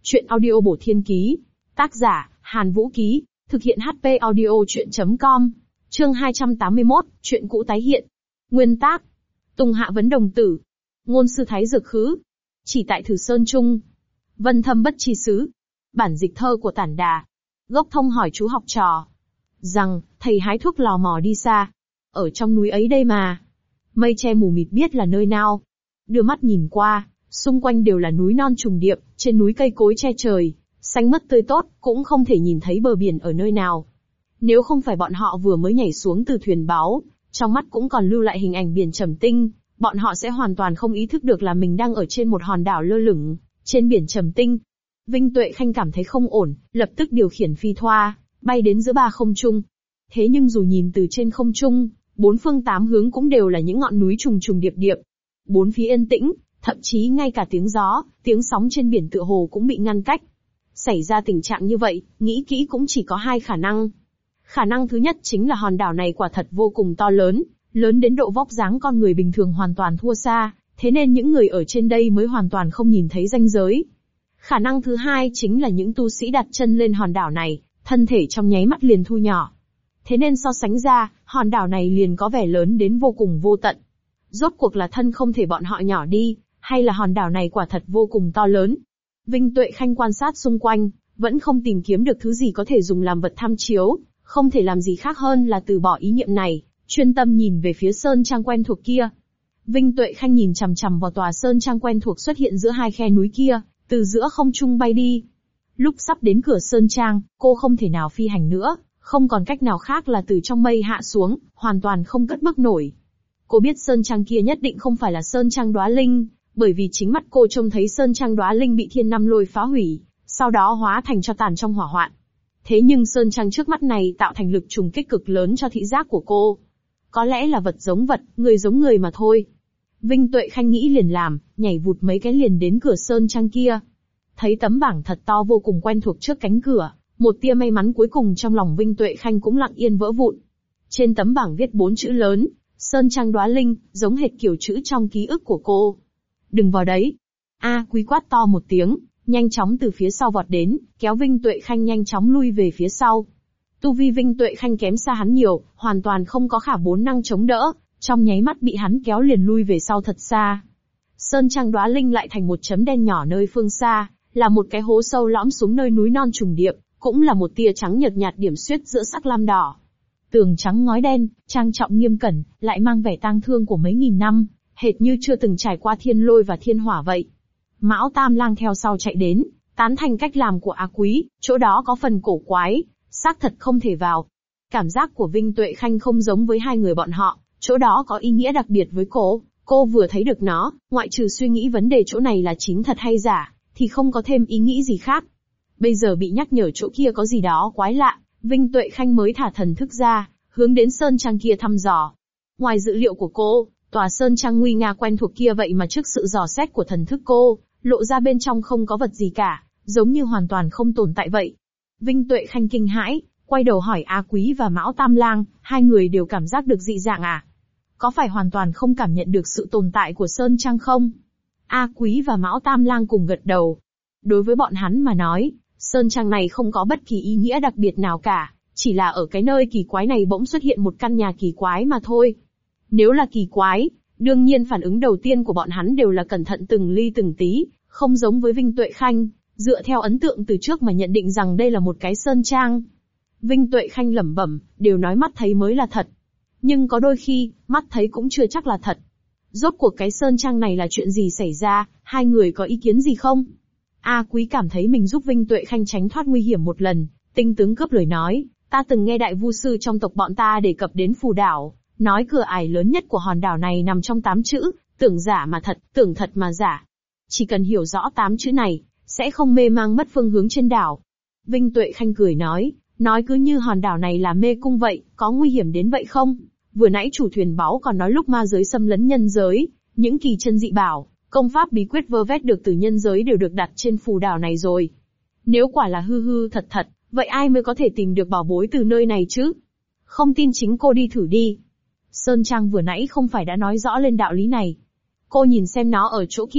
Chuyện audio bổ thiên ký. Tác giả, Hàn Vũ Ký. Thực hiện HP audio chuyện.com. Chương 281, chuyện cũ tái hiện. Nguyên tác. Tùng Hạ Vấn Đồng Tử. Ngôn sư Thái Dược Khứ. Chỉ tại Thử Sơn Trung. Vân Thâm Bất Chi Xứ. Bản dịch thơ của Tản Đà. Gốc Thông hỏi chú học trò rằng, thầy hái thuốc lò mò đi xa. Ở trong núi ấy đây mà. Mây che mù mịt biết là nơi nào. Đưa mắt nhìn qua, xung quanh đều là núi non trùng điệp, trên núi cây cối che trời, xanh mướt tươi tốt, cũng không thể nhìn thấy bờ biển ở nơi nào. Nếu không phải bọn họ vừa mới nhảy xuống từ thuyền báu, trong mắt cũng còn lưu lại hình ảnh biển trầm tinh, bọn họ sẽ hoàn toàn không ý thức được là mình đang ở trên một hòn đảo lơ lửng, trên biển trầm tinh. Vinh Tuệ Khanh cảm thấy không ổn, lập tức điều khiển phi thoa, bay đến giữa ba không trung. Thế nhưng dù nhìn từ trên không trung, bốn phương tám hướng cũng đều là những ngọn núi trùng trùng điệp điệp. Bốn phía yên tĩnh, thậm chí ngay cả tiếng gió, tiếng sóng trên biển tựa hồ cũng bị ngăn cách. Xảy ra tình trạng như vậy, nghĩ kỹ cũng chỉ có hai khả năng. Khả năng thứ nhất chính là hòn đảo này quả thật vô cùng to lớn, lớn đến độ vóc dáng con người bình thường hoàn toàn thua xa, thế nên những người ở trên đây mới hoàn toàn không nhìn thấy ranh giới. Khả năng thứ hai chính là những tu sĩ đặt chân lên hòn đảo này, thân thể trong nháy mắt liền thu nhỏ. Thế nên so sánh ra, hòn đảo này liền có vẻ lớn đến vô cùng vô tận. Rốt cuộc là thân không thể bọn họ nhỏ đi, hay là hòn đảo này quả thật vô cùng to lớn. Vinh Tuệ Khanh quan sát xung quanh, vẫn không tìm kiếm được thứ gì có thể dùng làm vật tham chiếu, không thể làm gì khác hơn là từ bỏ ý niệm này, chuyên tâm nhìn về phía sơn trang quen thuộc kia. Vinh Tuệ Khanh nhìn chằm chằm vào tòa sơn trang quen thuộc xuất hiện giữa hai khe núi kia, từ giữa không trung bay đi. Lúc sắp đến cửa sơn trang, cô không thể nào phi hành nữa, không còn cách nào khác là từ trong mây hạ xuống, hoàn toàn không cất bước nổi. Cô biết sơn trang kia nhất định không phải là sơn trang Đóa Linh, bởi vì chính mắt cô trông thấy sơn trang Đóa Linh bị thiên năm lôi phá hủy, sau đó hóa thành tro tàn trong hỏa hoạn. Thế nhưng sơn trang trước mắt này tạo thành lực trùng kích cực lớn cho thị giác của cô. Có lẽ là vật giống vật, người giống người mà thôi. Vinh Tuệ Khanh nghĩ liền làm, nhảy vụt mấy cái liền đến cửa sơn trang kia. Thấy tấm bảng thật to vô cùng quen thuộc trước cánh cửa, một tia may mắn cuối cùng trong lòng Vinh Tuệ Khanh cũng lặng yên vỡ vụn. Trên tấm bảng viết 4 chữ lớn, Sơn Trang Đóa Linh, giống hệt kiểu chữ trong ký ức của cô. Đừng vào đấy. Quý quát to một tiếng, nhanh chóng từ phía sau vọt đến, kéo Vinh Tuệ Khanh nhanh chóng lui về phía sau. Tu vi Vinh Tuệ Khanh kém xa hắn nhiều, hoàn toàn không có khả bốn năng chống đỡ, trong nháy mắt bị hắn kéo liền lui về sau thật xa. Sơn Trang Đóa Linh lại thành một chấm đen nhỏ nơi phương xa, là một cái hố sâu lõm xuống nơi núi non trùng điệp, cũng là một tia trắng nhợt nhạt điểm xuyết giữa sắc lam đỏ. Tường trắng ngói đen, trang trọng nghiêm cẩn, lại mang vẻ tang thương của mấy nghìn năm, hệt như chưa từng trải qua thiên lôi và thiên hỏa vậy. Mão Tam Lang theo sau chạy đến, tán thành cách làm của Á Quý, chỗ đó có phần cổ quái, xác thật không thể vào. Cảm giác của Vinh Tuệ Khanh không giống với hai người bọn họ, chỗ đó có ý nghĩa đặc biệt với cô vừa thấy được nó, ngoại trừ suy nghĩ vấn đề chỗ này là chính thật hay giả, thì không có thêm ý nghĩ gì khác. Bây giờ bị nhắc nhở chỗ kia có gì đó quái lạ, Vinh Tuệ Khanh mới thả thần thức ra, hướng đến sơn trang kia thăm dò. Ngoài dự liệu của cô, tòa sơn trang nguy nga quen thuộc kia vậy mà trước sự dò xét của thần thức cô, lộ ra bên trong không có vật gì cả, giống như hoàn toàn không tồn tại vậy. Vinh Tuệ Khanh kinh hãi, quay đầu hỏi Á Quý và Mão Tam Lang, hai người đều cảm giác được dị dạng à? Có phải hoàn toàn không cảm nhận được sự tồn tại của sơn trang không? Á Quý và Mão Tam Lang cùng gật đầu. Đối với bọn hắn mà nói, sơn trang này không có bất kỳ ý nghĩa đặc biệt nào cả, chỉ là ở cái nơi kỳ quái này bỗng xuất hiện một căn nhà kỳ quái mà thôi. Nếu là kỳ quái, đương nhiên phản ứng đầu tiên của bọn hắn đều là cẩn thận từng ly từng tí, không giống với Vinh Tuệ Khanh, dựa theo ấn tượng từ trước mà nhận định rằng đây là một cái sơn trang. Vinh Tuệ Khanh lẩm bẩm, đều nói mắt thấy mới là thật. Nhưng có đôi khi, mắt thấy cũng chưa chắc là thật. Rốt cuộc cái sơn trang này là chuyện gì xảy ra, hai người có ý kiến gì không? A Quý cảm thấy mình giúp Vinh Tuệ Khanh tránh thoát nguy hiểm một lần, tinh tướng cướp lời nói, ta từng nghe đại vu sư trong tộc bọn ta đề cập đến phù đảo, nói cửa ải lớn nhất của hòn đảo này nằm trong 8 chữ, tưởng giả mà thật, tưởng thật mà giả. Chỉ cần hiểu rõ 8 chữ này, sẽ không mê mang mất phương hướng trên đảo. Vinh Tuệ Khanh cười nói cứ như hòn đảo này là mê cung vậy, có nguy hiểm đến vậy không? Vừa nãy chủ thuyền báu còn nói lúc ma giới xâm lấn nhân giới, những kỳ chân dị bảo, công pháp bí quyết vơ vét được từ nhân giới đều được đặt trên phù đảo này rồi. Nếu quả là hư hư thật thật, vậy ai mới có thể tìm được bảo bối từ nơi này chứ? Không tin chính cô đi thử đi. Sơn Trang vừa nãy không phải đã nói rõ lên đạo lý này. Cô nhìn xem nó ở chỗ kia,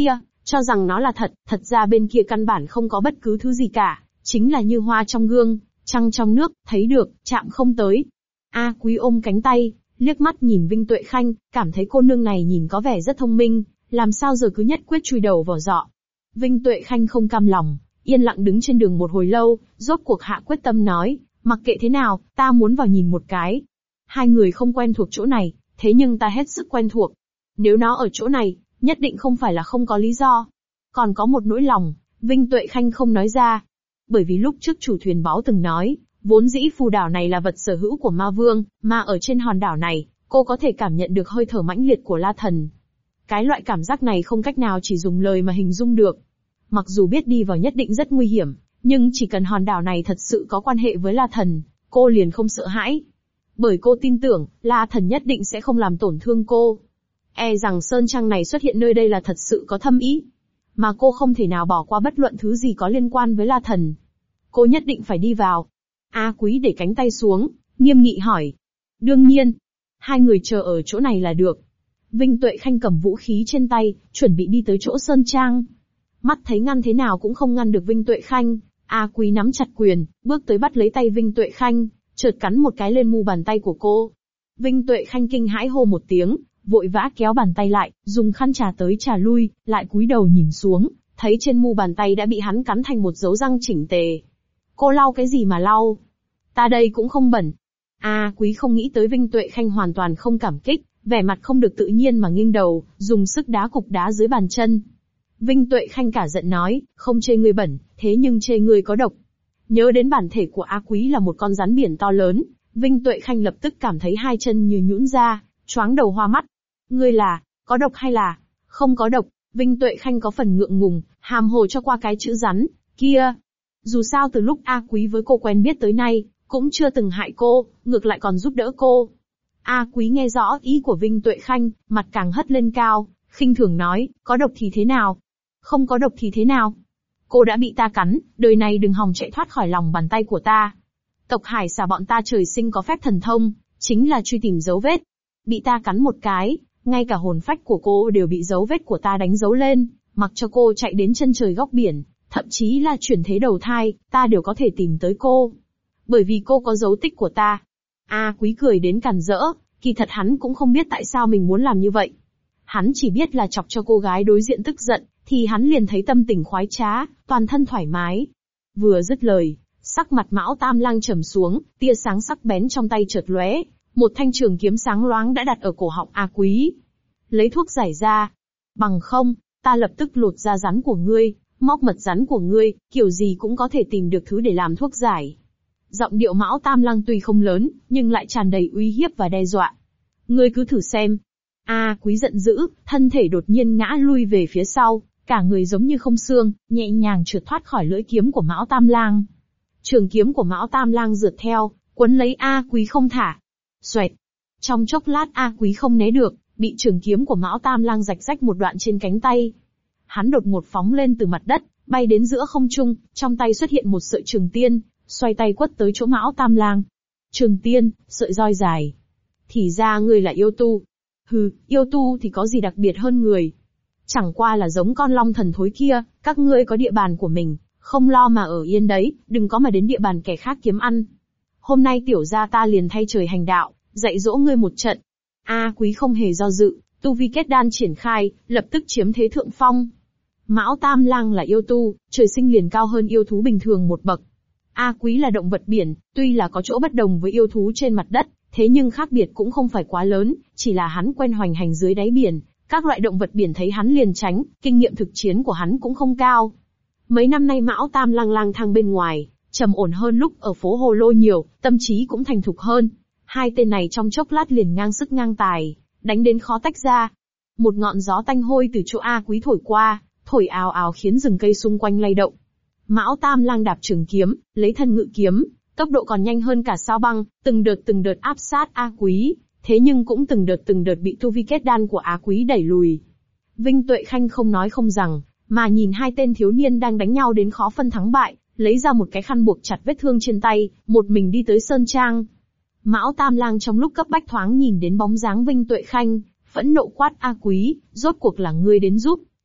cho rằng nó là thật, thật ra bên kia căn bản không có bất cứ thứ gì cả, chính là như hoa trong gương, trăng trong nước, thấy được, chạm không tới. A Quý ôm cánh tay, liếc mắt nhìn Vinh Tuệ Khanh, cảm thấy cô nương này nhìn có vẻ rất thông minh, làm sao giờ cứ nhất quyết chui đầu vào giọ. Vinh Tuệ Khanh không cam lòng, yên lặng đứng trên đường một hồi lâu, rốt cuộc hạ quyết tâm nói, mặc kệ thế nào, ta muốn vào nhìn một cái. Hai người không quen thuộc chỗ này, thế nhưng ta hết sức quen thuộc. Nếu nó ở chỗ này, nhất định không phải là không có lý do. Còn có một nỗi lòng, Vinh Tuệ Khanh không nói ra. Bởi vì lúc trước chủ thuyền báo từng nói, vốn dĩ phù đảo này là vật sở hữu của ma vương, mà ở trên hòn đảo này, cô có thể cảm nhận được hơi thở mãnh liệt của La Thần. Cái loại cảm giác này không cách nào chỉ dùng lời mà hình dung được. Mặc dù biết đi vào nhất định rất nguy hiểm, nhưng chỉ cần hòn đảo này thật sự có quan hệ với La Thần, cô liền không sợ hãi. Bởi cô tin tưởng, La Thần nhất định sẽ không làm tổn thương cô. E rằng sơn trang này xuất hiện nơi đây là thật sự có thâm ý. Mà cô không thể nào bỏ qua bất luận thứ gì có liên quan với La Thần. Cô nhất định phải đi vào. A Quý để cánh tay xuống, nghiêm nghị hỏi. Đương nhiên. Hai người chờ ở chỗ này là được. Vinh Tuệ Khanh cầm vũ khí trên tay, chuẩn bị đi tới chỗ sơn trang. Mắt thấy ngăn thế nào cũng không ngăn được Vinh Tuệ Khanh. A Quý nắm chặt quyền, bước tới bắt lấy tay Vinh Tuệ Khanh, chợt cắn một cái lên mu bàn tay của cô. Vinh Tuệ Khanh kinh hãi hô một tiếng, vội vã kéo bàn tay lại, dùng khăn trà tới trà lui, lại cúi đầu nhìn xuống, thấy trên mu bàn tay đã bị hắn cắn thành một dấu răng chỉnh tề. Cô lau cái gì mà lau? Ta đây cũng không bẩn. A Quý không nghĩ tới Vinh Tuệ Khanh hoàn toàn không cảm kích, vẻ mặt không được tự nhiên mà nghiêng đầu, dùng sức đá cục đá dưới bàn chân. Vinh Tuệ Khanh cả giận nói, không chê ngươi bẩn, thế nhưng chê ngươi có độc. Nhớ đến bản thể của A Quý là một con rắn biển to lớn, Vinh Tuệ Khanh lập tức cảm thấy hai chân như nhũn ra, choáng đầu hoa mắt. Ngươi là, có độc hay là, không có độc? Vinh Tuệ Khanh có phần ngượng ngùng, hàm hồ cho qua cái chữ rắn, kia. Dù sao từ lúc A Quý với cô quen biết tới nay, cũng chưa từng hại cô, ngược lại còn giúp đỡ cô. A Quý nghe rõ ý của Vinh Tuệ Khanh, mặt càng hất lên cao, khinh thường nói, có độc thì thế nào? Không có độc thì thế nào? Cô đã bị ta cắn, đời này đừng hòng chạy thoát khỏi lòng bàn tay của ta. Tộc Hải Xà bọn ta trời sinh có phép thần thông, chính là truy tìm dấu vết. Bị ta cắn một cái, ngay cả hồn phách của cô đều bị dấu vết của ta đánh dấu lên, mặc cho cô chạy đến chân trời góc biển, thậm chí là chuyển thế đầu thai, ta đều có thể tìm tới cô. Bởi vì cô có dấu tích của ta. A Quý cười đến càn rỡ, kỳ thật hắn cũng không biết tại sao mình muốn làm như vậy. Hắn chỉ biết là chọc cho cô gái đối diện tức giận, thì hắn liền thấy tâm tình khoái trá, toàn thân thoải mái. Vừa dứt lời, sắc mặt Mão Tam Lang trầm xuống, tia sáng sắc bén trong tay chợt lóe, một thanh trường kiếm sáng loáng đã đặt ở cổ họng A Quý. Lấy thuốc giải ra. Bằng không, ta lập tức lột da rắn của ngươi, móc mật rắn của ngươi, kiểu gì cũng có thể tìm được thứ để làm thuốc giải. Giọng điệu Mão Tam Lang tuy không lớn, nhưng lại tràn đầy uy hiếp và đe dọa. Ngươi cứ thử xem. A Quý giận dữ, thân thể đột nhiên ngã lui về phía sau, cả người giống như không xương, nhẹ nhàng trượt thoát khỏi lưỡi kiếm của Mão Tam Lang. Trường kiếm của Mão Tam Lang rượt theo, quấn lấy A Quý không thả. Xoẹt. Trong chốc lát A Quý không né được, bị trường kiếm của Mão Tam Lang rạch rách một đoạn trên cánh tay. Hắn đột ngột phóng lên từ mặt đất, bay đến giữa không trung, trong tay xuất hiện một sợi trường tiên, xoay tay quất tới chỗ Mão Tam Lang. Trường tiên, sợi roi dài. Thì ra ngươi là yêu tu. Hừ, yêu tu thì có gì đặc biệt hơn người? Chẳng qua là giống con long thần thối kia, các ngươi có địa bàn của mình, không lo mà ở yên đấy, đừng có mà đến địa bàn kẻ khác kiếm ăn. Hôm nay tiểu gia ta liền thay trời hành đạo, dạy dỗ ngươi một trận. A Quý không hề do dự, tu vi kết đan triển khai, lập tức chiếm thế thượng phong. Mão Tam Lang là yêu tu, trời sinh liền cao hơn yêu thú bình thường một bậc. A Quý là động vật biển, tuy là có chỗ bất đồng với yêu thú trên mặt đất, thế nhưng khác biệt cũng không phải quá lớn, chỉ là hắn quen hoành hành dưới đáy biển, các loại động vật biển thấy hắn liền tránh, kinh nghiệm thực chiến của hắn cũng không cao. Mấy năm nay Mão Tam Lang lang thang bên ngoài, trầm ổn hơn lúc ở phố Hồ Lô nhiều, tâm trí cũng thành thục hơn. Hai tên này trong chốc lát liền ngang sức ngang tài, đánh đến khó tách ra. Một ngọn gió tanh hôi từ chỗ A Quý thổi qua, thổi ào ào khiến rừng cây xung quanh lay động. Mão Tam Lang đạp trường kiếm, lấy thân ngự kiếm, tốc độ còn nhanh hơn cả sao băng, từng đợt áp sát A Quý, thế nhưng cũng từng đợt bị tu vi kết đan của A Quý đẩy lùi. Vinh Tuệ Khanh không nói không rằng, mà nhìn hai tên thiếu niên đang đánh nhau đến khó phân thắng bại, lấy ra một cái khăn buộc chặt vết thương trên tay, một mình đi tới sơn trang. Mão Tam Lang trong lúc cấp bách thoáng nhìn đến bóng dáng Vinh Tuệ Khanh, phẫn nộ quát A Quý, rốt cuộc là ngươi đến giúp,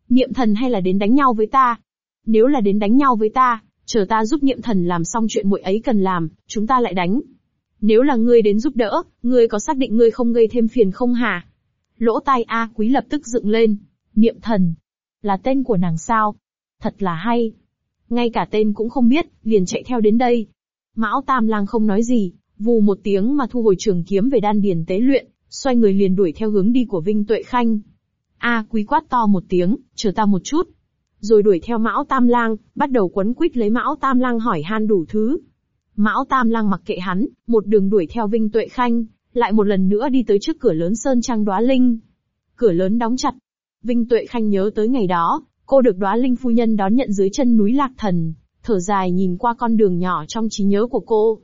Niệm thần hay là đến đánh nhau với ta? Nếu là đến đánh nhau với ta, chờ ta giúp niệm thần làm xong chuyện muội ấy cần làm, chúng ta lại đánh. Nếu là ngươi đến giúp đỡ, ngươi có xác định ngươi không gây thêm phiền không hả? Lỗ tai A Quý lập tức dựng lên. Niệm thần. Là tên của nàng sao? Thật là hay. Ngay cả tên cũng không biết, liền chạy theo đến đây. Mão Tam Lang không nói gì, vù một tiếng mà thu hồi trường kiếm về đan điền tế luyện, xoay người liền đuổi theo hướng đi của Vinh Tuệ Khanh. A Quý quát to một tiếng, chờ ta một chút. Rồi đuổi theo Mão Tam Lang, bắt đầu quấn quýt lấy Mão Tam Lang hỏi han đủ thứ. Mão Tam Lang mặc kệ hắn, một đường đuổi theo Vinh Tuệ Khanh, lại một lần nữa đi tới trước cửa lớn Sơn Trang Đóa Linh. Cửa lớn đóng chặt. Vinh Tuệ Khanh nhớ tới ngày đó, cô được Đóa Linh phu nhân đón nhận dưới chân núi Lạc Thần, thở dài nhìn qua con đường nhỏ trong trí nhớ của cô.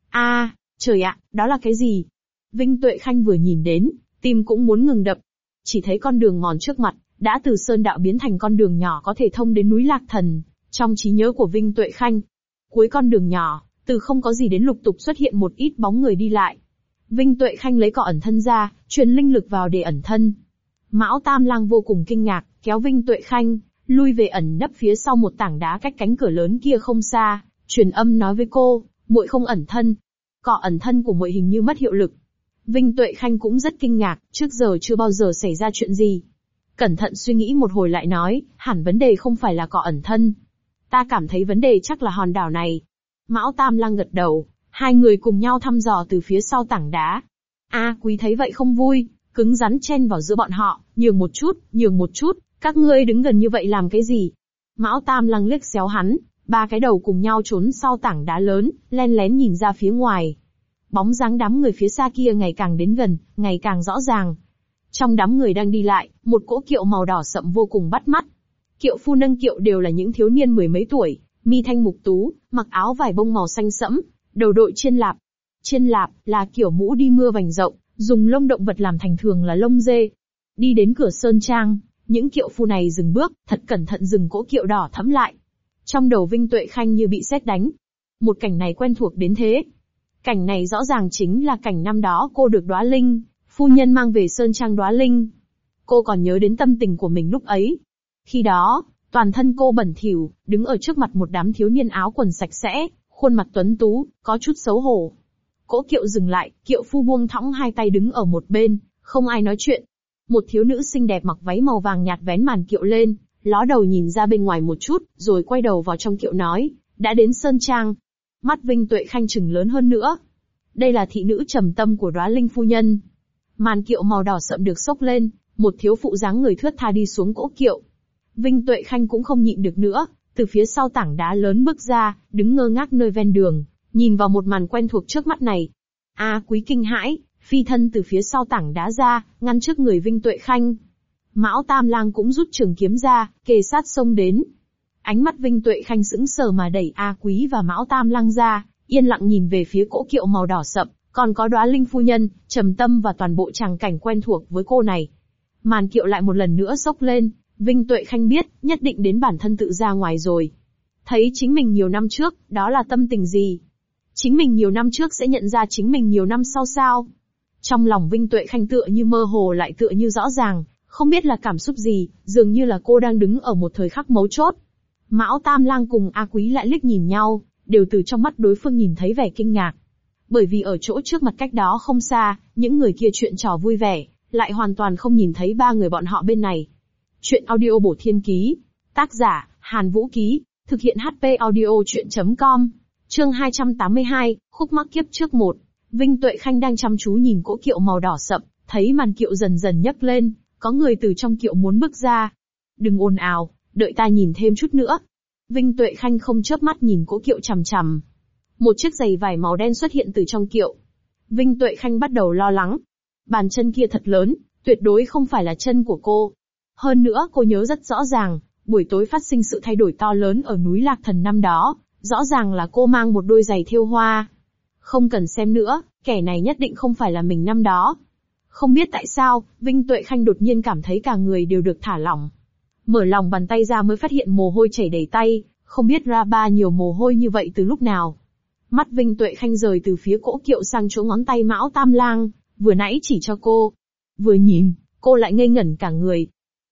Trời ạ, đó là cái gì? Vinh Tuệ Khanh vừa nhìn đến, tim cũng muốn ngừng đập. Chỉ thấy con đường mòn trước mặt, đã từ sơn đạo biến thành con đường nhỏ có thể thông đến núi Lạc Thần, trong trí nhớ của Vinh Tuệ Khanh. Cuối con đường nhỏ, từ không có gì đến lục tục xuất hiện một ít bóng người đi lại. Vinh Tuệ Khanh lấy cỏ ẩn thân ra, truyền linh lực vào để ẩn thân. Mão Tam Lang vô cùng kinh ngạc, kéo Vinh Tuệ Khanh, lui về ẩn nấp phía sau một tảng đá cách cánh cửa lớn kia không xa, truyền âm nói với cô, muội không ẩn thân. Cỏ ẩn thân của muội hình như mất hiệu lực. Vinh Tuệ Khanh cũng rất kinh ngạc, trước giờ chưa bao giờ xảy ra chuyện gì. Cẩn thận suy nghĩ một hồi lại nói, hẳn vấn đề không phải là cỏ ẩn thân. Ta cảm thấy vấn đề chắc là hòn đảo này. Mão Tam Lang gật đầu, hai người cùng nhau thăm dò từ phía sau tảng đá. A Quý thấy vậy không vui, cứng rắn chen vào giữa bọn họ, nhường một chút, các ngươi đứng gần như vậy làm cái gì? Mão Tam Lang liếc xéo hắn, ba cái đầu cùng nhau trốn sau tảng đá lớn, len lén nhìn ra phía ngoài. Bóng dáng đám người phía xa kia ngày càng đến gần, ngày càng rõ ràng. Trong đám người đang đi lại, một cỗ kiệu màu đỏ sậm vô cùng bắt mắt. Kiệu phu nâng kiệu đều là những thiếu niên mười mấy tuổi, mi thanh mục tú, mặc áo vải bông màu xanh sẫm, đầu đội chiên lạp. Chiên lạp là kiểu mũ đi mưa vành rộng, dùng lông động vật làm thành, thường là lông dê. Đi đến cửa sơn trang, những kiệu phu này dừng bước, thật cẩn thận dừng cỗ kiệu đỏ thẫm lại. Trong đầu Vinh Tuệ Khanh như bị sét đánh. Một cảnh này quen thuộc đến thế. Cảnh này rõ ràng chính là cảnh năm đó cô được Đóa Linh phu nhân mang về sơn trang Đóa Linh. Cô còn nhớ đến tâm tình của mình lúc ấy. Khi đó, toàn thân cô bẩn thỉu, đứng ở trước mặt một đám thiếu niên áo quần sạch sẽ, khuôn mặt tuấn tú, có chút xấu hổ. Cỗ kiệu dừng lại, kiệu phu buông thõng hai tay đứng ở một bên, không ai nói chuyện. Một thiếu nữ xinh đẹp mặc váy màu vàng nhạt vén màn kiệu lên, ló đầu nhìn ra bên ngoài một chút, rồi quay đầu vào trong kiệu nói, đã đến sơn trang. Mắt Vinh Tuệ Khanh trừng lớn hơn nữa. Đây là thị nữ trầm tâm của Đóa Linh phu nhân. Màn kiệu màu đỏ sậm được xốc lên, một thiếu phụ dáng người thướt tha đi xuống cỗ kiệu. Vinh Tuệ Khanh cũng không nhịn được nữa, từ phía sau tảng đá lớn bước ra, đứng ngơ ngác nơi ven đường, nhìn vào một màn quen thuộc trước mắt này. A Quý kinh hãi, phi thân từ phía sau tảng đá ra, ngăn trước người Vinh Tuệ Khanh. Mão Tam Lang cũng rút trường kiếm ra, kề sát xông đến. Ánh mắt Vinh Tuệ Khanh sững sờ mà đẩy A Quý và Mão Tam Lang ra, yên lặng nhìn về phía cỗ kiệu màu đỏ sậm, còn có Đóa Linh phu nhân, trầm tâm và toàn bộ tràng cảnh quen thuộc với cô này. Màn kiệu lại một lần nữa xốc lên, Vinh Tuệ Khanh biết, nhất định đến bản thân tự ra ngoài rồi. Thấy chính mình nhiều năm trước, đó là tâm tình gì? Chính mình nhiều năm trước sẽ nhận ra chính mình nhiều năm sau sao? Trong lòng Vinh Tuệ Khanh tựa như mơ hồ lại tựa như rõ ràng, không biết là cảm xúc gì, dường như là cô đang đứng ở một thời khắc mấu chốt. Mão Tam Lang cùng A Quý lại liếc nhìn nhau, đều từ trong mắt đối phương nhìn thấy vẻ kinh ngạc. Bởi vì ở chỗ trước mặt cách đó không xa, những người kia chuyện trò vui vẻ, lại hoàn toàn không nhìn thấy ba người bọn họ bên này. Chuyện audio bổ thiên ký. Tác giả, Hàn Vũ Ký. Thực hiện HP audio chuyện.com. Chương 282, khúc mắc kiếp trước 1. Vinh Tuệ Khanh đang chăm chú nhìn cỗ kiệu màu đỏ sậm, thấy màn kiệu dần dần nhấc lên, có người từ trong kiệu muốn bước ra. Đừng ồn ào, đợi ta nhìn thêm chút nữa. Vinh Tuệ Khanh không chớp mắt nhìn cỗ kiệu chằm chằm. Một chiếc giày vải màu đen xuất hiện từ trong kiệu. Vinh Tuệ Khanh bắt đầu lo lắng. Bàn chân kia thật lớn, tuyệt đối không phải là chân của cô. Hơn nữa cô nhớ rất rõ ràng, buổi tối phát sinh sự thay đổi to lớn ở núi Lạc Thần năm đó, rõ ràng là cô mang một đôi giày thêu hoa. Không cần xem nữa, kẻ này nhất định không phải là mình năm đó. Không biết tại sao, Vinh Tuệ Khanh đột nhiên cảm thấy cả người đều được thả lỏng. Mở lòng bàn tay ra mới phát hiện mồ hôi chảy đầy tay, không biết ra ba nhiều mồ hôi như vậy từ lúc nào. Mắt Vinh Tuệ Khanh rời từ phía cỗ kiệu sang chỗ ngón tay Mão Tam Lang, vừa nãy chỉ cho cô. Vừa nhìn, cô lại ngây ngẩn cả người.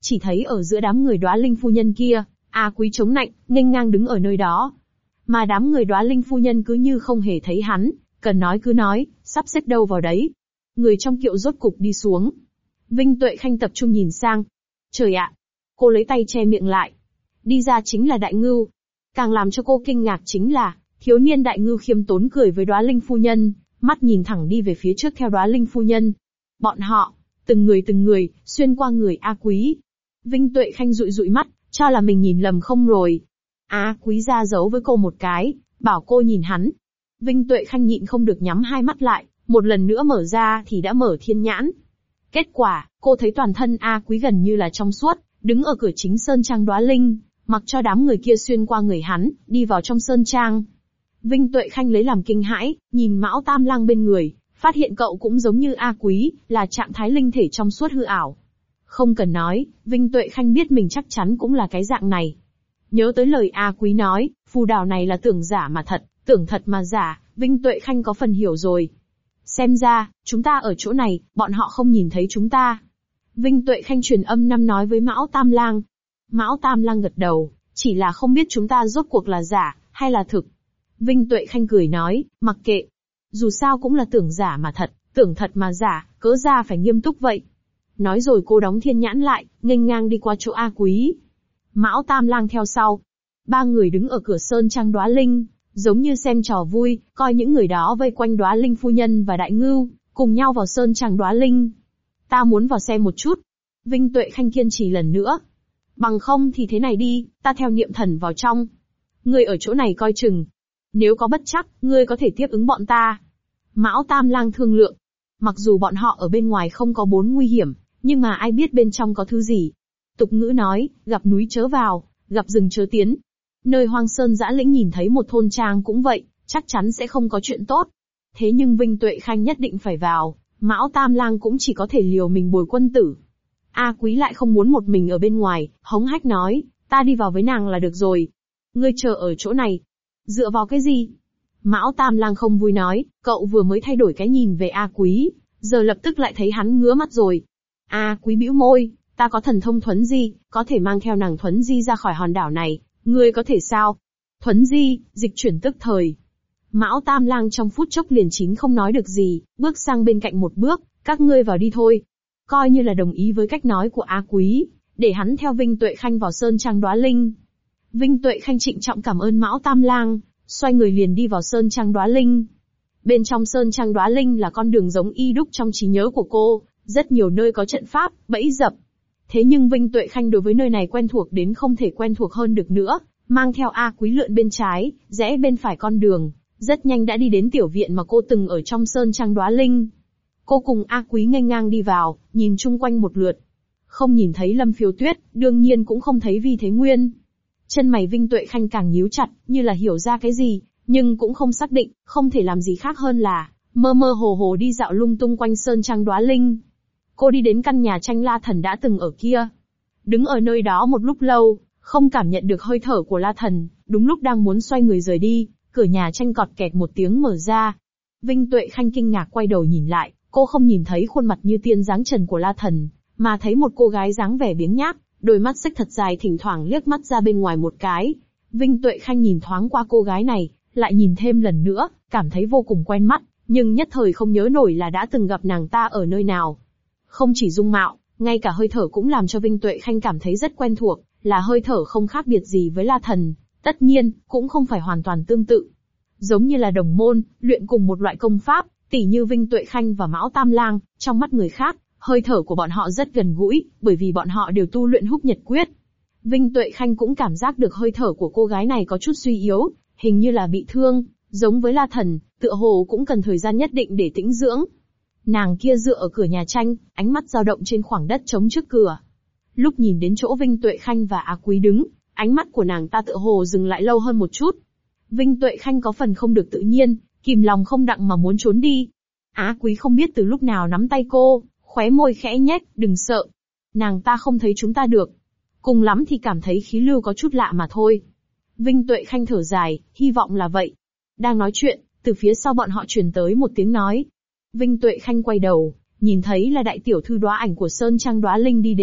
chỉ thấy ở giữa đám người Đóa Linh phu nhân kia, A Quý chống nạnh, nghênh ngang đứng ở nơi đó. Mà đám người Đóa Linh phu nhân cứ như không hề thấy hắn, cần nói cứ nói, sắp xếp đâu vào đấy. Người trong kiệu rốt cục đi xuống. Vinh Tuệ Khanh tập trung nhìn sang. Trời ạ! Cô lấy tay che miệng lại. Đi ra chính là Đại Ngưu. Càng làm cho cô kinh ngạc chính là, thiếu niên Đại Ngưu khiêm tốn cười với Đóa Linh phu nhân, mắt nhìn thẳng đi về phía trước theo Đóa Linh phu nhân. Bọn họ, từng người, xuyên qua người A Quý. Vinh Tuệ Khanh dụi dụi mắt, cho là mình nhìn lầm không rồi. A Quý ra dấu với cô một cái, bảo cô nhìn hắn. Vinh Tuệ Khanh nhịn không được nhắm hai mắt lại, một lần nữa mở ra thì đã mở thiên nhãn. Kết quả, cô thấy toàn thân A Quý gần như là trong suốt, đứng ở cửa chính sơn trang Đóa Linh, mặc cho đám người kia xuyên qua người hắn, đi vào trong sơn trang. Vinh Tuệ Khanh lấy làm kinh hãi, nhìn Mão Tam Lang bên người, phát hiện cậu cũng giống như A Quý, là trạng thái linh thể trong suốt hư ảo. Không cần nói, Vinh Tuệ Khanh biết mình chắc chắn cũng là cái dạng này. Nhớ tới lời A Quý nói, phù đào này là tưởng giả mà thật, tưởng thật mà giả, Vinh Tuệ Khanh có phần hiểu rồi. Xem ra, chúng ta ở chỗ này, bọn họ không nhìn thấy chúng ta. Vinh Tuệ Khanh truyền âm năm nói với Mão Tam Lang. Mão Tam Lang gật đầu, chỉ là không biết chúng ta rốt cuộc là giả, hay là thực. Vinh Tuệ Khanh cười nói, mặc kệ. Dù sao cũng là tưởng giả mà thật, tưởng thật mà giả, cớ ra phải nghiêm túc vậy. Nói rồi cô đóng thiên nhãn lại, nghênh ngang đi qua chỗ A Quý. Mão Tam Lang theo sau. Ba người đứng ở cửa sơn trang Đóa Linh, giống như xem trò vui, coi những người đó vây quanh Đóa Linh phu nhân và Đại Ngưu, cùng nhau vào sơn trang Đóa Linh. Ta muốn vào xem một chút. Vinh Tuệ Khanh kiên trì lần nữa. Bằng không thì thế này đi, ta theo niệm thần vào trong. Ngươi ở chỗ này coi chừng. Nếu có bất chắc, ngươi có thể tiếp ứng bọn ta. Mão Tam Lang thương lượng. Mặc dù bọn họ ở bên ngoài không có bốn nguy hiểm, nhưng mà ai biết bên trong có thứ gì. Tục ngữ nói, gặp núi chớ vào, gặp rừng chớ tiến. Nơi hoang sơn dã lĩnh nhìn thấy một thôn trang cũng vậy, chắc chắn sẽ không có chuyện tốt. Thế nhưng Vinh Tuệ Khanh nhất định phải vào, Mão Tam Lang cũng chỉ có thể liều mình bồi quân tử. A Quý lại không muốn một mình ở bên ngoài, hống hách nói, ta đi vào với nàng là được rồi. Ngươi chờ ở chỗ này. Dựa vào cái gì? Mão Tam Lang không vui nói, cậu vừa mới thay đổi cái nhìn về A Quý, giờ lập tức lại thấy hắn ngứa mắt rồi. A Quý bĩu môi, ta có thần thông thuấn di, có thể mang theo nàng thuấn di ra khỏi hòn đảo này, ngươi có thể sao? Thuấn di, dịch chuyển tức thời. Mão Tam Lang trong phút chốc liền chính không nói được gì, bước sang bên cạnh một bước, các ngươi vào đi thôi. Coi như là đồng ý với cách nói của A Quý, để hắn theo Vinh Tuệ Khanh vào sơn trang Đóa Linh. Vinh Tuệ Khanh trịnh trọng cảm ơn Mão Tam Lang, xoay người liền đi vào sơn trang Đóa Linh. Bên trong sơn trang Đóa Linh là con đường giống y đúc trong trí nhớ của cô, rất nhiều nơi có trận pháp, bẫy dập. Thế nhưng Vinh Tuệ Khanh đối với nơi này quen thuộc đến không thể quen thuộc hơn được nữa, mang theo A Quý lượn bên trái, rẽ bên phải con đường, rất nhanh đã đi đến tiểu viện mà cô từng ở trong sơn trang Đóa Linh. Cô cùng A Quý nghênh ngang đi vào, nhìn chung quanh một lượt. Không nhìn thấy Lâm Phiêu Tuyết, đương nhiên cũng không thấy Vi Thế Nguyên. Chân mày Vinh Tuệ Khanh càng nhíu chặt, như là hiểu ra cái gì, nhưng cũng không xác định, không thể làm gì khác hơn là mơ mơ hồ hồ đi dạo lung tung quanh sơn trang Đóa Linh. Cô đi đến căn nhà tranh La Thần đã từng ở kia. Đứng ở nơi đó một lúc lâu, không cảm nhận được hơi thở của La Thần, đúng lúc đang muốn xoay người rời đi, cửa nhà tranh cọt kẹt một tiếng mở ra. Vinh Tuệ Khanh kinh ngạc quay đầu nhìn lại, cô không nhìn thấy khuôn mặt như tiên dáng trần của La Thần, mà thấy một cô gái dáng vẻ biếng nhác, đôi mắt xích thật dài thỉnh thoảng liếc mắt ra bên ngoài một cái. Vinh Tuệ Khanh nhìn thoáng qua cô gái này, lại nhìn thêm lần nữa, cảm thấy vô cùng quen mắt, nhưng nhất thời không nhớ nổi là đã từng gặp nàng ta ở nơi nào. Không chỉ dung mạo, ngay cả hơi thở cũng làm cho Vinh Tuệ Khanh cảm thấy rất quen thuộc, là hơi thở không khác biệt gì với La Thần, tất nhiên, cũng không phải hoàn toàn tương tự. Giống như là đồng môn, luyện cùng một loại công pháp, tỉ như Vinh Tuệ Khanh và Mão Tam Lang, trong mắt người khác, hơi thở của bọn họ rất gần gũi, bởi vì bọn họ đều tu luyện Húc Nhật Quyết. Vinh Tuệ Khanh cũng cảm giác được hơi thở của cô gái này có chút suy yếu, hình như là bị thương, giống với La Thần, tựa hồ cũng cần thời gian nhất định để tĩnh dưỡng. Nàng kia dựa ở cửa nhà tranh, ánh mắt dao động trên khoảng đất trống trước cửa. Lúc nhìn đến chỗ Vinh Tuệ Khanh và A Quý đứng, ánh mắt của nàng ta tựa hồ dừng lại lâu hơn một chút. Vinh Tuệ Khanh có phần không được tự nhiên, kìm lòng không đặng mà muốn trốn đi. A Quý không biết từ lúc nào nắm tay cô, khóe môi khẽ nhếch, đừng sợ. Nàng ta không thấy chúng ta được. Cùng lắm thì cảm thấy khí lưu có chút lạ mà thôi. Vinh Tuệ Khanh thở dài, hy vọng là vậy. Đang nói chuyện, từ phía sau bọn họ truyền tới một tiếng nói. Vinh Tuệ Khanh quay đầu, nhìn thấy là đại tiểu thư Đóa Ảnh của sơn trang Đóa Linh đi đến,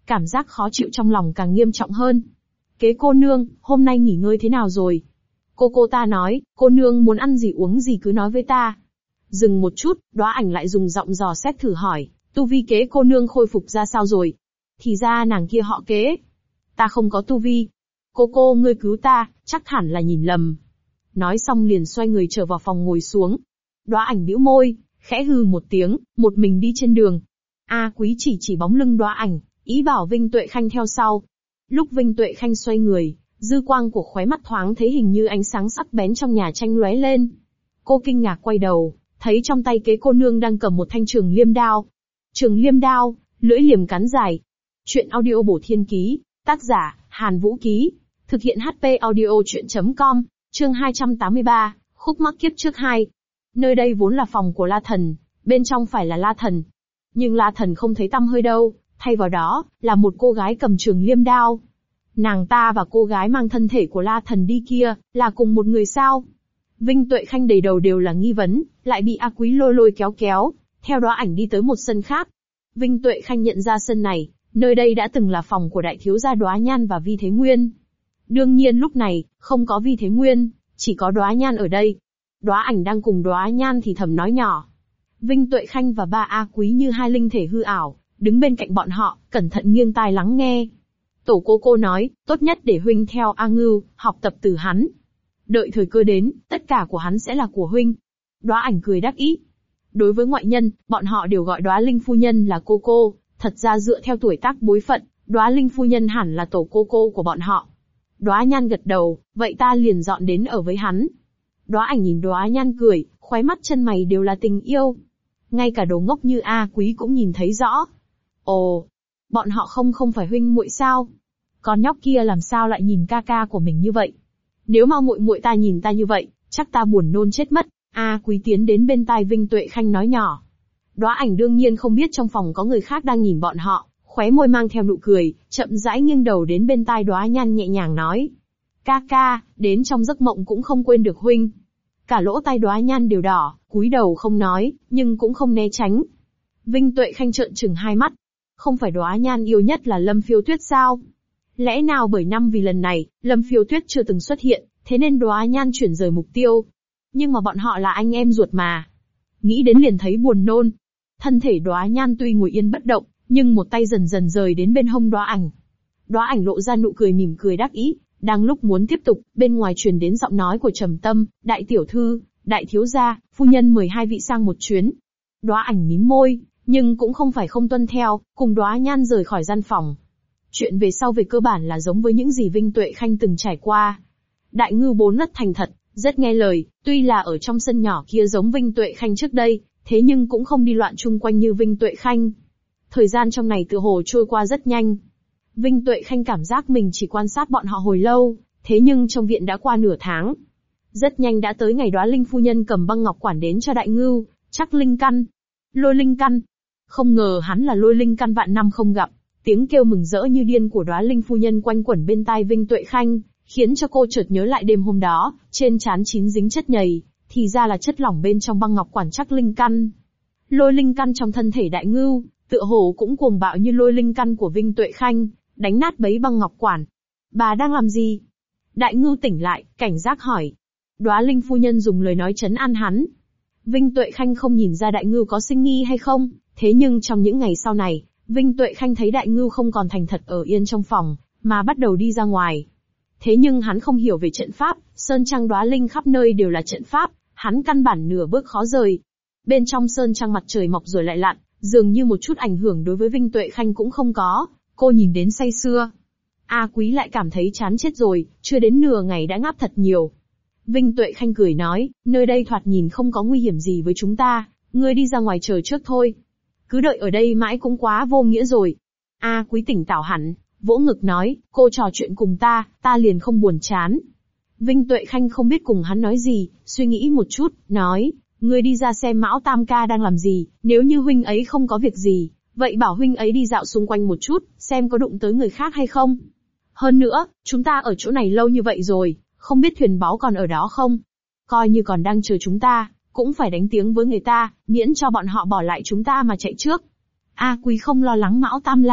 cảm giác khó chịu trong lòng càng nghiêm trọng hơn. Kế cô nương, hôm nay nghỉ ngơi thế nào rồi? Cô ta nói, cô nương muốn ăn gì uống gì cứ nói với ta. Dừng một chút, Đóa Ảnh lại dùng giọng dò xét thử hỏi, tu vi Kế cô nương khôi phục ra sao rồi? Thì ra nàng kia họ Kế. Ta không có tu vi. Cô ngươi cứu ta, chắc hẳn là nhìn lầm. Nói xong liền xoay người trở vào phòng ngồi xuống. Đóa Ảnh bĩu môi, khẽ hừ một tiếng, một mình đi trên đường. A Quý chỉ bóng lưng Đóa Ảnh, ý bảo Vinh Tuệ Khanh theo sau. Lúc Vinh Tuệ Khanh xoay người, dư quang của khóe mắt thoáng thấy hình như ánh sáng sắc bén trong nhà tranh lóe lên. Cô kinh ngạc quay đầu, thấy trong tay Kế cô nương đang cầm một thanh trường liêm đao. Trường liêm đao, lưỡi liềm cán dài. Chuyện audio bổ thiên ký, tác giả, Hàn Vũ Ký. Thực hiện HP audio chuyện.com, chương 283, khúc mắc kiếp trước 2. Nơi đây vốn là phòng của La Thần, bên trong phải là La Thần. Nhưng La Thần không thấy tăm hơi đâu, thay vào đó, là một cô gái cầm trường liêm đao. Nàng ta và cô gái mang thân thể của La Thần đi kia, là cùng một người sao? Vinh Tuệ Khanh đầy đầu đều là nghi vấn, lại bị A Quý lôi kéo, theo Đóa Ảnh đi tới một sân khác. Vinh Tuệ Khanh nhận ra sân này, nơi đây đã từng là phòng của đại thiếu gia Đóa Nhan và Vi Thế Nguyên. Đương nhiên lúc này, không có Vi Thế Nguyên, chỉ có Đóa Nhan ở đây. Đóa Ảnh đang cùng Đóa Nhan thì thầm nói nhỏ. Vinh Tuệ Khanh và ba A Quý như hai linh thể hư ảo, đứng bên cạnh bọn họ, cẩn thận nghiêng tai lắng nghe. Tổ cô nói, tốt nhất để huynh theo A Ngưu, học tập từ hắn. Đợi thời cơ đến, tất cả của hắn sẽ là của huynh. Đóa Ảnh cười đắc ý. Đối với ngoại nhân, bọn họ đều gọi Đóa Linh phu nhân là cô. Thật ra dựa theo tuổi tác bối phận, Đóa Linh phu nhân hẳn là tổ cô của bọn họ. Đóa Nhan gật đầu, vậy ta liền dọn đến ở với hắn. Đóa Ảnh nhìn Đóa Nhan cười, khóe mắt chân mày đều là tình yêu. Ngay cả đồ ngốc như A Quý cũng nhìn thấy rõ. Ồ, bọn họ không phải huynh muội sao? Con nhóc kia làm sao lại nhìn ca của mình như vậy? Nếu mà muội ta nhìn ta như vậy, chắc ta buồn nôn chết mất. A Quý tiến đến bên tai Vinh Tuệ Khanh nói nhỏ. Đóa Ảnh đương nhiên không biết trong phòng có người khác đang nhìn bọn họ, khóe môi mang theo nụ cười, chậm rãi nghiêng đầu đến bên tai Đóa Nhan nhẹ nhàng nói. Ca, đến trong giấc mộng cũng không quên được huynh. Cả lỗ tai Đóa Nhan đều đỏ, cúi đầu không nói, nhưng cũng không né tránh. Vinh Tuệ Khanh trợn trừng hai mắt. Không phải Đóa Nhan yêu nhất là Lâm Phiêu Tuyết sao? Lẽ nào bởi năm vì lần này, Lâm Phiêu Tuyết chưa từng xuất hiện, thế nên Đóa Nhan chuyển rời mục tiêu. Nhưng mà bọn họ là anh em ruột mà. Nghĩ đến liền thấy buồn nôn. Thân thể Đóa Nhan tuy ngồi yên bất động, nhưng một tay dần dần rời đến bên hông Đóa Ảnh. Đóa Ảnh lộ ra nụ cười mỉm cười đắc ý, đang lúc muốn tiếp tục, bên ngoài truyền đến giọng nói của Trầm Tâm, đại tiểu thư, đại thiếu gia, phu nhân mời hai vị sang một chuyến. Đóa Ảnh mím môi, nhưng cũng không phải không tuân theo, cùng Đóa Nhan rời khỏi gian phòng. Chuyện về sau về cơ bản là giống với những gì Vinh Tuệ Khanh từng trải qua. Đại Ngưu bốn rất thành thật, rất nghe lời, tuy là ở trong sân nhỏ kia giống Vinh Tuệ Khanh trước đây, thế nhưng cũng không đi loạn chung quanh như Vinh Tuệ Khanh. Thời gian trong này tựa hồ trôi qua rất nhanh. Vinh Tuệ Khanh cảm giác mình chỉ quan sát bọn họ hồi lâu, thế nhưng trong viện đã qua nửa tháng. Rất nhanh đã tới ngày Đóa Linh phu nhân cầm băng ngọc quản đến cho Đại Ngưu, chắc linh căn, lôi linh căn. Không ngờ hắn là lôi linh căn vạn năm không gặp, tiếng kêu mừng rỡ như điên của Đóa Linh phu nhân quanh quẩn bên tai Vinh Tuệ Khanh, khiến cho cô chợt nhớ lại đêm hôm đó, trên trán chín dính chất nhầy, thì ra là chất lỏng bên trong băng ngọc quản chắc linh căn. Lôi linh căn trong thân thể Đại Ngưu, tựa hồ cũng cuồng bạo như lôi linh căn của Vinh Tuệ Khanh, đánh nát bấy băng ngọc quản. Bà đang làm gì? Đại Ngưu tỉnh lại, cảnh giác hỏi. Đóa Linh phu nhân dùng lời nói trấn an hắn. Vinh Tuệ Khanh không nhìn ra Đại Ngưu có sinh nghi hay không, thế nhưng trong những ngày sau này, Vinh Tuệ Khanh thấy Đại Ngưu không còn thành thật ở yên trong phòng, mà bắt đầu đi ra ngoài. Thế nhưng hắn không hiểu về trận pháp, sơn trăng Đóa Linh khắp nơi đều là trận pháp, hắn căn bản nửa bước khó rời. Bên trong sơn trăng mặt trời mọc rồi lại lặn, dường như một chút ảnh hưởng đối với Vinh Tuệ Khanh cũng không có, cô nhìn đến say sưa. A Quý lại cảm thấy chán chết rồi, chưa đến nửa ngày đã ngáp thật nhiều. Vinh Tuệ Khanh cười nói, nơi đây thoạt nhìn không có nguy hiểm gì với chúng ta, ngươi đi ra ngoài chờ trước thôi. Cứ đợi ở đây mãi cũng quá vô nghĩa rồi. A Quý tỉnh táo hẳn, vỗ ngực nói, cô trò chuyện cùng ta liền không buồn chán. Vinh Tuệ Khanh không biết cùng hắn nói gì, suy nghĩ một chút, nói, ngươi đi ra xem Mão Tam ca đang làm gì, nếu như huynh ấy không có việc gì, vậy bảo huynh ấy đi dạo xung quanh một chút, xem có đụng tới người khác hay không. Hơn nữa, chúng ta ở chỗ này lâu như vậy rồi, không biết thuyền báu còn ở đó không? Coi như còn đang chờ chúng ta, cũng phải đánh tiếng với người ta, miễn cho bọn họ bỏ lại chúng ta mà chạy trước. A Quý không lo lắng Mão Tam Lang,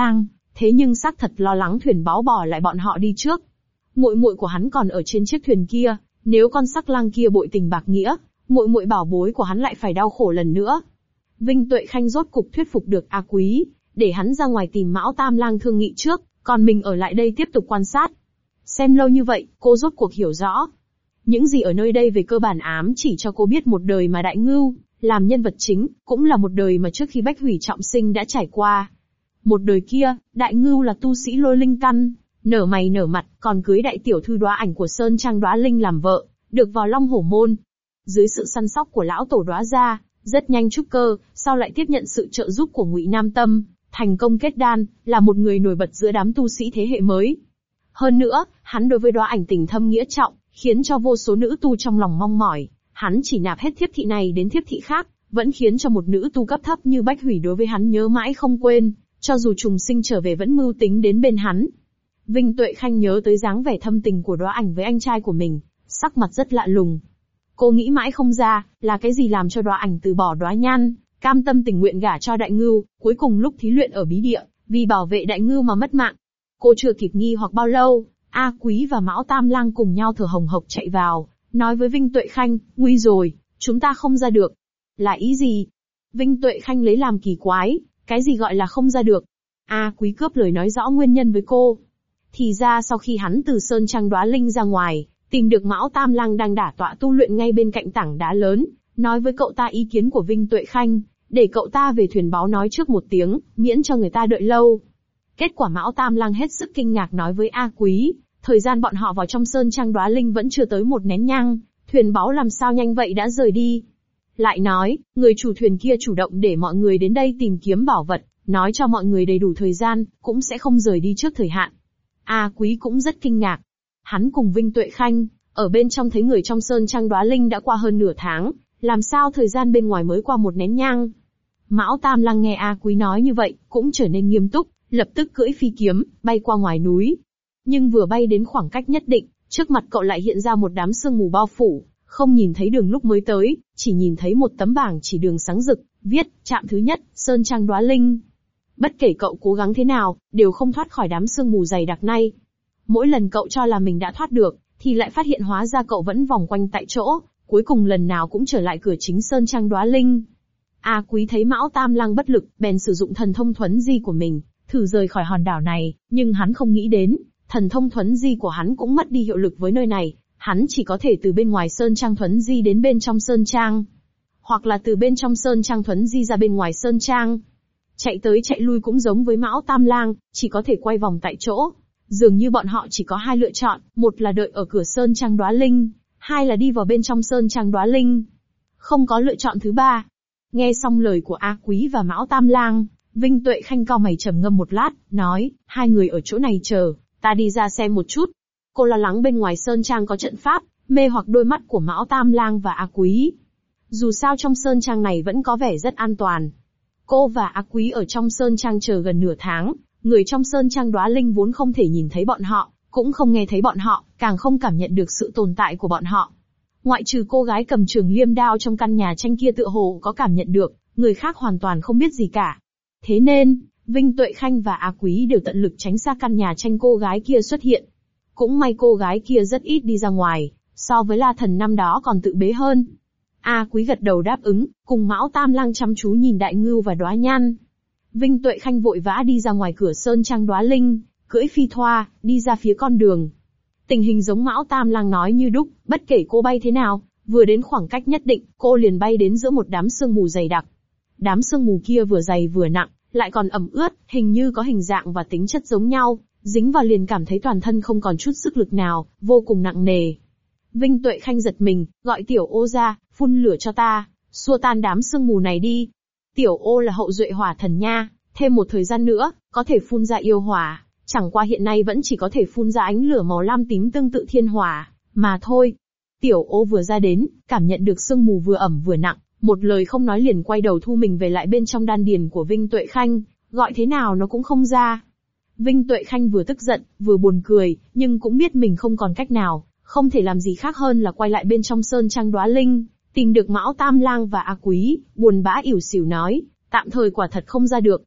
thế nhưng xác thật lo lắng thuyền báo bỏ lại bọn họ đi trước. Muội muội của hắn còn ở trên chiếc thuyền kia, nếu con sắc lang kia bội tình bạc nghĩa, muội muội bảo bối của hắn lại phải đau khổ lần nữa. Vinh Tuệ Khanh rốt cục thuyết phục được A Quý, để hắn ra ngoài tìm Mão Tam Lang thương nghị trước, còn mình ở lại đây tiếp tục quan sát. Xem lâu như vậy, cô rốt cuộc hiểu rõ. Những gì ở nơi đây về cơ bản ám chỉ cho cô biết một đời mà Đại Ngưu, làm nhân vật chính, cũng là một đời mà trước khi Bách Hủy trọng sinh đã trải qua. Một đời kia, Đại Ngưu là tu sĩ lôi linh căn, nở mày nở mặt, còn cưới đại tiểu thư Đóa Ảnh của Sơn Trang Đóa Linh làm vợ, được vào Long Hổ Môn. Dưới sự săn sóc của lão tổ Đóa gia, rất nhanh trúc cơ, sau lại tiếp nhận sự trợ giúp của Ngụy Nam Tâm, thành công kết đan, là một người nổi bật giữa đám tu sĩ thế hệ mới. Hơn nữa, hắn đối với Đóa Ảnh tình thâm nghĩa trọng, khiến cho vô số nữ tu trong lòng mong mỏi. Hắn chỉ nạp hết thiếp thị này đến thiếp thị khác, vẫn khiến cho một nữ tu cấp thấp như Bách Hủy đối với hắn nhớ mãi không quên, cho dù trùng sinh trở về vẫn mưu tính đến bên hắn. Vinh Tuệ Khanh nhớ tới dáng vẻ thâm tình của Đóa Ảnh với anh trai của mình, sắc mặt rất lạ lùng. Cô nghĩ mãi không ra, là cái gì làm cho Đóa Ảnh từ bỏ Đóa Nhan, cam tâm tình nguyện gả cho Đại Ngưu, cuối cùng lúc thí luyện ở bí địa, vì bảo vệ Đại Ngưu mà mất mạng. Cô chưa kịp nghi hoặc bao lâu, A Quý và Mão Tam Lang cùng nhau thở hồng hộc chạy vào, nói với Vinh Tuệ Khanh, nguy rồi, chúng ta không ra được. Là ý gì? Vinh Tuệ Khanh lấy làm kỳ quái, cái gì gọi là không ra được? A Quý cướp lời nói rõ nguyên nhân với cô. Thì ra sau khi hắn từ Sơn Trang Đóa Linh ra ngoài, tìm được Mão Tam Lang đang đả tọa tu luyện ngay bên cạnh tảng đá lớn, nói với cậu ta ý kiến của Vinh Tuệ Khanh, để cậu ta về thuyền báo nói trước một tiếng, miễn cho người ta đợi lâu. Kết quả Mão Tam Lang hết sức kinh ngạc nói với A Quý, thời gian bọn họ vào trong Sơn Trang Đóa Linh vẫn chưa tới một nén nhang, thuyền báo làm sao nhanh vậy đã rời đi. Lại nói, người chủ thuyền kia chủ động để mọi người đến đây tìm kiếm bảo vật, nói cho mọi người đầy đủ thời gian, cũng sẽ không rời đi trước thời hạn. A Quý cũng rất kinh ngạc. Hắn cùng Vinh Tuệ Khanh, ở bên trong thấy người trong Sơn Trang Đóa Linh đã qua hơn nửa tháng, làm sao thời gian bên ngoài mới qua một nén nhang. Mão Tam Lang nghe A Quý nói như vậy, cũng trở nên nghiêm túc, lập tức cưỡi phi kiếm, bay qua ngoài núi. Nhưng vừa bay đến khoảng cách nhất định, trước mặt cậu lại hiện ra một đám sương mù bao phủ, không nhìn thấy đường lúc mới tới, chỉ nhìn thấy một tấm bảng chỉ đường sáng rực, viết, trạm thứ nhất, Sơn Trang Đóa Linh. Bất kể cậu cố gắng thế nào, đều không thoát khỏi đám sương mù dày đặc này. Mỗi lần cậu cho là mình đã thoát được, thì lại phát hiện hóa ra cậu vẫn vòng quanh tại chỗ, cuối cùng lần nào cũng trở lại cửa chính Sơn Trang Đóa Linh. A Quý thấy Mão Tam Lang bất lực, bèn sử dụng thần thông thuấn di của mình, thử rời khỏi hòn đảo này, nhưng hắn không nghĩ đến, thần thông thuấn di của hắn cũng mất đi hiệu lực với nơi này, hắn chỉ có thể từ bên ngoài Sơn Trang thuấn di đến bên trong Sơn Trang, hoặc là từ bên trong Sơn Trang thuấn di ra bên ngoài Sơn Trang. Chạy tới chạy lui cũng giống với Mão Tam Lang, chỉ có thể quay vòng tại chỗ. Dường như bọn họ chỉ có hai lựa chọn, một là đợi ở cửa Sơn Trang Đóa Linh, hai là đi vào bên trong Sơn Trang Đóa Linh. Không có lựa chọn thứ ba. Nghe xong lời của A Quý và Mão Tam Lang, Vinh Tuệ Khanh cau mày trầm ngâm một lát, nói, hai người ở chỗ này chờ, ta đi ra xem một chút. Cô lo lắng bên ngoài Sơn Trang có trận pháp, mê hoặc đôi mắt của Mão Tam Lang và A Quý. Dù sao trong Sơn Trang này vẫn có vẻ rất an toàn. Cô và A Quý ở trong Sơn Trang chờ gần nửa tháng, người trong Sơn Trang Đóa Linh vốn không thể nhìn thấy bọn họ, cũng không nghe thấy bọn họ, càng không cảm nhận được sự tồn tại của bọn họ. Ngoại trừ cô gái cầm trường liêm đao trong căn nhà tranh kia tựa hồ có cảm nhận được, người khác hoàn toàn không biết gì cả. Thế nên, Vinh Tuệ Khanh và A Quý đều tận lực tránh xa căn nhà tranh cô gái kia xuất hiện. Cũng may cô gái kia rất ít đi ra ngoài, so với La Thần năm đó còn tự bế hơn. A Quý gật đầu đáp ứng, cùng Mão Tam Lang chăm chú nhìn Đại Ngưu và Đóa Nhan. Vinh Tuệ Khanh vội vã đi ra ngoài cửa Sơn Trang Đóa Linh, cưỡi phi thoa, đi ra phía con đường. Tình hình giống Mão Tam Lang nói như đúc, bất kể cô bay thế nào, vừa đến khoảng cách nhất định, cô liền bay đến giữa một đám sương mù dày đặc. Đám sương mù kia vừa dày vừa nặng, lại còn ẩm ướt, hình như có hình dạng và tính chất giống nhau, dính vào liền cảm thấy toàn thân không còn chút sức lực nào, vô cùng nặng nề. Vinh Tuệ Khanh giật mình, gọi Tiểu Ô ra, phun lửa cho ta, xua tan đám sương mù này đi. Tiểu Ô là hậu duệ hỏa thần nha, thêm một thời gian nữa, có thể phun ra yêu hỏa, chẳng qua hiện nay vẫn chỉ có thể phun ra ánh lửa màu lam tím tương tự thiên hỏa, mà thôi. Tiểu Ô vừa ra đến, cảm nhận được sương mù vừa ẩm vừa nặng, một lời không nói liền quay đầu thu mình về lại bên trong đan điền của Vinh Tuệ Khanh, gọi thế nào nó cũng không ra. Vinh Tuệ Khanh vừa tức giận, vừa buồn cười, nhưng cũng biết mình không còn cách nào, không thể làm gì khác hơn là quay lại bên trong Sơn Trang Đóa Linh, tìm được Mão Tam Lang và A Quý, buồn bã ỉu xìu nói, tạm thời quả thật không ra được.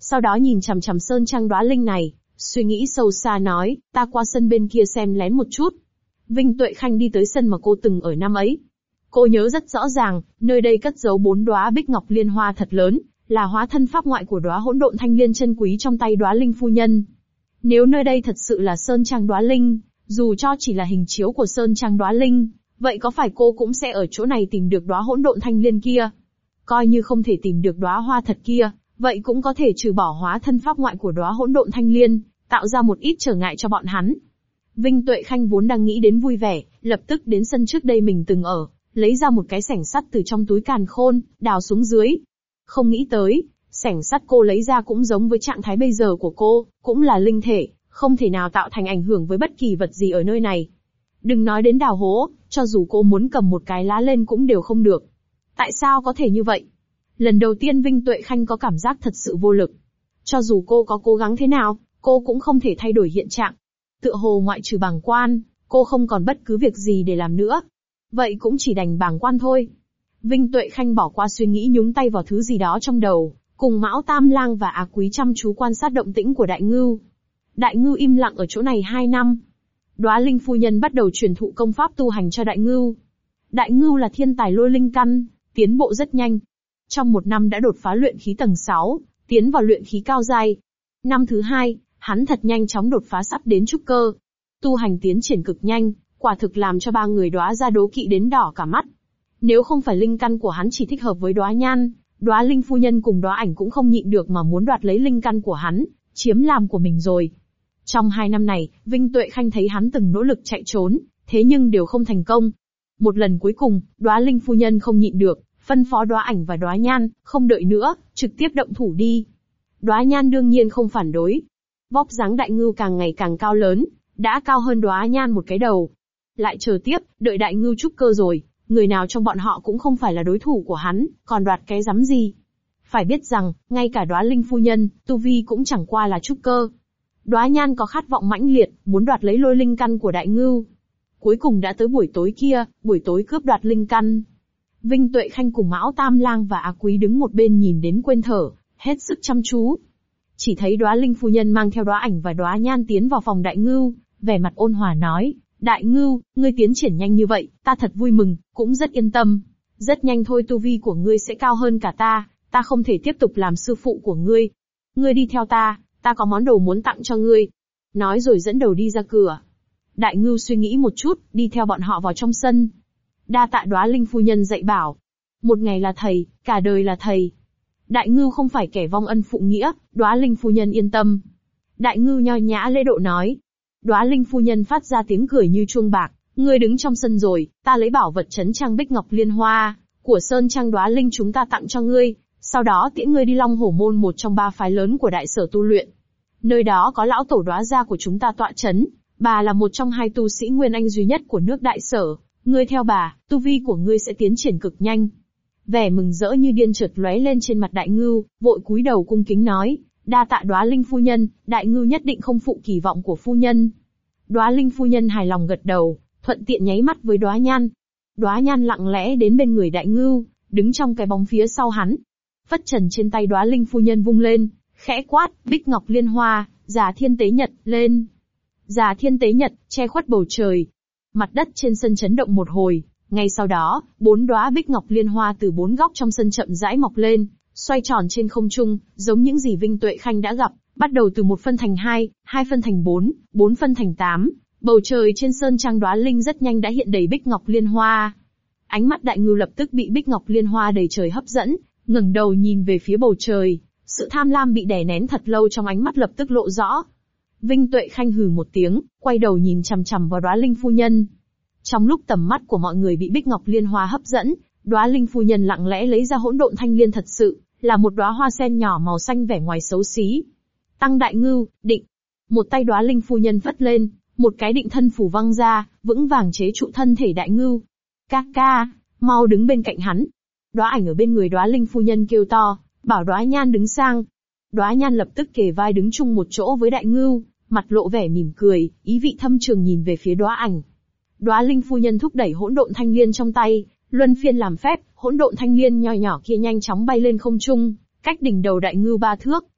Sau đó nhìn chằm chằm sơn trang đóa linh này, suy nghĩ sâu xa nói, ta qua sân bên kia xem lén một chút. Vinh Tuệ Khanh đi tới sân mà cô từng ở năm ấy. Cô nhớ rất rõ ràng, nơi đây cất giấu 4 đóa bích ngọc liên hoa thật lớn, là hóa thân pháp ngoại của đóa hỗn độn thanh liên chân quý trong tay đóa linh phu nhân. Nếu nơi đây thật sự là sơn trang đóa linh, dù cho chỉ là hình chiếu của sơn trang đóa linh, vậy có phải cô cũng sẽ ở chỗ này tìm được đóa hỗn độn thanh liên kia? Coi như không thể tìm được đóa hoa thật kia, vậy cũng có thể trừ bỏ hóa thân pháp ngoại của đóa hỗn độn thanh liên, tạo ra một ít trở ngại cho bọn hắn. Vinh Tuệ Khanh vốn đang nghĩ đến vui vẻ, lập tức đến sân trước đây mình từng ở, lấy ra một cái xẻng sắt từ trong túi càn khôn, đào xuống dưới. Không nghĩ tới, xẻng sắt cô lấy ra cũng giống với trạng thái bây giờ của cô, cũng là linh thể, không thể nào tạo thành ảnh hưởng với bất kỳ vật gì ở nơi này. Đừng nói đến đào hố, cho dù cô muốn cầm một cái lá lên cũng đều không được. Tại sao có thể như vậy? Lần đầu tiên Vinh Tuệ Khanh có cảm giác thật sự vô lực. Cho dù cô có cố gắng thế nào, cô cũng không thể thay đổi hiện trạng. Tựa hồ ngoại trừ bàng quan, cô không còn bất cứ việc gì để làm nữa. Vậy cũng chỉ đành bàng quan thôi. Vinh Tuệ Khanh bỏ qua suy nghĩ nhúng tay vào thứ gì đó trong đầu, cùng Mão Tam Lang và Á Quý chăm chú quan sát động tĩnh của Đại Ngưu. Đại Ngưu im lặng ở chỗ này 2 năm. Đóa linh phu nhân bắt đầu truyền thụ công pháp tu hành cho Đại Ngưu. Đại Ngưu là thiên tài lôi linh căn, tiến bộ rất nhanh. Trong 1 năm đã đột phá luyện khí tầng 6, tiến vào luyện khí cao giai. Năm thứ 2, hắn thật nhanh chóng đột phá sắp đến trúc cơ. Tu hành tiến triển cực nhanh, quả thực làm cho 3 người Đóa gia đố kỵ đến đỏ cả mắt. Nếu không phải linh căn của hắn chỉ thích hợp với Đóa Nhan, Đóa linh phu nhân cùng Đóa Ảnh cũng không nhịn được mà muốn đoạt lấy linh căn của hắn, chiếm làm của mình rồi. Trong 2 năm này, Vinh Tuệ Khanh thấy hắn từng nỗ lực chạy trốn, thế nhưng đều không thành công. Một lần cuối cùng, Đóa linh phu nhân không nhịn được, phân phó Đóa Ảnh và Đóa Nhan, không đợi nữa, trực tiếp động thủ đi. Đóa Nhan đương nhiên không phản đối. Vóc dáng Đại Ngưu càng ngày càng cao lớn, đã cao hơn Đóa Nhan một cái đầu. Lại chờ tiếp, đợi Đại Ngưu trúc cơ rồi, người nào trong bọn họ cũng không phải là đối thủ của hắn, còn đoạt cái rắm gì. Phải biết rằng, ngay cả Đóa linh phu nhân, tu vi cũng chẳng qua là trúc cơ. Đóa Nhan có khát vọng mãnh liệt, muốn đoạt lấy lôi linh căn của Đại Ngưu. Cuối cùng đã tới buổi tối kia, buổi tối cướp đoạt linh căn. Vinh Tuệ Khanh cùng Mão Tam Lang và Á Quý đứng một bên nhìn đến quên thở, hết sức chăm chú. Chỉ thấy Đóa linh phu nhân mang theo Đóa Ảnh và Đóa Nhan tiến vào phòng Đại Ngưu, vẻ mặt ôn hòa nói, Đại Ngưu, ngươi tiến triển nhanh như vậy, ta thật vui mừng, cũng rất yên tâm. Rất nhanh thôi tu vi của ngươi sẽ cao hơn cả ta không thể tiếp tục làm sư phụ của ngươi. Ngươi đi theo ta có món đồ muốn tặng cho ngươi. Nói rồi dẫn đầu đi ra cửa. Đại Ngưu suy nghĩ một chút, đi theo bọn họ vào trong sân. Đa tạ Đóa linh phu nhân dạy bảo. Một ngày là thầy, cả đời là thầy. Đại Ngưu không phải kẻ vong ân phụ nghĩa, Đóa linh phu nhân yên tâm. Đại Ngưu nho nhã lễ độ nói. Đóa linh phu nhân phát ra tiếng cười như chuông bạc, ngươi đứng trong sân rồi, ta lấy bảo vật trấn trang bích ngọc liên hoa của sơn trang Đóa linh chúng ta tặng cho ngươi, sau đó tiễn ngươi đi Long Hổ môn, một trong 3 phái lớn của đại sở tu luyện. Nơi đó có lão tổ Đóa gia của chúng ta tọa trấn, bà là một trong 2 tu sĩ nguyên anh duy nhất của nước đại sở, ngươi theo bà, tu vi của ngươi sẽ tiến triển cực nhanh. Vẻ mừng rỡ như điên chợt lóe lên trên mặt Đại Ngưu, vội cúi đầu cung kính nói, đa tạ Đóa linh phu nhân, Đại Ngưu nhất định không phụ kỳ vọng của phu nhân. Đóa linh phu nhân hài lòng gật đầu, thuận tiện nháy mắt với Đóa Nhan. Đóa Nhan lặng lẽ đến bên người Đại Ngưu, đứng trong cái bóng phía sau hắn. Phất trần trên tay Đóa linh phu nhân vung lên, khẽ quát, bích ngọc liên hoa, già thiên tế nhật, lên. Già thiên tế nhật, che khuất bầu trời. Mặt đất trên sân chấn động một hồi, ngay sau đó, 4 đóa bích ngọc liên hoa từ 4 góc trong sân chậm rãi mọc lên, xoay tròn trên không trung, giống những gì Vinh Tuệ Khanh đã gặp, bắt đầu từ 1 phân thành 2, 2 phân thành 4, 4 phân thành 8. Bầu trời trên sơn trang Đóa linh rất nhanh đã hiện đầy bích ngọc liên hoa. Ánh mắt Đại Ngưu lập tức bị bích ngọc liên hoa đầy trời hấp dẫn, ngẩng đầu nhìn về phía bầu trời, sự tham lam bị đè nén thật lâu trong ánh mắt lập tức lộ rõ. Vinh Tuệ Khanh hừ một tiếng, quay đầu nhìn chằm chằm vào Đóa linh phu nhân. Trong lúc tầm mắt của mọi người bị bích ngọc liên hoa hấp dẫn, Đóa linh phu nhân lặng lẽ lấy ra hỗn độn thanh liên, thật sự là một đóa hoa sen nhỏ màu xanh vẻ ngoài xấu xí. Tăng Đại Ngưu, định. Một tay Đóa linh phu nhân phất lên, một cái định thân phù văng ra, vững vàng chế trụ thân thể Đại Ngưu. Ca ca, mau đứng bên cạnh hắn. Đóa Ảnh ở bên người Đóa linh phu nhân kêu to, bảo Đóa Nhan đứng sang. Đóa Nhan lập tức kề vai đứng chung một chỗ với Đại Ngưu, mặt lộ vẻ mỉm cười, ý vị thâm trường nhìn về phía Đóa Ảnh. Đóa linh phu nhân thúc đẩy hỗn độn thanh liên trong tay, luân phiên làm phép, hỗn độn thanh liên nho nhỏ kia nhanh chóng bay lên không trung, cách đỉnh đầu Đại Ngưu 3 thước,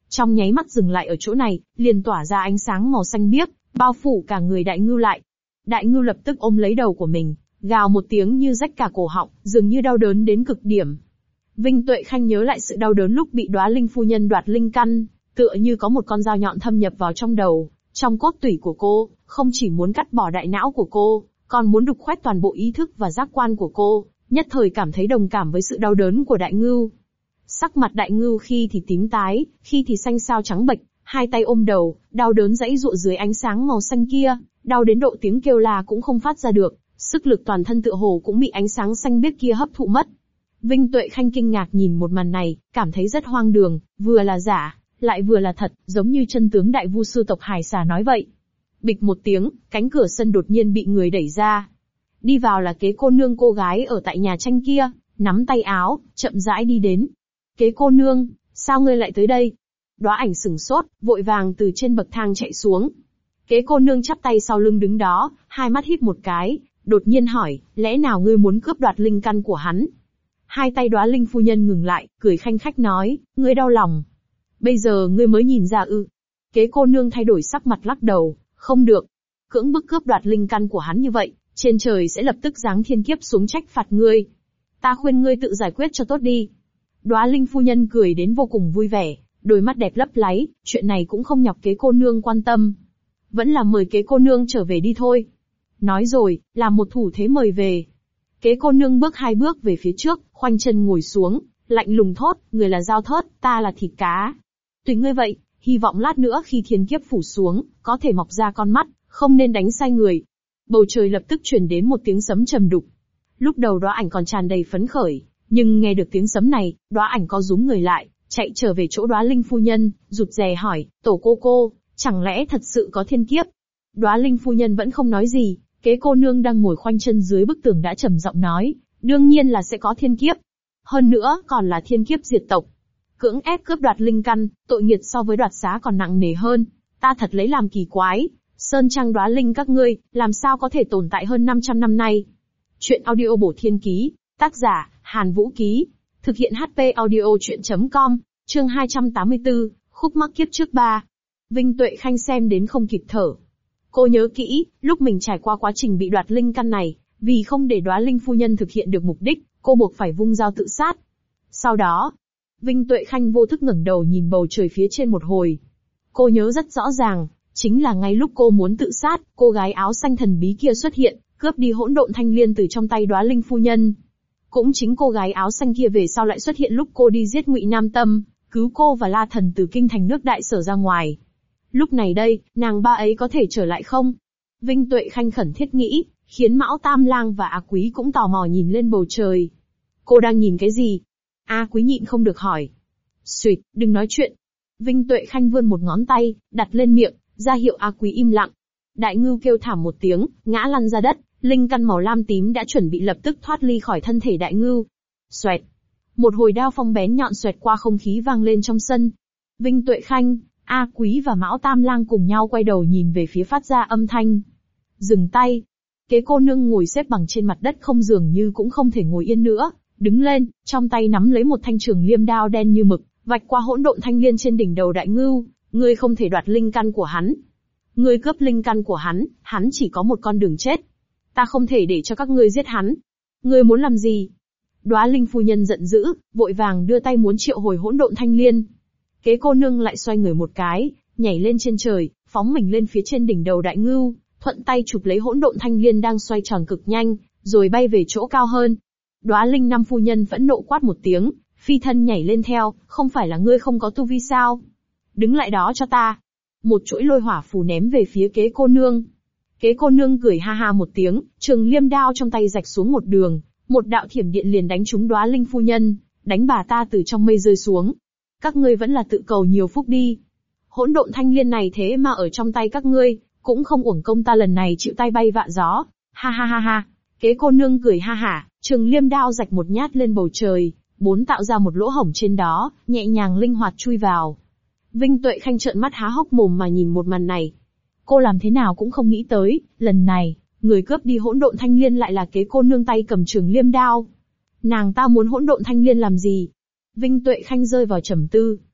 Trong nháy mắt dừng lại ở chỗ này, liền tỏa ra ánh sáng màu xanh biếc, bao phủ cả người Đại Ngưu lại. Đại Ngưu lập tức ôm lấy đầu của mình, gào một tiếng như rách cả cổ họng, dường như đau đớn đến cực điểm. Vinh Tuệ Khanh nhớ lại sự đau đớn lúc bị Đóa Linh phu nhân đoạt linh căn, tựa như có một con dao nhọn thâm nhập vào trong đầu, trong cốt tủy của cô, không chỉ muốn cắt bỏ đại não của cô, còn muốn đục khoét toàn bộ ý thức và giác quan của cô, nhất thời cảm thấy đồng cảm với sự đau đớn của Đại Ngưu. Sắc mặt Đại Ngưu khi thì tím tái, khi thì xanh xao trắng bệch, hai tay ôm đầu, đau đớn giãy giụa dưới ánh sáng màu xanh kia, đau đến độ tiếng kêu la cũng không phát ra được, sức lực toàn thân tựa hồ cũng bị ánh sáng xanh biếc kia hấp thụ mất. Vinh Tuệ Khanh kinh ngạc nhìn một màn này, cảm thấy rất hoang đường, vừa là giả, lại vừa là thật, giống như chân tướng đại vu sư tộc Hải Xà nói vậy. Bịch một tiếng, cánh cửa sân đột nhiên bị người đẩy ra. Đi vào là Kế cô nương, cô gái ở tại nhà tranh kia, nắm tay áo, chậm rãi đi đến. Kế cô nương, sao ngươi lại tới đây? Đóa Ảnh sửng sốt, vội vàng từ trên bậc thang chạy xuống. Kế cô nương chắp tay sau lưng đứng đó, hai mắt híp một cái, đột nhiên hỏi, lẽ nào ngươi muốn cướp đoạt linh căn của hắn? Hai tay Đóa Linh phu nhân ngừng lại, cười khanh khách nói, ngươi đau lòng. Bây giờ ngươi mới nhìn ra ư? Kế cô nương thay đổi sắc mặt lắc đầu, không được. Cưỡng bức cướp đoạt linh căn của hắn như vậy, trên trời sẽ lập tức giáng thiên kiếp xuống trách phạt ngươi. Ta khuyên ngươi tự giải quyết cho tốt đi. Đóa Linh phu nhân cười đến vô cùng vui vẻ, đôi mắt đẹp lấp láy, chuyện này cũng không nhọc Kế cô nương quan tâm. Vẫn là mời Kế cô nương trở về đi thôi. Nói rồi, làm một thủ thế mời về. Kế cô nương bước hai bước về phía trước, khoanh chân ngồi xuống, lạnh lùng thốt, người là dao thớt, ta là thịt cá. Tùy ngươi vậy, hy vọng lát nữa khi thiên kiếp phủ xuống, có thể mọc ra con mắt, không nên đánh sai người. Bầu trời lập tức truyền đến một tiếng sấm trầm đục. Lúc đầu Đóa Ảnh còn tràn đầy phấn khởi, nhưng nghe được tiếng sấm này, Đóa Ảnh co rúm người lại, chạy trở về chỗ Đóa Linh phu nhân, rụt rè hỏi, tổ cô, chẳng lẽ thật sự có thiên kiếp? Đóa Linh phu nhân vẫn không nói gì, Kế cô nương đang ngồi khoanh chân dưới bức tường đã trầm giọng nói, đương nhiên là sẽ có thiên kiếp. Hơn nữa, còn là thiên kiếp diệt tộc. Cưỡng ép cướp đoạt linh căn, tội nghiệt so với đoạt xá còn nặng nề hơn. Ta thật lấy làm kỳ quái. Sơn Trang Đóa Linh các ngươi, làm sao có thể tồn tại hơn 500 năm nay? Chuyện audio bổ thiên ký, tác giả, Hàn Vũ Ký. Thực hiện HP audio chuyện.com, chương 284, khúc mắc kiếp trước 3. Vinh Tuệ Khanh xem đến không kịp thở. Cô nhớ kỹ, lúc mình trải qua quá trình bị đoạt linh căn này, vì không để Đóa Linh phu nhân thực hiện được mục đích, cô buộc phải vung dao tự sát. Sau đó, Vinh Tuệ Khanh vô thức ngẩng đầu nhìn bầu trời phía trên một hồi. Cô nhớ rất rõ ràng, chính là ngay lúc cô muốn tự sát, cô gái áo xanh thần bí kia xuất hiện, cướp đi hỗn độn thanh liên từ trong tay Đóa Linh phu nhân. Cũng chính cô gái áo xanh kia về sau lại xuất hiện lúc cô đi giết Ngụy Nam Tâm, cứu cô và La Thần từ kinh thành nước Đại Sở ra ngoài. Lúc này đây, nàng ba ấy có thể trở lại không? Vinh Tuệ Khanh khẩn thiết nghĩ, khiến Mão Tam Lang và A Quý cũng tò mò nhìn lên bầu trời. Cô đang nhìn cái gì? A Quý nhịn không được hỏi. Xuyệt, đừng nói chuyện. Vinh Tuệ Khanh vươn một ngón tay, đặt lên miệng, ra hiệu A Quý im lặng. Đại Ngưu kêu thảm một tiếng, ngã lăn ra đất, linh căn màu lam tím đã chuẩn bị lập tức thoát ly khỏi thân thể Đại Ngưu. Xoẹt. Một hồi đao phong bén nhọn xoẹt qua không khí vang lên trong sân. Vinh Tuệ Khanh, A Quý và Mão Tam Lang cùng nhau quay đầu nhìn về phía phát ra âm thanh. Dừng tay. Kế cô nương ngồi xếp bằng trên mặt đất không, dường như cũng không thể ngồi yên nữa, đứng lên, trong tay nắm lấy một thanh trường liêm đao đen như mực, vạch qua hỗn độn thanh liên trên đỉnh đầu Đại Ngưu. Ngươi không thể đoạt linh căn của hắn. Ngươi cướp linh căn của hắn, hắn chỉ có một con đường chết. Ta không thể để cho các ngươi giết hắn. Ngươi muốn làm gì? Đóa Linh phu nhân giận dữ, vội vàng đưa tay muốn triệu hồi hỗn độn thanh liên. Kế cô nương lại xoay người một cái, nhảy lên trên trời, phóng mình lên phía trên đỉnh đầu Đại Ngưu, thuận tay chụp lấy hỗn độn thanh liên đang xoay tròn cực nhanh, rồi bay về chỗ cao hơn. Đóa Linh năm phu nhân phẫn nộ quát một tiếng, phi thân nhảy lên theo, không phải là ngươi không có tu vi sao? Đứng lại đó cho ta. Một chuỗi lôi hỏa phù ném về phía kế cô nương. Kế cô nương cười ha ha một tiếng, trường liêm đao trong tay rạch xuống một đường, một đạo thiểm điện liền đánh trúng Đóa Linh phu nhân, đánh bà ta từ trong mây rơi xuống. Các ngươi vẫn là tự cầu nhiều phúc đi. Hỗn độn thanh liên này thế mà ở trong tay các ngươi, cũng không uổng công ta lần này chịu tay bay vạ gió. Ha ha ha ha. Kế cô nương cười ha hả, trường liêm đao rạch một nhát lên bầu trời, tạo ra một lỗ hổng trên đó, nhẹ nhàng linh hoạt chui vào. Vinh Tuệ Khanh trợn mắt há hốc mồm mà nhìn một màn này. Cô làm thế nào cũng không nghĩ tới, lần này, người cướp đi hỗn độn thanh liên lại là kế cô nương tay cầm trường liêm đao. Nàng ta muốn hỗn độn thanh liên làm gì? Vinh Tuệ Khanh rơi vào trầm tư.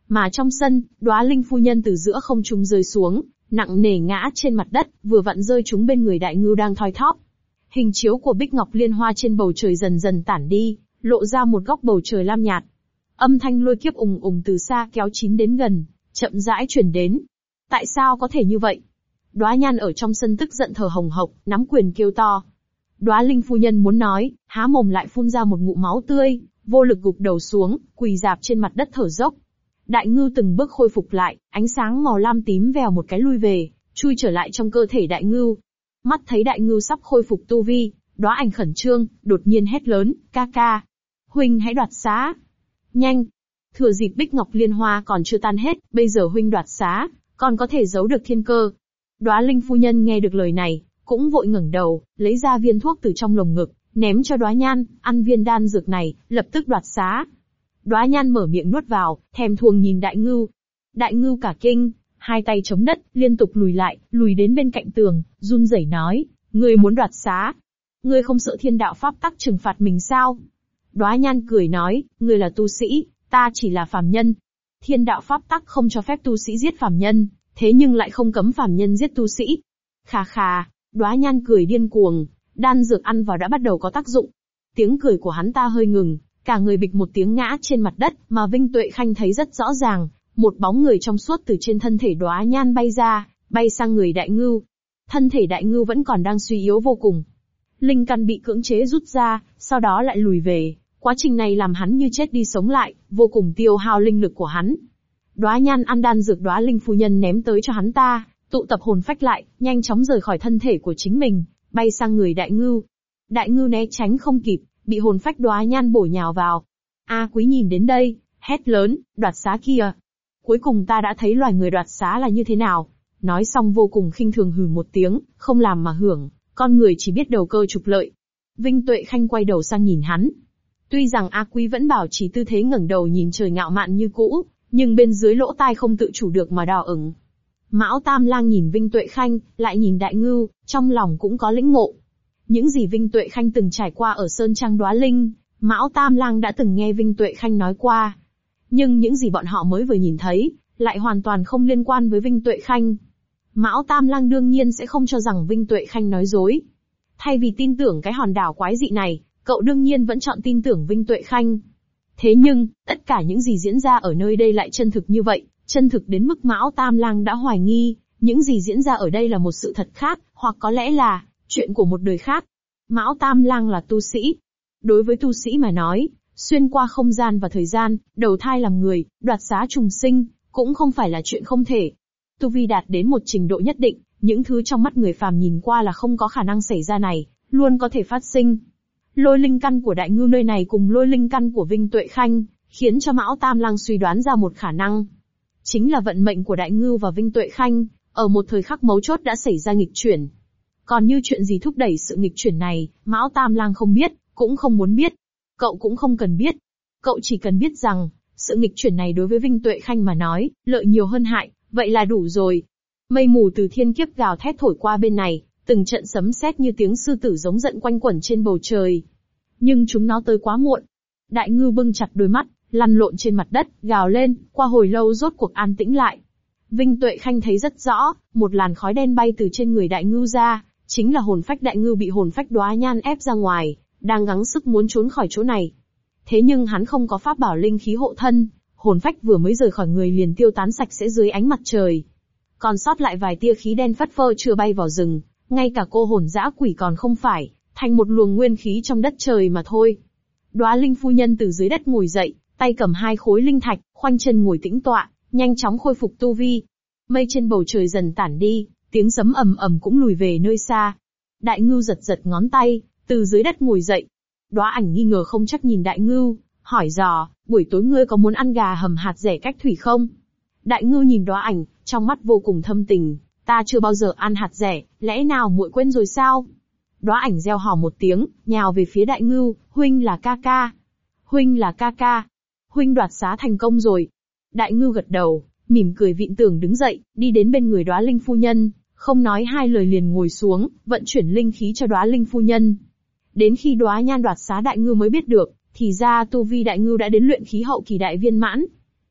Mà trong sân, Đóa Linh phu nhân từ giữa không trung rơi xuống, nặng nề ngã trên mặt đất, vừa vặn rơi trúng bên người Đại Ngưu đang thoi thóp. Hình chiếu của bích ngọc liên hoa trên bầu trời dần dần tản đi, lộ ra một góc bầu trời lam nhạt. Âm thanh lôi kiếp ùng ùng từ xa kéo chín đến gần, chậm rãi truyền đến. Tại sao có thể như vậy? Đóa Nhan ở trong sân tức giận thở hồng hộc, nắm quyền kêu to. Đóa Linh phu nhân muốn nói, há mồm lại phun ra một ngụm máu tươi, vô lực gục đầu xuống, quỳ rạp trên mặt đất thở dốc. Đại Ngưu từng bước khôi phục lại, ánh sáng màu lam tím vèo một cái lui về, chui trở lại trong cơ thể Đại Ngưu. Mắt thấy Đại Ngưu sắp khôi phục tu vi, Đóa Ảnh khẩn trương, đột nhiên hét lớn, ca ca. Huynh hãy đoạt xá. Nhanh. Thừa dịp bích ngọc liên hoa còn chưa tan hết, bây giờ huynh đoạt xá, còn có thể giấu được thiên cơ. Đóa Linh phu nhân nghe được lời này, cũng vội ngẩng đầu, lấy ra viên thuốc từ trong lồng ngực, ném cho Đóa Nhan, ăn viên đan dược này, lập tức đoạt xá. Đóa Nhan mở miệng nuốt vào, thèm thuồng nhìn Đại Ngưu. Đại Ngưu cả kinh, hai tay chống đất, liên tục lùi lại, lùi đến bên cạnh tường, run rẩy nói, ngươi muốn đoạt xá? Ngươi không sợ thiên đạo pháp tắc trừng phạt mình sao? Đóa Nhan cười nói, ngươi là tu sĩ, ta chỉ là phàm nhân. Thiên đạo pháp tắc không cho phép tu sĩ giết phàm nhân, thế nhưng lại không cấm phàm nhân giết tu sĩ. Khà khà, Đóa Nhan cười điên cuồng, đan dược ăn vào đã bắt đầu có tác dụng. Tiếng cười của hắn ta hơi ngừng, cả người bịch một tiếng ngã trên mặt đất, mà Vinh Tuệ Khanh thấy rất rõ ràng, một bóng người trong suốt từ trên thân thể Đóa Nhan bay ra, bay sang người Đại Ngưu. Thân thể Đại Ngưu vẫn còn đang suy yếu vô cùng. Linh căn bị cưỡng chế rút ra, sau đó lại lùi về, quá trình này làm hắn như chết đi sống lại, vô cùng tiêu hao linh lực của hắn. Đóa Nhan ăn đan dược Đóa Linh phu nhân ném tới cho hắn ta, tụ tập hồn phách lại, nhanh chóng rời khỏi thân thể của chính mình, bay sang người Đại Ngưu. Đại Ngưu né tránh không kịp, bị hồn phách Đóa Nhan bổ nhào vào. A Quý nhìn đến đây, hét lớn, đoạt xá kia. Cuối cùng ta đã thấy loài người đoạt xá là như thế nào. Nói xong vô cùng khinh thường hừ một tiếng, không làm mà hưởng, con người chỉ biết đầu cơ trục lợi. Vinh Tuệ Khanh quay đầu sang nhìn hắn. Tuy rằng A Quý vẫn bảo trì tư thế ngẩng đầu nhìn trời ngạo mạn như cũ, nhưng bên dưới lỗ tai không tự chủ được mà đỏ ửng. Mão Tam Lang nhìn Vinh Tuệ Khanh, lại nhìn Đại Ngưu, trong lòng cũng có lĩnh ngộ. Những gì Vinh Tuệ Khanh từng trải qua ở Sơn Trang Đóa Linh, Mão Tam Lang đã từng nghe Vinh Tuệ Khanh nói qua. Nhưng những gì bọn họ mới vừa nhìn thấy, lại hoàn toàn không liên quan với Vinh Tuệ Khanh. Mão Tam Lang đương nhiên sẽ không cho rằng Vinh Tuệ Khanh nói dối. Thay vì tin tưởng cái hòn đảo quái dị này, cậu đương nhiên vẫn chọn tin tưởng Vinh Tuệ Khanh. Thế nhưng, tất cả những gì diễn ra ở nơi đây lại chân thực như vậy, chân thực đến mức Mão Tam Lang đã hoài nghi, những gì diễn ra ở đây là một sự thật khác, hoặc có lẽ là chuyện của một đời khác. Mão Tam Lang là tu sĩ. Đối với tu sĩ mà nói, xuyên qua không gian và thời gian, đầu thai làm người, đoạt xá trùng sinh, cũng không phải là chuyện không thể. Tu vi đạt đến một trình độ nhất định, những thứ trong mắt người phàm nhìn qua là không có khả năng xảy ra này, luôn có thể phát sinh. Lôi linh căn của Đại Ngưu nơi này cùng lôi linh căn của Vinh Tuệ Khanh, khiến cho Mão Tam Lang suy đoán ra một khả năng. Chính là vận mệnh của Đại Ngưu và Vinh Tuệ Khanh, ở một thời khắc mấu chốt đã xảy ra nghịch chuyển. Còn như chuyện gì thúc đẩy sự nghịch chuyển này, Mão Tam Lang không biết, cũng không muốn biết. Cậu cũng không cần biết. Cậu chỉ cần biết rằng, sự nghịch chuyển này đối với Vinh Tuệ Khanh mà nói, lợi nhiều hơn hại, vậy là đủ rồi. Mây mù từ thiên kiếp gào thét thổi qua bên này, từng trận sấm sét như tiếng sư tử giống giận quanh quẩn trên bầu trời. Nhưng chúng nó tới quá muộn. Đại Ngưu bưng chặt đôi mắt, lăn lộn trên mặt đất, gào lên, qua hồi lâu rốt cuộc an tĩnh lại. Vinh Tuệ Khanh thấy rất rõ, một làn khói đen bay từ trên người Đại Ngưu ra, chính là hồn phách Đại Ngưu bị hồn phách Đóa Nhan ép ra ngoài, đang gắng sức muốn trốn khỏi chỗ này. Thế nhưng hắn không có pháp bảo linh khí hộ thân, hồn phách vừa mới rời khỏi người liền tiêu tán sạch sẽ dưới ánh mặt trời. Còn sót lại vài tia khí đen phất phơ chưa bay vào rừng, ngay cả cô hồn dã quỷ còn không phải, thành một luồng nguyên khí trong đất trời mà thôi. Đóa Linh phu nhân từ dưới đất ngồi dậy, tay cầm hai khối linh thạch, khoanh chân ngồi tĩnh tọa, nhanh chóng khôi phục tu vi. Mây trên bầu trời dần tản đi, tiếng sấm ầm ầm cũng lùi về nơi xa. Đại Ngưu giật giật ngón tay, từ dưới đất ngồi dậy. Đóa Ảnh nghi ngờ không chắc nhìn Đại Ngưu, hỏi dò, buổi tối ngươi có muốn ăn gà hầm hạt rẻ cách thủy không? Đại Ngưu nhìn Đóa Ảnh, trong mắt vô cùng thâm tình, ta chưa bao giờ ăn hạt rẻ, lẽ nào muội quên rồi sao? Đóa Ảnh reo hò một tiếng, nhào về phía Đại Ngưu, huynh là ca ca. Huynh là ca ca. Huynh đoạt xá thành công rồi. Đại Ngưu gật đầu, mỉm cười vịn tường đứng dậy, đi đến bên người Đóa Linh phu nhân, không nói hai lời liền ngồi xuống, vận chuyển linh khí cho Đóa Linh phu nhân. Đến khi Đóa Nhan đoạt xá Đại Ngưu mới biết được, thì ra tu vi Đại Ngưu đã đến luyện khí hậu kỳ đại viên mãn.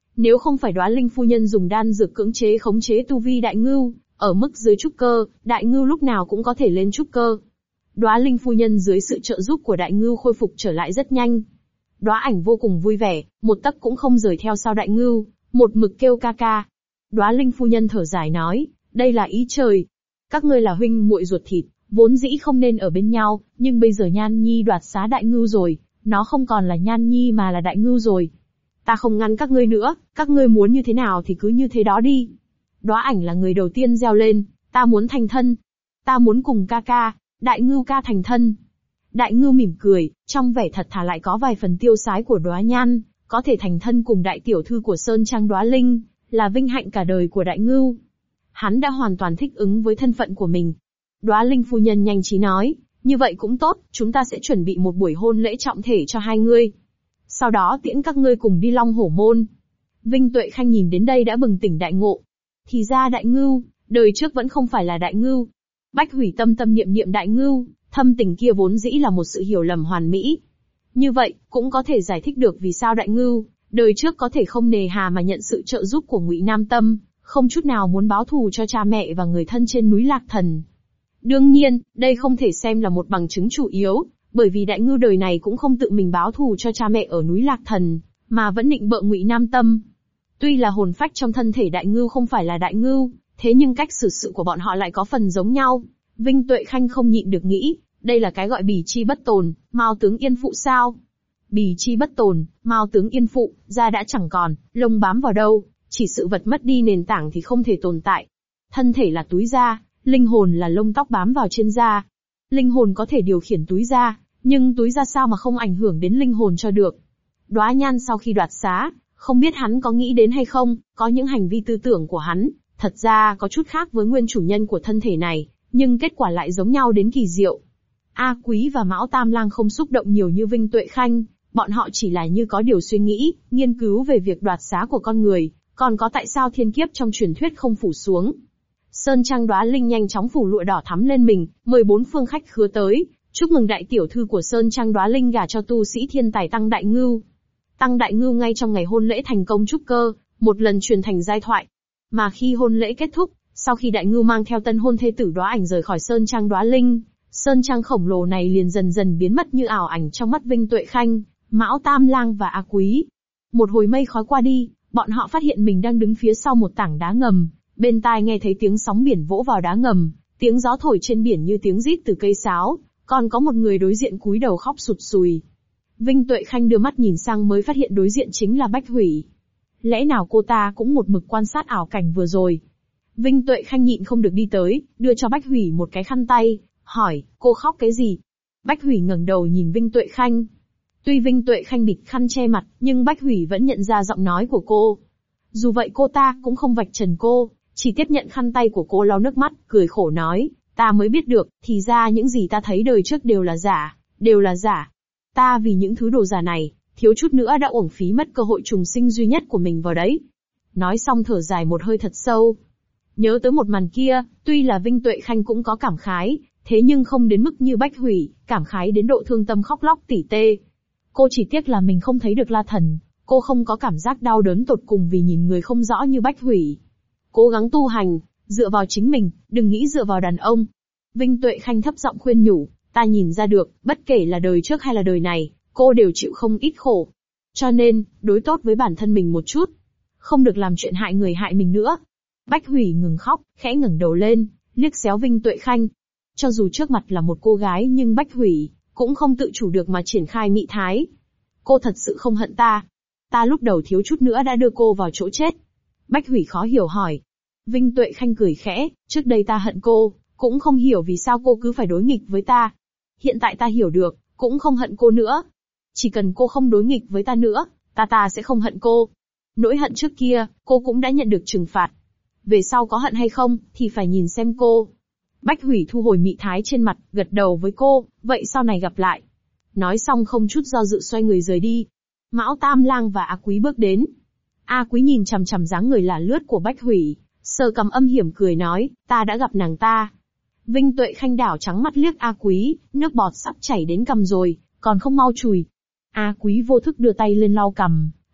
Nếu không phải Đóa Linh phu nhân dùng đan dược cưỡng chế khống chế tu vi đại ngưu, ở mức dưới trúc cơ, đại ngưu lúc nào cũng có thể lên trúc cơ. Đóa Linh phu nhân dưới sự trợ giúp của đại ngưu khôi phục trở lại rất nhanh. Đóa Ảnh vô cùng vui vẻ, một tấc cũng không rời theo sau đại ngưu, một mực kêu ca ca. Đóa Linh phu nhân thở dài nói, đây là ý trời. Các ngươi là huynh muội ruột thịt, vốn dĩ không nên ở bên nhau, nhưng bây giờ Nhan Nhi đoạt xá đại ngưu rồi, nó không còn là Nhan Nhi mà là đại ngưu rồi. Ta không ngăn các ngươi nữa, các ngươi muốn như thế nào thì cứ như thế đó đi. Đóa Ảnh là người đầu tiên reo lên, ta muốn thành thân. Ta muốn cùng ca ca, đại ngưu ca thành thân. Đại ngưu mỉm cười, trong vẻ thật thà lại có vài phần tiêu sái của Đóa Nhan, có thể thành thân cùng đại tiểu thư của Sơn Trang Đóa Linh, là vinh hạnh cả đời của đại ngưu. Hắn đã hoàn toàn thích ứng với thân phận của mình. Đóa Linh phu nhân nhanh trí nói, như vậy cũng tốt, chúng ta sẽ chuẩn bị một buổi hôn lễ trọng thể cho hai ngươi. Sau đó tiễn các ngươi cùng đi Long Hổ Môn. Vinh Tuệ Khanh nhìn đến đây đã bừng tỉnh đại ngộ. Thì ra đại ngưu, đời trước vẫn không phải là đại ngưu. Bách Hủy tâm tâm niệm niệm đại ngưu, thâm tình kia vốn dĩ là một sự hiểu lầm hoàn mỹ. Như vậy, cũng có thể giải thích được vì sao đại ngưu, đời trước có thể không nề hà mà nhận sự trợ giúp của Ngụy Nam Tâm, không chút nào muốn báo thù cho cha mẹ và người thân trên núi Lạc Thần. Đương nhiên, đây không thể xem là một bằng chứng chủ yếu, bởi vì đại ngưu đời này cũng không tự mình báo thù cho cha mẹ ở núi Lạc Thần, mà vẫn định bợ Ngụy Nam Tâm. Tuy là hồn phách trong thân thể đại ngưu không phải là đại ngưu, thế nhưng cách xử sự của bọn họ lại có phần giống nhau. Vinh Tuệ Khanh không nhịn được nghĩ, đây là cái gọi bì chi bất tồn, mao tướng yên phụ sao? Bì chi bất tồn, mao tướng yên phụ, da đã chẳng còn, lông bám vào đâu, chỉ sự vật mất đi nền tảng thì không thể tồn tại. Thân thể là túi da, linh hồn là lông tóc bám vào trên da. Linh hồn có thể điều khiển túi da, nhưng túi da sao mà không ảnh hưởng đến linh hồn cho được. Đóa Nhan sau khi đoạt xá, không biết hắn có nghĩ đến hay không, có những hành vi tư tưởng của hắn, thật ra có chút khác với nguyên chủ nhân của thân thể này, nhưng kết quả lại giống nhau đến kỳ diệu. A Quý và Mão Tam Lang không xúc động nhiều như Vinh Tuệ Khanh, bọn họ chỉ là như có điều suy nghĩ, nghiên cứu về việc đoạt xá của con người, còn có tại sao thiên kiếp trong truyền thuyết không phủ xuống. Sơn Trang Đóa Linh nhanh chóng phủ lụa đỏ thắm lên mình, mời 4 phương khách khứa tới, chúc mừng đại tiểu thư của Sơn Trang Đóa Linh gả cho tu sĩ thiên tài Tăng Đại Ngưu. Tăng Đại Ngưu ngay trong ngày hôn lễ thành công trúc cơ, một lần truyền thành giai thoại. Mà khi hôn lễ kết thúc, sau khi Đại Ngưu mang theo tân hôn thê tử Đóa Ảnh rời khỏi Sơn Trang Đóa Linh, Sơn Trang khổng lồ này liền dần dần biến mất như ảo ảnh trong mắt Vinh Tuệ Khanh, Mão Tam Lang và A Quý. Một hồi mây khói qua đi, bọn họ phát hiện mình đang đứng phía sau một tảng đá ngầm, bên tai nghe thấy tiếng sóng biển vỗ vào đá ngầm, tiếng gió thổi trên biển như tiếng rít từ cây sáo, còn có một người đối diện cúi đầu khóc sụt sùi. Vinh Tuệ Khanh đưa mắt nhìn sang mới phát hiện đối diện chính là Bách Hủy. Lẽ nào cô ta cũng một mực quan sát ảo cảnh vừa rồi? Vinh Tuệ Khanh nhịn không được đi tới, đưa cho Bách Hủy một cái khăn tay, hỏi, cô khóc cái gì? Bách Hủy ngẩng đầu nhìn Vinh Tuệ Khanh. Tuy Vinh Tuệ Khanh bịt khăn che mặt, nhưng Bách Hủy vẫn nhận ra giọng nói của cô. Dù vậy cô ta cũng không vạch trần cô, chỉ tiếp nhận khăn tay của cô lau nước mắt, cười khổ nói, ta mới biết được, thì ra những gì ta thấy đời trước đều là giả, đều là giả. Ta vì những thứ đồ giả này, thiếu chút nữa đã uổng phí mất cơ hội trùng sinh duy nhất của mình vào đấy. Nói xong thở dài một hơi thật sâu. Nhớ tới một màn kia, tuy là Vinh Tuệ Khanh cũng có cảm khái, thế nhưng không đến mức như Bách Hủy, cảm khái đến độ thương tâm khóc lóc tỉ tê. Cô chỉ tiếc là mình không thấy được La Thần, cô không có cảm giác đau đớn tột cùng vì nhìn người không rõ như Bách Hủy. Cố gắng tu hành, dựa vào chính mình, đừng nghĩ dựa vào đàn ông. Vinh Tuệ Khanh thấp giọng khuyên nhủ, ta nhìn ra được, bất kể là đời trước hay là đời này, cô đều chịu không ít khổ. Cho nên, đối tốt với bản thân mình một chút. Không được làm chuyện hại người hại mình nữa. Bách Hủy ngừng khóc, khẽ ngẩng đầu lên, liếc xéo Vinh Tuệ Khanh. Cho dù trước mặt là một cô gái nhưng Bách Hủy cũng không tự chủ được mà triển khai mị thái. Cô thật sự không hận ta. Ta lúc đầu thiếu chút nữa đã đưa cô vào chỗ chết. Bách Hủy khó hiểu hỏi. Vinh Tuệ Khanh cười khẽ, trước đây ta hận cô, cũng không hiểu vì sao cô cứ phải đối nghịch với ta. Hiện tại ta hiểu được, cũng không hận cô nữa. Chỉ cần cô không đối nghịch với ta nữa, ta sẽ không hận cô. Nỗi hận trước kia, cô cũng đã nhận được trừng phạt. Về sau có hận hay không, thì phải nhìn xem cô. Bách Hủy thu hồi mị thái trên mặt, gật đầu với cô, vậy sau này gặp lại. Nói xong không chút do dự xoay người rời đi. Mão Tam Lang và A Quý bước đến. A Quý nhìn chằm chằm dáng người là lướt của Bách Hủy, sờ cằm âm hiểm cười nói, ta đã gặp nàng ta. Vinh Tuệ Khanh đảo trắng mắt liếc A Quý, nước bọt sắp chảy đến cằm rồi, còn không mau chùi. A Quý vô thức đưa tay lên lau cằm,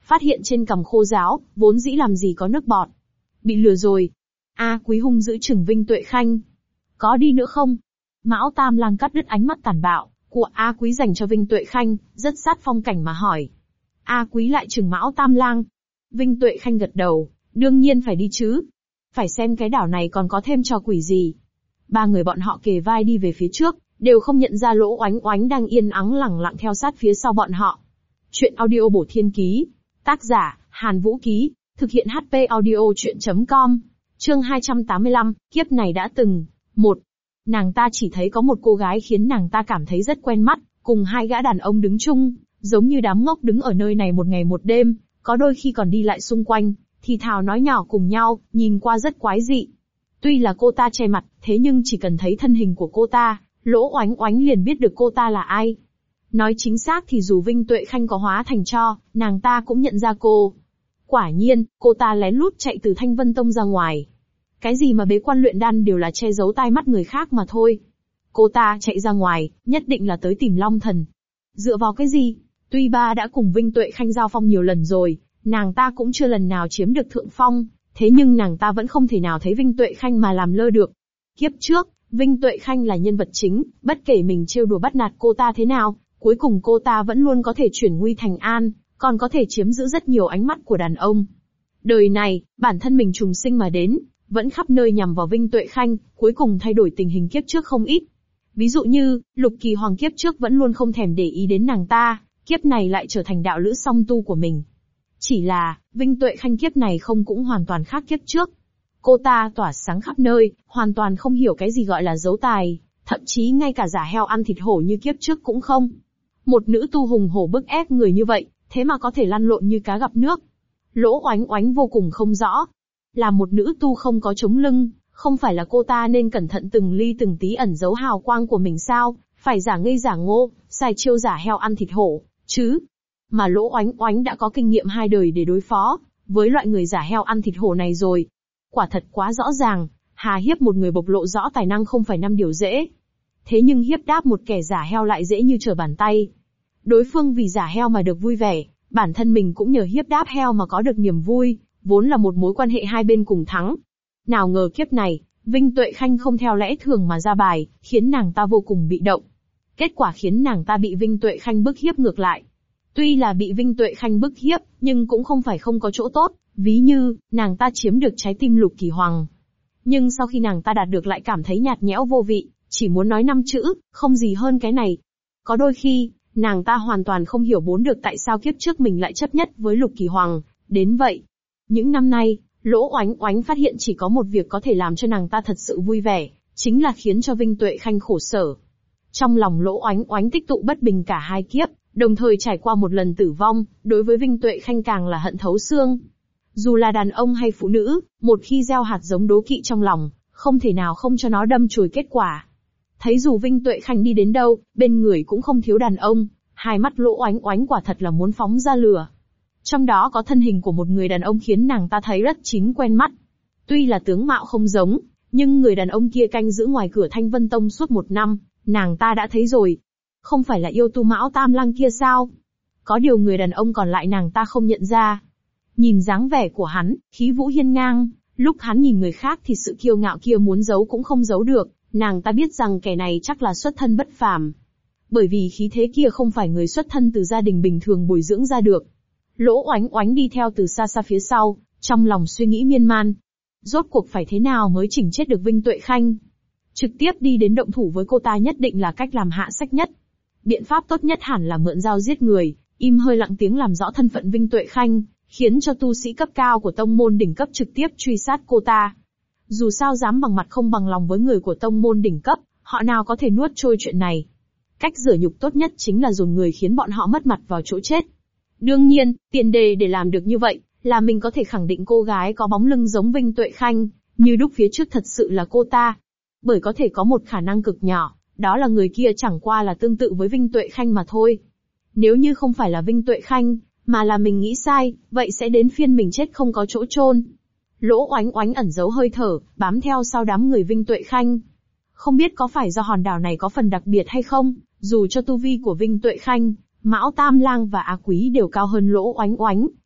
phát hiện trên cằm khô ráo, vốn dĩ làm gì có nước bọt. Bị lừa rồi. A Quý hung dữ chừng Vinh Tuệ Khanh. Có đi nữa không? Mão Tam Lang cắt đứt ánh mắt tàn bạo của A Quý dành cho Vinh Tuệ Khanh, rất sát phong cảnh mà hỏi. A Quý lại chừng Mão Tam Lang. Vinh Tuệ Khanh gật đầu, đương nhiên phải đi chứ. Phải xem cái đảo này còn có thêm trò quỷ gì. Ba người bọn họ kề vai đi về phía trước, đều không nhận ra Lỗ Oánh Oánh đang yên ắng lẳng lặng theo sát phía sau bọn họ. Chuyện audio bổ thiên ký. Tác giả, Hàn Vũ Ký. Thực hiện HP audio chuyện.com. Chương 285, kiếp này đã từng. 1. Nàng ta chỉ thấy có một cô gái khiến nàng ta cảm thấy rất quen mắt, cùng hai gã đàn ông đứng chung, giống như đám ngốc đứng ở nơi này một ngày một đêm, có đôi khi còn đi lại xung quanh, thì thào nói nhỏ cùng nhau, nhìn qua rất quái dị. Tuy là cô ta che mặt, thế nhưng chỉ cần thấy thân hình của cô ta, Lỗ Oánh Oánh liền biết được cô ta là ai. Nói chính xác thì dù Vinh Tuệ Khanh có hóa thành tro, nàng ta cũng nhận ra cô. Quả nhiên, cô ta lén lút chạy từ Thanh Vân Tông ra ngoài. Cái gì mà bế quan luyện đan đều là che giấu tai mắt người khác mà thôi. Cô ta chạy ra ngoài, nhất định là tới tìm Long Thần. Dựa vào cái gì? Tuy ba đã cùng Vinh Tuệ Khanh giao phong nhiều lần rồi, nàng ta cũng chưa lần nào chiếm được thượng phong, thế nhưng nàng ta vẫn không thể nào thấy Vinh Tuệ Khanh mà làm lơ được. Kiếp trước, Vinh Tuệ Khanh là nhân vật chính, bất kể mình trêu đùa bắt nạt cô ta thế nào, cuối cùng cô ta vẫn luôn có thể chuyển nguy thành an, còn có thể chiếm giữ rất nhiều ánh mắt của đàn ông. Đời này, bản thân mình trùng sinh mà đến, vẫn khắp nơi nhằm vào Vinh Tuệ Khanh, cuối cùng thay đổi tình hình kiếp trước không ít. Ví dụ như, Lục Kỳ Hoàng kiếp trước vẫn luôn không thèm để ý đến nàng ta, kiếp này lại trở thành đạo lữ song tu của mình. Chỉ là, Vinh Tuệ Khanh kiếp này không cũng hoàn toàn khác kiếp trước. Cô ta tỏa sáng khắp nơi, hoàn toàn không hiểu cái gì gọi là giấu tài, thậm chí ngay cả giả heo ăn thịt hổ như kiếp trước cũng không. Một nữ tu hùng hổ bức ép người như vậy, thế mà có thể lăn lộn như cá gặp nước. Lỗ Oánh Oánh vô cùng không rõ. Là một nữ tu không có chống lưng, không phải là cô ta nên cẩn thận từng ly từng tí ẩn giấu hào quang của mình sao, phải giả ngây giả ngô, xài chiêu giả heo ăn thịt hổ, chứ. Mà Lỗ Oánh Oánh đã có kinh nghiệm 2 đời để đối phó với loại người giả heo ăn thịt hổ này rồi. Quả thật quá rõ ràng, hà hiếp một người bộc lộ rõ tài năng không phải 5 điều dễ. Thế nhưng hiếp đáp một kẻ giả heo lại dễ như trở bàn tay. Đối phương vì giả heo mà được vui vẻ, bản thân mình cũng nhờ hiếp đáp heo mà có được niềm vui, vốn là một mối quan hệ hai bên cùng thắng. Nào ngờ kiếp này, Vinh Tuệ Khanh không theo lẽ thường mà ra bài, khiến nàng ta vô cùng bị động. Kết quả khiến nàng ta bị Vinh Tuệ Khanh bức hiếp ngược lại. Tuy là bị Vinh Tuệ Khanh bức hiếp, nhưng cũng không phải không có chỗ tốt, ví như, nàng ta chiếm được trái tim Lục Kỳ Hoàng. Nhưng sau khi nàng ta đạt được lại cảm thấy nhạt nhẽo vô vị, chỉ muốn nói 5 chữ, không gì hơn cái này. Có đôi khi, nàng ta hoàn toàn không hiểu được tại sao kiếp trước mình lại chấp nhất với Lục Kỳ Hoàng, đến vậy. Những năm nay, Lỗ Oánh Oánh phát hiện chỉ có một việc có thể làm cho nàng ta thật sự vui vẻ, chính là khiến cho Vinh Tuệ Khanh khổ sở. Trong lòng Lỗ Oánh Oánh tích tụ bất bình cả hai kiếp, đồng thời trải qua một lần tử vong, đối với Vinh Tuệ Khanh càng là hận thấu xương. Dù là đàn ông hay phụ nữ, một khi gieo hạt giống đố kỵ trong lòng, không thể nào không cho nó đâm chồi kết quả. Thấy dù Vinh Tuệ Khanh đi đến đâu, bên người cũng không thiếu đàn ông, hai mắt Lỗ Oánh Oánh quả thật là muốn phóng ra lửa. Trong đó có thân hình của một người đàn ông khiến nàng ta thấy rất chín quen mắt. Tuy là tướng mạo không giống, nhưng người đàn ông kia canh giữ ngoài cửa Thanh Vân Tông suốt 1 năm, nàng ta đã thấy rồi. Không phải là yêu tu Mão Tam Lang kia sao? Có điều người đàn ông còn lại nàng ta không nhận ra. Nhìn dáng vẻ của hắn, khí vũ hiên ngang, lúc hắn nhìn người khác thì sự kiêu ngạo kia muốn giấu cũng không giấu được, nàng ta biết rằng kẻ này chắc là xuất thân bất phàm. Bởi vì khí thế kia không phải người xuất thân từ gia đình bình thường bồi dưỡng ra được. Lỗ Oánh Oánh đi theo từ xa xa phía sau, trong lòng suy nghĩ miên man. Rốt cuộc phải thế nào mới chỉnh chết được Vinh Tuệ Khanh? Trực tiếp đi đến động thủ với cô ta nhất định là cách làm hạ sách nhất. Biện pháp tốt nhất hẳn là mượn dao giết người, im hơi lặng tiếng làm rõ thân phận Vinh Tuệ Khanh, khiến cho tu sĩ cấp cao của tông môn đỉnh cấp trực tiếp truy sát cô ta. Dù sao dám bằng mặt không bằng lòng với người của tông môn đỉnh cấp, họ nào có thể nuốt trôi chuyện này. Cách rửa nhục tốt nhất chính là dồn người khiến bọn họ mất mặt vào chỗ chết. Đương nhiên, tiền đề để làm được như vậy, là mình có thể khẳng định cô gái có bóng lưng giống Vinh Tuệ Khanh, như đúc phía trước thật sự là cô ta. Bởi có thể có một khả năng cực nhỏ, đó là người kia chẳng qua là tương tự với Vinh Tuệ Khanh mà thôi. Nếu như không phải là Vinh Tuệ Khanh, mà là mình nghĩ sai, vậy sẽ đến phiên mình chết không có chỗ chôn. Lỗ Oánh Oánh ẩn giấu hơi thở, bám theo sau đám người Vinh Tuệ Khanh. Không biết có phải do hòn đảo này có phần đặc biệt hay không, dù cho tu vi của Vinh Tuệ Khanh, Mão Tam Lang và A Quý đều cao hơn Lỗ Oánh Oánh,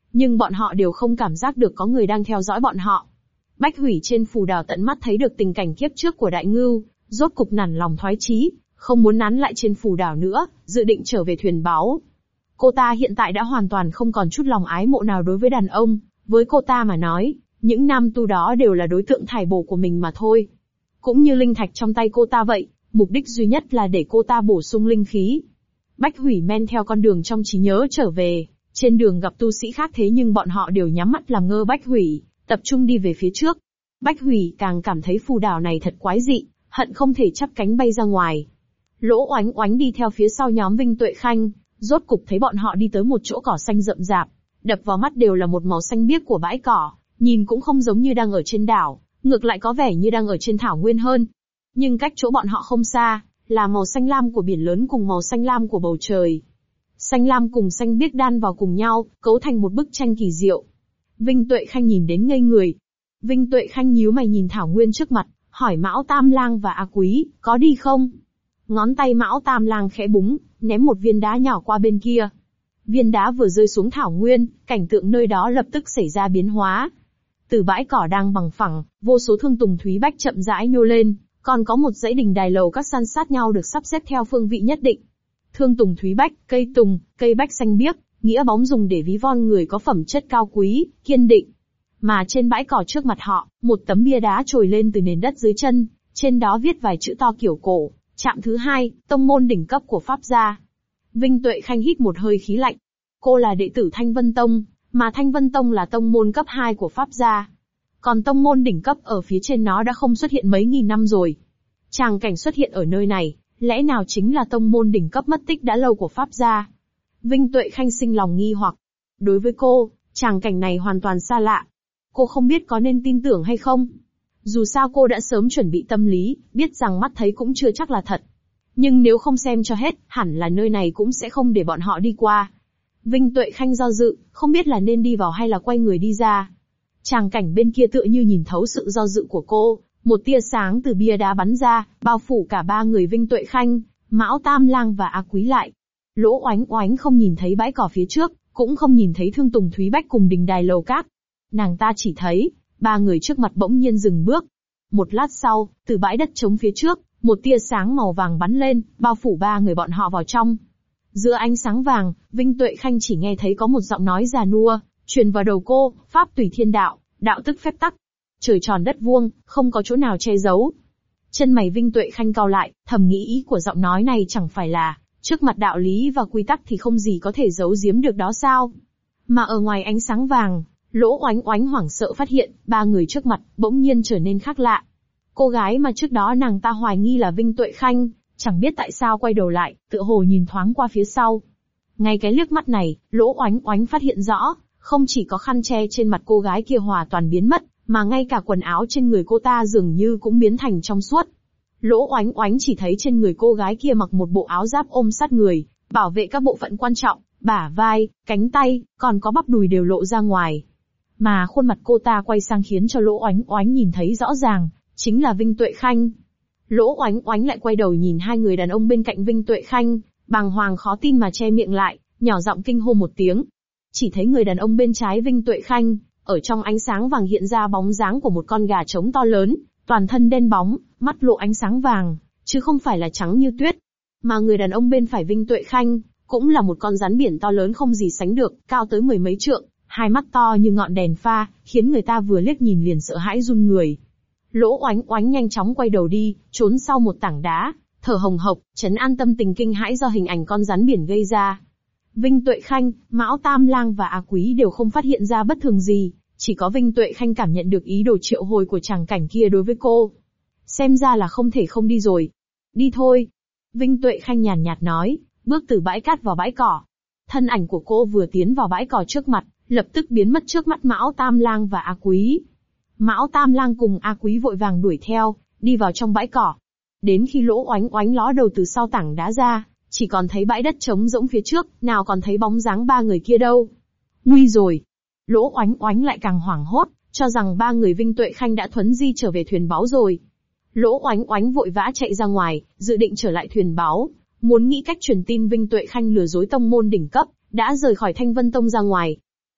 nhưng bọn họ đều không cảm giác được có người đang theo dõi bọn họ. Bách Hủy trên phù đảo tận mắt thấy được tình cảnh kiếp trước của Đại Ngưu, rốt cục nản lòng thoái chí, không muốn nán lại trên phù đảo nữa, dự định trở về thuyền báu. Cô ta hiện tại đã hoàn toàn không còn chút lòng ái mộ nào đối với đàn ông, với cô ta mà nói, những nam tu đó đều là đối tượng thải bổ của mình mà thôi. Cũng như linh thạch trong tay cô ta vậy, mục đích duy nhất là để cô ta bổ sung linh khí. Bách Hủy men theo con đường trong trí nhớ trở về, trên đường gặp tu sĩ khác thế nhưng bọn họ đều nhắm mắt làm ngơ Bách Hủy, tập trung đi về phía trước. Bách Hủy càng cảm thấy phù đảo này thật quái dị, hận không thể chắp cánh bay ra ngoài. Lỗ Oánh Oánh đi theo phía sau nhóm Vinh Tuệ Khanh, rốt cục thấy bọn họ đi tới một chỗ cỏ xanh rậm rạp, đập vào mắt đều là một màu xanh biếc của bãi cỏ, nhìn cũng không giống như đang ở trên đảo, ngược lại có vẻ như đang ở trên thảo nguyên hơn. Nhưng cách chỗ bọn họ không xa, là màu xanh lam của biển lớn cùng màu xanh lam của bầu trời. Xanh lam cùng xanh biếc đan vào cùng nhau, cấu thành một bức tranh kỳ diệu. Vinh Tuệ Khanh nhìn đến ngây người. Vinh Tuệ Khanh nhíu mày nhìn thảo nguyên trước mặt, hỏi Mão Tam Lang và A Quý, có đi không? Ngón tay Mão Tam Lang khẽ búng, ném một viên đá nhỏ qua bên kia. Viên đá vừa rơi xuống thảo nguyên, cảnh tượng nơi đó lập tức xảy ra biến hóa. Từ bãi cỏ đang bằng phẳng, vô số thương tùng thúy bách chậm rãi nhô lên, còn có một dãy đình đài lầu các san sát nhau được sắp xếp theo phương vị nhất định. Thương tùng thúy bách, cây tùng, cây bách xanh biếc, nghĩa bóng dùng để ví von người có phẩm chất cao quý, kiên định. Mà trên bãi cỏ trước mặt họ, một tấm bia đá trồi lên từ nền đất dưới chân, trên đó viết vài chữ to kiểu cổ, trạm thứ 2, tông môn đỉnh cấp của Pháp gia. Vinh Tuệ Khanh hít một hơi khí lạnh. Cô là đệ tử Thanh Vân Tông, mà Thanh Vân Tông là tông môn cấp 2 của Pháp gia. Còn tông môn đỉnh cấp ở phía trên nó đã không xuất hiện mấy nghìn năm rồi. Tràng cảnh xuất hiện ở nơi này, lẽ nào chính là tông môn đỉnh cấp mất tích đã lâu của Pháp gia? Vinh Tuệ Khanh sinh lòng nghi hoặc. Đối với cô, tràng cảnh này hoàn toàn xa lạ. Cô không biết có nên tin tưởng hay không. Dù sao cô đã sớm chuẩn bị tâm lý, biết rằng mắt thấy cũng chưa chắc là thật. Nhưng nếu không xem cho hết, hẳn là nơi này cũng sẽ không để bọn họ đi qua. Vinh Tuệ Khanh do dự, không biết là nên đi vào hay là quay người đi ra. Tràng cảnh bên kia tựa như nhìn thấu sự do dự của cô, một tia sáng từ bia đá bắn ra, bao phủ cả ba người Vinh Tuệ Khanh, Mão Tam Lang và A Quý lại. Lỗ Oánh Oánh không nhìn thấy bãi cỏ phía trước, cũng không nhìn thấy Thương Tùng Thúy Bách cùng đình đài lầu cát. Nàng ta chỉ thấy, ba người trước mặt bỗng nhiên dừng bước. Một lát sau, từ bãi đất trống phía trước, một tia sáng màu vàng bắn lên, bao phủ ba người bọn họ vào trong. Giữa ánh sáng vàng, Vinh Tuệ Khanh chỉ nghe thấy có một giọng nói già nua, truyền vào đầu cô, pháp tùy thiên đạo, đạo tức phép tắc. Trời tròn đất vuông, không có chỗ nào che giấu. Chân mày Vinh Tuệ Khanh cau lại, thầm nghĩ ý của giọng nói này chẳng phải là, trước mặt đạo lý và quy tắc thì không gì có thể giấu giếm được đó sao? Mà ở ngoài ánh sáng vàng, Lỗ Oánh Oánh hoảng sợ phát hiện, ba người trước mặt, bỗng nhiên trở nên khác lạ. Cô gái mà trước đó nàng ta hoài nghi là Vinh Tuệ Khanh, chẳng biết tại sao quay đầu lại, tựa hồ nhìn thoáng qua phía sau. Ngay cái liếc mắt này, Lỗ Oánh Oánh phát hiện rõ, không chỉ có khăn che trên mặt cô gái kia hoàn toàn biến mất, mà ngay cả quần áo trên người cô ta dường như cũng biến thành trong suốt. Lỗ Oánh Oánh chỉ thấy trên người cô gái kia mặc một bộ áo giáp ôm sát người, bảo vệ các bộ phận quan trọng, bả vai, cánh tay, còn có bắp đùi đều lộ ra ngoài. Mà khuôn mặt cô ta quay sang khiến cho Lỗ Oánh Oánh nhìn thấy rõ ràng, chính là Vinh Tuệ Khanh. Lỗ Oánh Oánh lại quay đầu nhìn hai người đàn ông bên cạnh Vinh Tuệ Khanh, bàng hoàng khó tin mà che miệng lại, nhỏ giọng kinh hô một tiếng. Chỉ thấy người đàn ông bên trái Vinh Tuệ Khanh, ở trong ánh sáng vàng hiện ra bóng dáng của một con gà trống to lớn, toàn thân đen bóng, mắt lộ ánh sáng vàng, chứ không phải là trắng như tuyết. Mà người đàn ông bên phải Vinh Tuệ Khanh, cũng là một con rắn biển to lớn không gì sánh được, cao tới mười mấy trượng, hai mắt to như ngọn đèn pha, khiến người ta vừa liếc nhìn liền sợ hãi run người. Lỗ Oánh Oánh nhanh chóng quay đầu đi, trốn sau một tảng đá, thở hồng hộc, trấn an tâm tình kinh hãi do hình ảnh con rắn biển gây ra. Vinh Tuệ Khanh, Mão Tam Lang và A Quý đều không phát hiện ra bất thường gì, chỉ có Vinh Tuệ Khanh cảm nhận được ý đồ triệu hồi của tràng cảnh kia đối với cô. Xem ra là không thể không đi rồi. Đi thôi. Vinh Tuệ Khanh nhàn nhạt nói, bước từ bãi cát vào bãi cỏ. Thân ảnh của cô vừa tiến vào bãi cỏ trước mặt, lập tức biến mất trước mắt Mão Tam Lang và A Quý. Mão Tam Lang cùng A Quý vội vàng đuổi theo, đi vào trong bãi cỏ. Đến khi Lỗ Oánh Oánh ló đầu từ sau tảng đá ra, chỉ còn thấy bãi đất trống rỗng phía trước, nào còn thấy bóng dáng ba người kia đâu. Nguy rồi. Lỗ Oánh Oánh lại càng hoảng hốt, cho rằng ba người Vinh Tuệ Khanh đã thuấn di trở về thuyền báu rồi. Lỗ Oánh Oánh vội vã chạy ra ngoài, dự định trở lại thuyền báu, muốn nghĩ cách truyền tin Vinh Tuệ Khanh lừa dối tông môn đỉnh cấp, đã rời khỏi Thanh Vân Tông ra ngoài.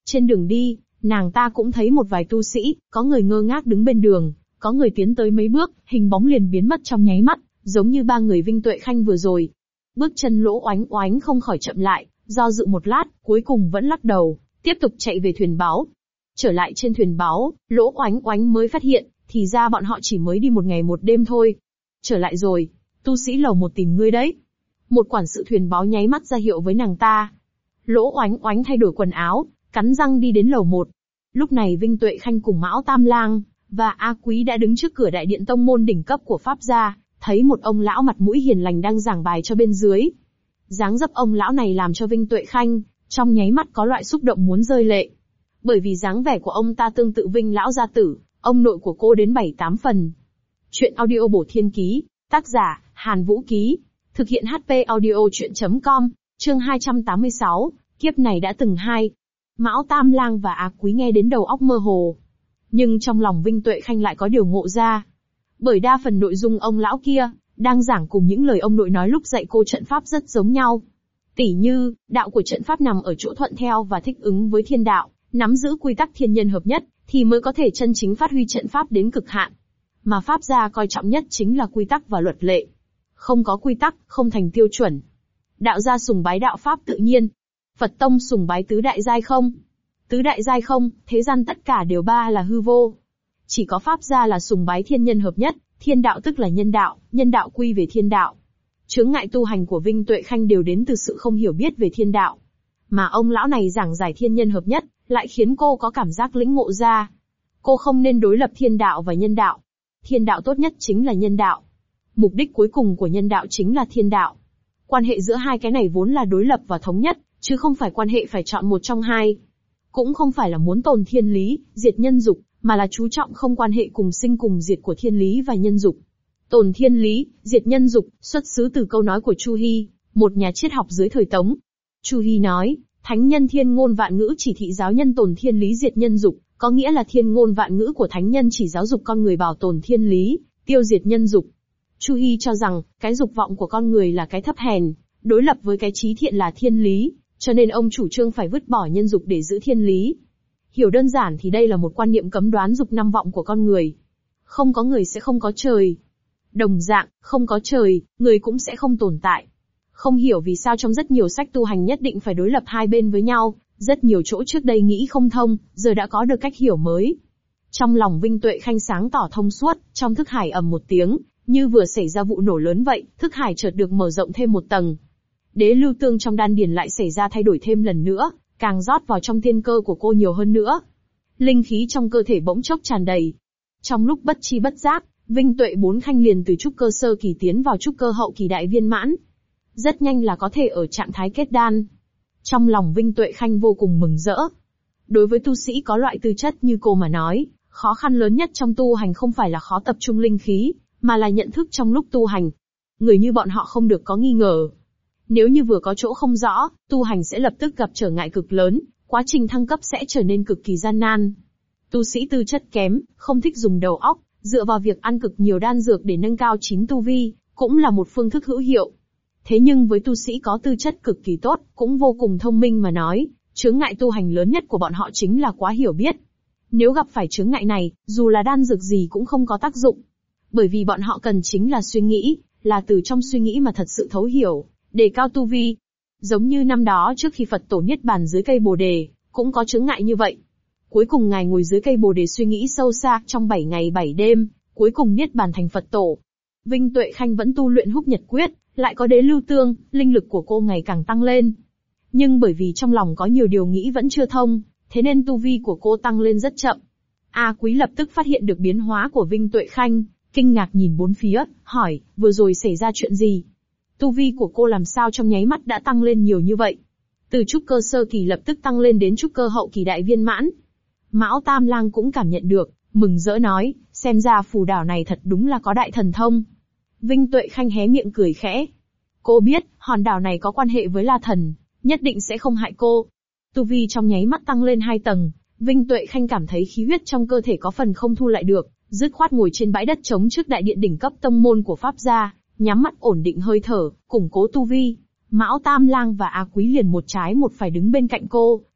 Trên đường đi, nàng ta cũng thấy một vài tu sĩ, có người ngơ ngác đứng bên đường, có người tiến tới mấy bước, hình bóng liền biến mất trong nháy mắt, giống như ba người Vinh Tuệ Khanh vừa rồi. Bước chân Lỗ Oánh Oánh không khỏi chậm lại, do dự một lát, cuối cùng vẫn lắc đầu, tiếp tục chạy về thuyền báu. Trở lại trên thuyền báu, Lỗ Oánh Oánh mới phát hiện, thì ra bọn họ chỉ mới đi một ngày một đêm thôi. Trở lại rồi, tu sĩ lầu một tìm ngươi đấy. Một quản sự thuyền báu nháy mắt ra hiệu với nàng ta. Lỗ Oánh Oánh thay đổi quần áo, cắn răng đi đến lầu một. Lúc này Vinh Tuệ Khanh cùng Mão Tam Lang và A Quý đã đứng trước cửa đại điện tông môn đỉnh cấp của Pháp gia, thấy một ông lão mặt mũi hiền lành đang giảng bài cho bên dưới. Dáng dấp ông lão này làm cho Vinh Tuệ Khanh trong nháy mắt có loại xúc động muốn rơi lệ. Bởi vì dáng vẻ của ông ta tương tự Vinh lão gia tử, ông nội của cô đến 7-8 phần. Chuyện audio bổ thiên ký, tác giả Hàn Vũ Ký, thực hiện HP audio chuyện.com, chương 286, kiếp này đã từng hai. Mão Tam Lang và Á Quý nghe đến đầu óc mơ hồ. Nhưng trong lòng Vinh Tuệ Khanh lại có điều ngộ ra. Bởi đa phần nội dung ông lão kia, đang giảng cùng những lời ông nội nói lúc dạy cô trận pháp rất giống nhau. Tỉ như, đạo của trận pháp nằm ở chỗ thuận theo và thích ứng với thiên đạo, nắm giữ quy tắc thiên nhân hợp nhất, thì mới có thể chân chính phát huy trận pháp đến cực hạn. Mà Pháp gia coi trọng nhất chính là quy tắc và luật lệ. Không có quy tắc, không thành tiêu chuẩn. Đạo gia sùng bái đạo pháp tự nhiên. Phật tông sùng bái tứ đại giai không. Tứ đại giai không, thế gian tất cả đều ba là hư vô. Chỉ có Pháp gia là sùng bái thiên nhân hợp nhất, thiên đạo tức là nhân đạo quy về thiên đạo. Chướng ngại tu hành của Vinh Tuệ Khanh đều đến từ sự không hiểu biết về thiên đạo. Mà ông lão này giảng giải thiên nhân hợp nhất, lại khiến cô có cảm giác lĩnh ngộ ra. Cô không nên đối lập thiên đạo và nhân đạo. Thiên đạo tốt nhất chính là nhân đạo. Mục đích cuối cùng của nhân đạo chính là thiên đạo. Quan hệ giữa hai cái này vốn là đối lập và thống nhất, chứ không phải quan hệ phải chọn một trong hai. Cũng không phải là muốn tồn thiên lý, diệt nhân dục, mà là chú trọng không quan hệ cùng sinh cùng diệt của thiên lý và nhân dục. Tồn thiên lý, diệt nhân dục, xuất xứ từ câu nói của Chu Hy, một nhà triết học dưới thời Tống. Chu Hy nói, thánh nhân thiên ngôn vạn ngữ chỉ thị giáo nhân tồn thiên lý diệt nhân dục, có nghĩa là thiên ngôn vạn ngữ của thánh nhân chỉ giáo dục con người bảo tồn thiên lý, tiêu diệt nhân dục. Chu Hy cho rằng, cái dục vọng của con người là cái thấp hèn, đối lập với cái trí thiện là thiên lý, cho nên ông chủ trương phải vứt bỏ nhân dục để giữ thiên lý. Hiểu đơn giản thì đây là một quan niệm cấm đoán dục năm vọng của con người. Không có người sẽ không có trời. Đồng dạng, không có trời, người cũng sẽ không tồn tại. Không hiểu vì sao trong rất nhiều sách tu hành nhất định phải đối lập hai bên với nhau, rất nhiều chỗ trước đây nghĩ không thông, giờ đã có được cách hiểu mới. Trong lòng Vinh Tuệ Khanh sáng tỏ thông suốt, trong thức hải ầm một tiếng, như vừa xảy ra vụ nổ lớn vậy, thức hải chợt được mở rộng thêm một tầng. Đế lưu tương trong đan điền lại xảy ra thay đổi thêm lần nữa, càng rót vào trong tiên cơ của cô nhiều hơn nữa. Linh khí trong cơ thể bỗng chốc tràn đầy. Trong lúc bất chi bất giác, Vinh Tuệ Bốn Khanh liền từ trúc cơ sơ kỳ tiến vào trúc cơ hậu kỳ đại viên mãn. Rất nhanh là có thể ở trạng thái kết đan. Trong lòng Vinh Tuệ Khanh vô cùng mừng rỡ. Đối với tu sĩ có loại tư chất như cô mà nói, khó khăn lớn nhất trong tu hành không phải là khó tập trung linh khí, mà là nhận thức trong lúc tu hành. Người như bọn họ không được có nghi ngờ. Nếu như vừa có chỗ không rõ, tu hành sẽ lập tức gặp trở ngại cực lớn, quá trình thăng cấp sẽ trở nên cực kỳ gian nan. Tu sĩ tư chất kém, không thích dùng đầu óc, dựa vào việc ăn cực nhiều đan dược để nâng cao chín tu vi, cũng là một phương thức hữu hiệu. Thế nhưng với tu sĩ có tư chất cực kỳ tốt, cũng vô cùng thông minh mà nói, chướng ngại tu hành lớn nhất của bọn họ chính là quá hiểu biết. Nếu gặp phải chướng ngại này, dù là đan dược gì cũng không có tác dụng. Bởi vì bọn họ cần chính là suy nghĩ, là từ trong suy nghĩ mà thật sự thấu hiểu, đề cao tu vi. Giống như năm đó trước khi Phật tổ niết bàn dưới cây Bồ đề, cũng có chướng ngại như vậy. Cuối cùng ngài ngồi dưới cây Bồ đề suy nghĩ sâu xa trong 7 ngày 7 đêm, cuối cùng niết bàn thành Phật tổ. Vinh Tuệ Khanh vẫn tu luyện Húc Nhật Quyết, lại có đế lưu tương, linh lực của cô ngày càng tăng lên. Nhưng bởi vì trong lòng có nhiều điều nghĩ vẫn chưa thông, thế nên tu vi của cô tăng lên rất chậm. A Quý lập tức phát hiện được biến hóa của Vinh Tuệ Khanh, kinh ngạc nhìn bốn phía, hỏi, vừa rồi xảy ra chuyện gì? Tu vi của cô làm sao trong nháy mắt đã tăng lên nhiều như vậy? Từ trúc cơ sơ kỳ lập tức tăng lên đến trúc cơ hậu kỳ đại viên mãn. Mão Tam Lang cũng cảm nhận được, mừng rỡ nói, xem ra phù đảo này thật đúng là có đại thần thông. Vinh Tuệ Khanh hé miệng cười khẽ. Cô biết, hòn đảo này có quan hệ với La Thần, nhất định sẽ không hại cô. Tu vi trong nháy mắt tăng lên 2 tầng, Vinh Tuệ Khanh cảm thấy khí huyết trong cơ thể có phần không thu lại được, dứt khoát ngồi trên bãi đất trống trước đại điện đỉnh cấp tông môn của Pháp gia, nhắm mắt ổn định hơi thở, củng cố tu vi. Mão Tam Lang và A Quý liền một trái một phải đứng bên cạnh cô,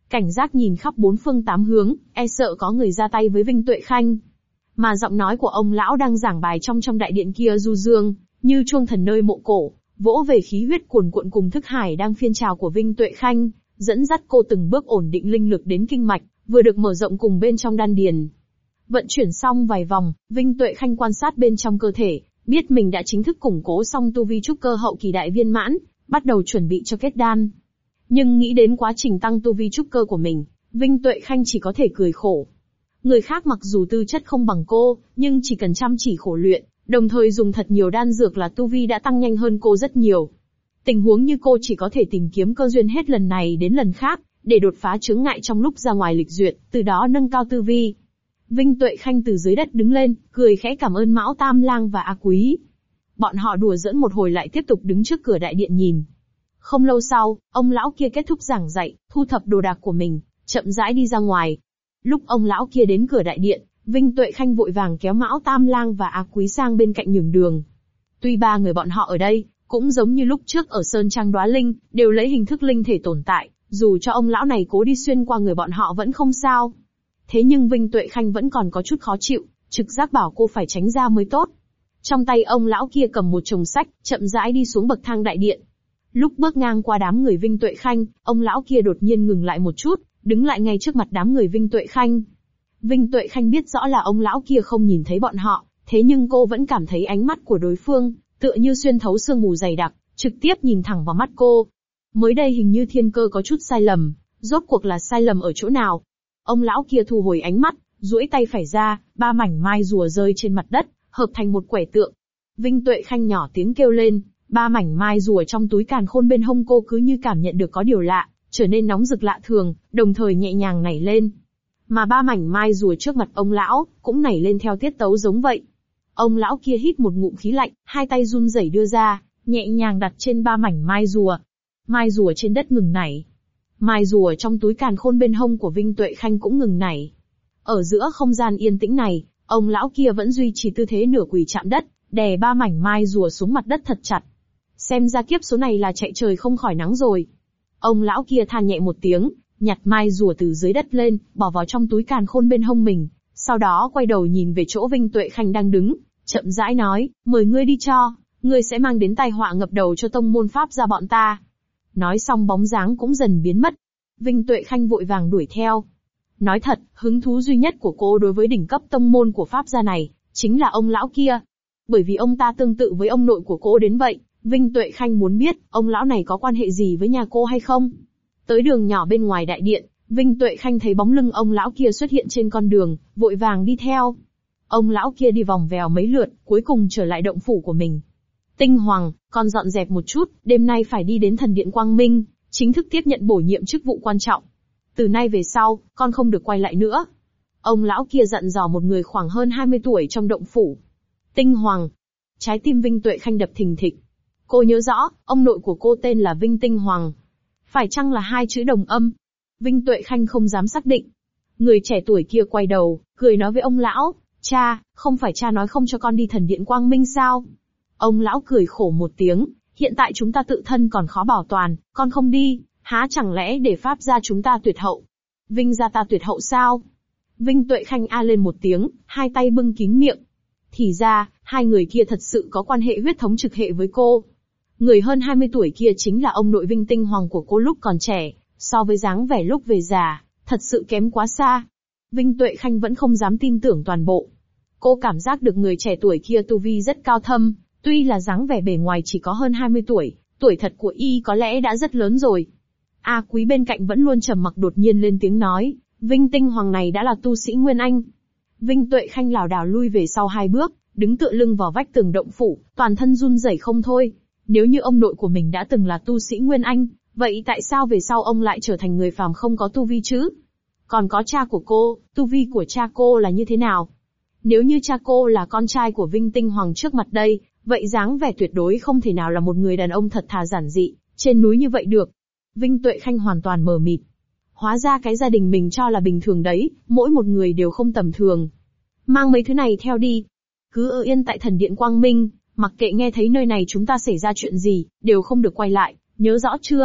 cảnh giác nhìn khắp bốn phương tám hướng, e sợ có người ra tay với Vinh Tuệ Khanh. Mà giọng nói của ông lão đang giảng bài trong đại điện kia du dương, như chuông thần nơi mộ cổ, vỗ về khí huyết cuồn cuộn cùng thức hải đang phiên trào của Vinh Tuệ Khanh, dẫn dắt cô từng bước ổn định linh lực đến kinh mạch, vừa được mở rộng cùng bên trong đan điền. Vận chuyển xong vài vòng, Vinh Tuệ Khanh quan sát bên trong cơ thể, biết mình đã chính thức củng cố xong tu vi trúc cơ hậu kỳ đại viên mãn, bắt đầu chuẩn bị cho kết đan. Nhưng nghĩ đến quá trình tăng tu vi trúc cơ của mình, Vinh Tuệ Khanh chỉ có thể cười khổ. Người khác mặc dù tư chất không bằng cô, nhưng chỉ cần chăm chỉ khổ luyện, đồng thời dùng thật nhiều đan dược là tu vi đã tăng nhanh hơn cô rất nhiều. Tình huống như cô chỉ có thể tìm kiếm cơ duyên hết lần này đến lần khác, để đột phá chướng ngại trong lúc ra ngoài lịch duyệt, từ đó nâng cao tu vi. Vinh Tuệ Khanh từ dưới đất đứng lên, cười khẽ cảm ơn Mão Tam Lang và A Quý. Bọn họ đùa giỡn một hồi lại tiếp tục đứng trước cửa đại điện nhìn. Không lâu sau, ông lão kia kết thúc giảng dạy, thu thập đồ đạc của mình, chậm rãi đi ra ngoài. Lúc ông lão kia đến cửa đại điện, Vinh Tuệ Khanh vội vàng kéo Mão Tam Lang và A Quý sang bên cạnh nhường đường. Tuy ba người bọn họ ở đây, cũng giống như lúc trước ở Sơn Trang Đóa Linh, đều lấy hình thức linh thể tồn tại, dù cho ông lão này cố đi xuyên qua người bọn họ vẫn không sao. Thế nhưng Vinh Tuệ Khanh vẫn còn có chút khó chịu, trực giác bảo cô phải tránh ra mới tốt. Trong tay ông lão kia cầm một chồng sách, chậm rãi đi xuống bậc thang đại điện. Lúc bước ngang qua đám người Vinh Tuệ Khanh, ông lão kia đột nhiên ngừng lại một chút, đứng lại ngay trước mặt đám người Vinh Tuệ Khanh. Vinh Tuệ Khanh biết rõ là ông lão kia không nhìn thấy bọn họ, thế nhưng cô vẫn cảm thấy ánh mắt của đối phương, tựa như xuyên thấu sương mù dày đặc, trực tiếp nhìn thẳng vào mắt cô. Mới đây hình như thiên cơ có chút sai lầm, rốt cuộc là sai lầm ở chỗ nào? Ông lão kia thu hồi ánh mắt, duỗi tay phải ra, ba mảnh mai rùa rơi trên mặt đất, hợp thành một quẻ tượng. Vinh Tuệ Khanh nhỏ tiếng kêu lên, ba mảnh mai rùa trong túi càn khôn bên hông cô cứ như cảm nhận được có điều lạ, trở nên nóng rực lạ thường, đồng thời nhẹ nhàng nảy lên. Mà ba mảnh mai rùa trước mặt ông lão, cũng nảy lên theo tiết tấu giống vậy. Ông lão kia hít một ngụm khí lạnh, hai tay run rẩy đưa ra, nhẹ nhàng đặt trên ba mảnh mai rùa. Mai rùa trên đất ngừng nảy. Mai rùa trong túi càn khôn bên hông của Vinh Tuệ Khanh cũng ngừng nảy. Ở giữa không gian yên tĩnh này, ông lão kia vẫn duy trì tư thế nửa quỳ chạm đất, đè ba mảnh mai rùa xuống mặt đất thật chặt. Xem ra kiếp số này là chạy trời không khỏi nắng rồi. Ông lão kia than nhẹ một tiếng, nhặt mai rùa từ dưới đất lên, bỏ vào trong túi càn khôn bên hông mình, sau đó quay đầu nhìn về chỗ Vinh Tuệ Khanh đang đứng, chậm rãi nói, mời ngươi đi cho, ngươi sẽ mang đến tai họa ngập đầu cho tông môn pháp gia bọn ta. Nói xong bóng dáng cũng dần biến mất. Vinh Tuệ Khanh vội vàng đuổi theo. Nói thật, hứng thú duy nhất của cô đối với đỉnh cấp tông môn của pháp gia này, chính là ông lão kia. Bởi vì ông ta tương tự với ông nội của cô đến vậy, Vinh Tuệ Khanh muốn biết, ông lão này có quan hệ gì với nhà cô hay không? Tới đường nhỏ bên ngoài đại điện, Vinh Tuệ Khanh thấy bóng lưng ông lão kia xuất hiện trên con đường, vội vàng đi theo. Ông lão kia đi vòng vèo mấy lượt, cuối cùng trở lại động phủ của mình. Tinh Hoàng, con dọn dẹp một chút, đêm nay phải đi đến thần điện Quang Minh, chính thức tiếp nhận bổ nhiệm chức vụ quan trọng. Từ nay về sau, con không được quay lại nữa. Ông lão kia dặn dò một người khoảng hơn 20 tuổi trong động phủ. Tinh Hoàng. Trái tim Vinh Tuệ Khanh đập thình thịch. Cô nhớ rõ, ông nội của cô tên là Vinh Tinh Hoàng. Phải chăng là hai chữ đồng âm? Vinh Tuệ Khanh không dám xác định. Người trẻ tuổi kia quay đầu, cười nói với ông lão, cha, không phải cha nói không cho con đi thần điện Quang Minh sao? Ông lão cười khổ một tiếng, hiện tại chúng ta tự thân còn khó bảo toàn, con không đi, há chẳng lẽ để pháp gia chúng ta tuyệt hậu? Vinh gia ta tuyệt hậu sao? Vinh Tuệ Khanh a lên một tiếng, hai tay bưng kín miệng. Thì ra, hai người kia thật sự có quan hệ huyết thống trực hệ với cô. Người hơn 20 tuổi kia chính là ông nội Vinh Tinh Hoàng của cô lúc còn trẻ, so với dáng vẻ lúc về già, thật sự kém quá xa. Vinh Tuệ Khanh vẫn không dám tin tưởng toàn bộ. Cô cảm giác được người trẻ tuổi kia tu vi rất cao thâm, tuy là dáng vẻ bề ngoài chỉ có hơn 20 tuổi, tuổi thật của y có lẽ đã rất lớn rồi. A Quý bên cạnh vẫn luôn trầm mặc đột nhiên lên tiếng nói, Vinh Tinh Hoàng này đã là tu sĩ Nguyên Anh. Vinh Tuệ Khanh lảo đảo lui về sau hai bước, đứng tựa lưng vào vách tường động phủ, toàn thân run rẩy không thôi. Nếu như ông nội của mình đã từng là tu sĩ Nguyên Anh, vậy tại sao về sau ông lại trở thành người phàm không có tu vi chứ? Còn có cha của cô, tu vi của cha cô là như thế nào? Nếu như cha cô là con trai của Vinh Tinh Hoàng trước mặt đây, vậy dáng vẻ tuyệt đối không thể nào là một người đàn ông thật thà giản dị, trên núi như vậy được. Vinh Tuệ Khanh hoàn toàn mờ mịt. Hóa ra cái gia đình mình cho là bình thường đấy, mỗi một người đều không tầm thường. Mang mấy thứ này theo đi. Cứ ở yên tại thần điện Quang Minh, mặc kệ nghe thấy nơi này chúng ta xảy ra chuyện gì, đều không được quay lại, nhớ rõ chưa?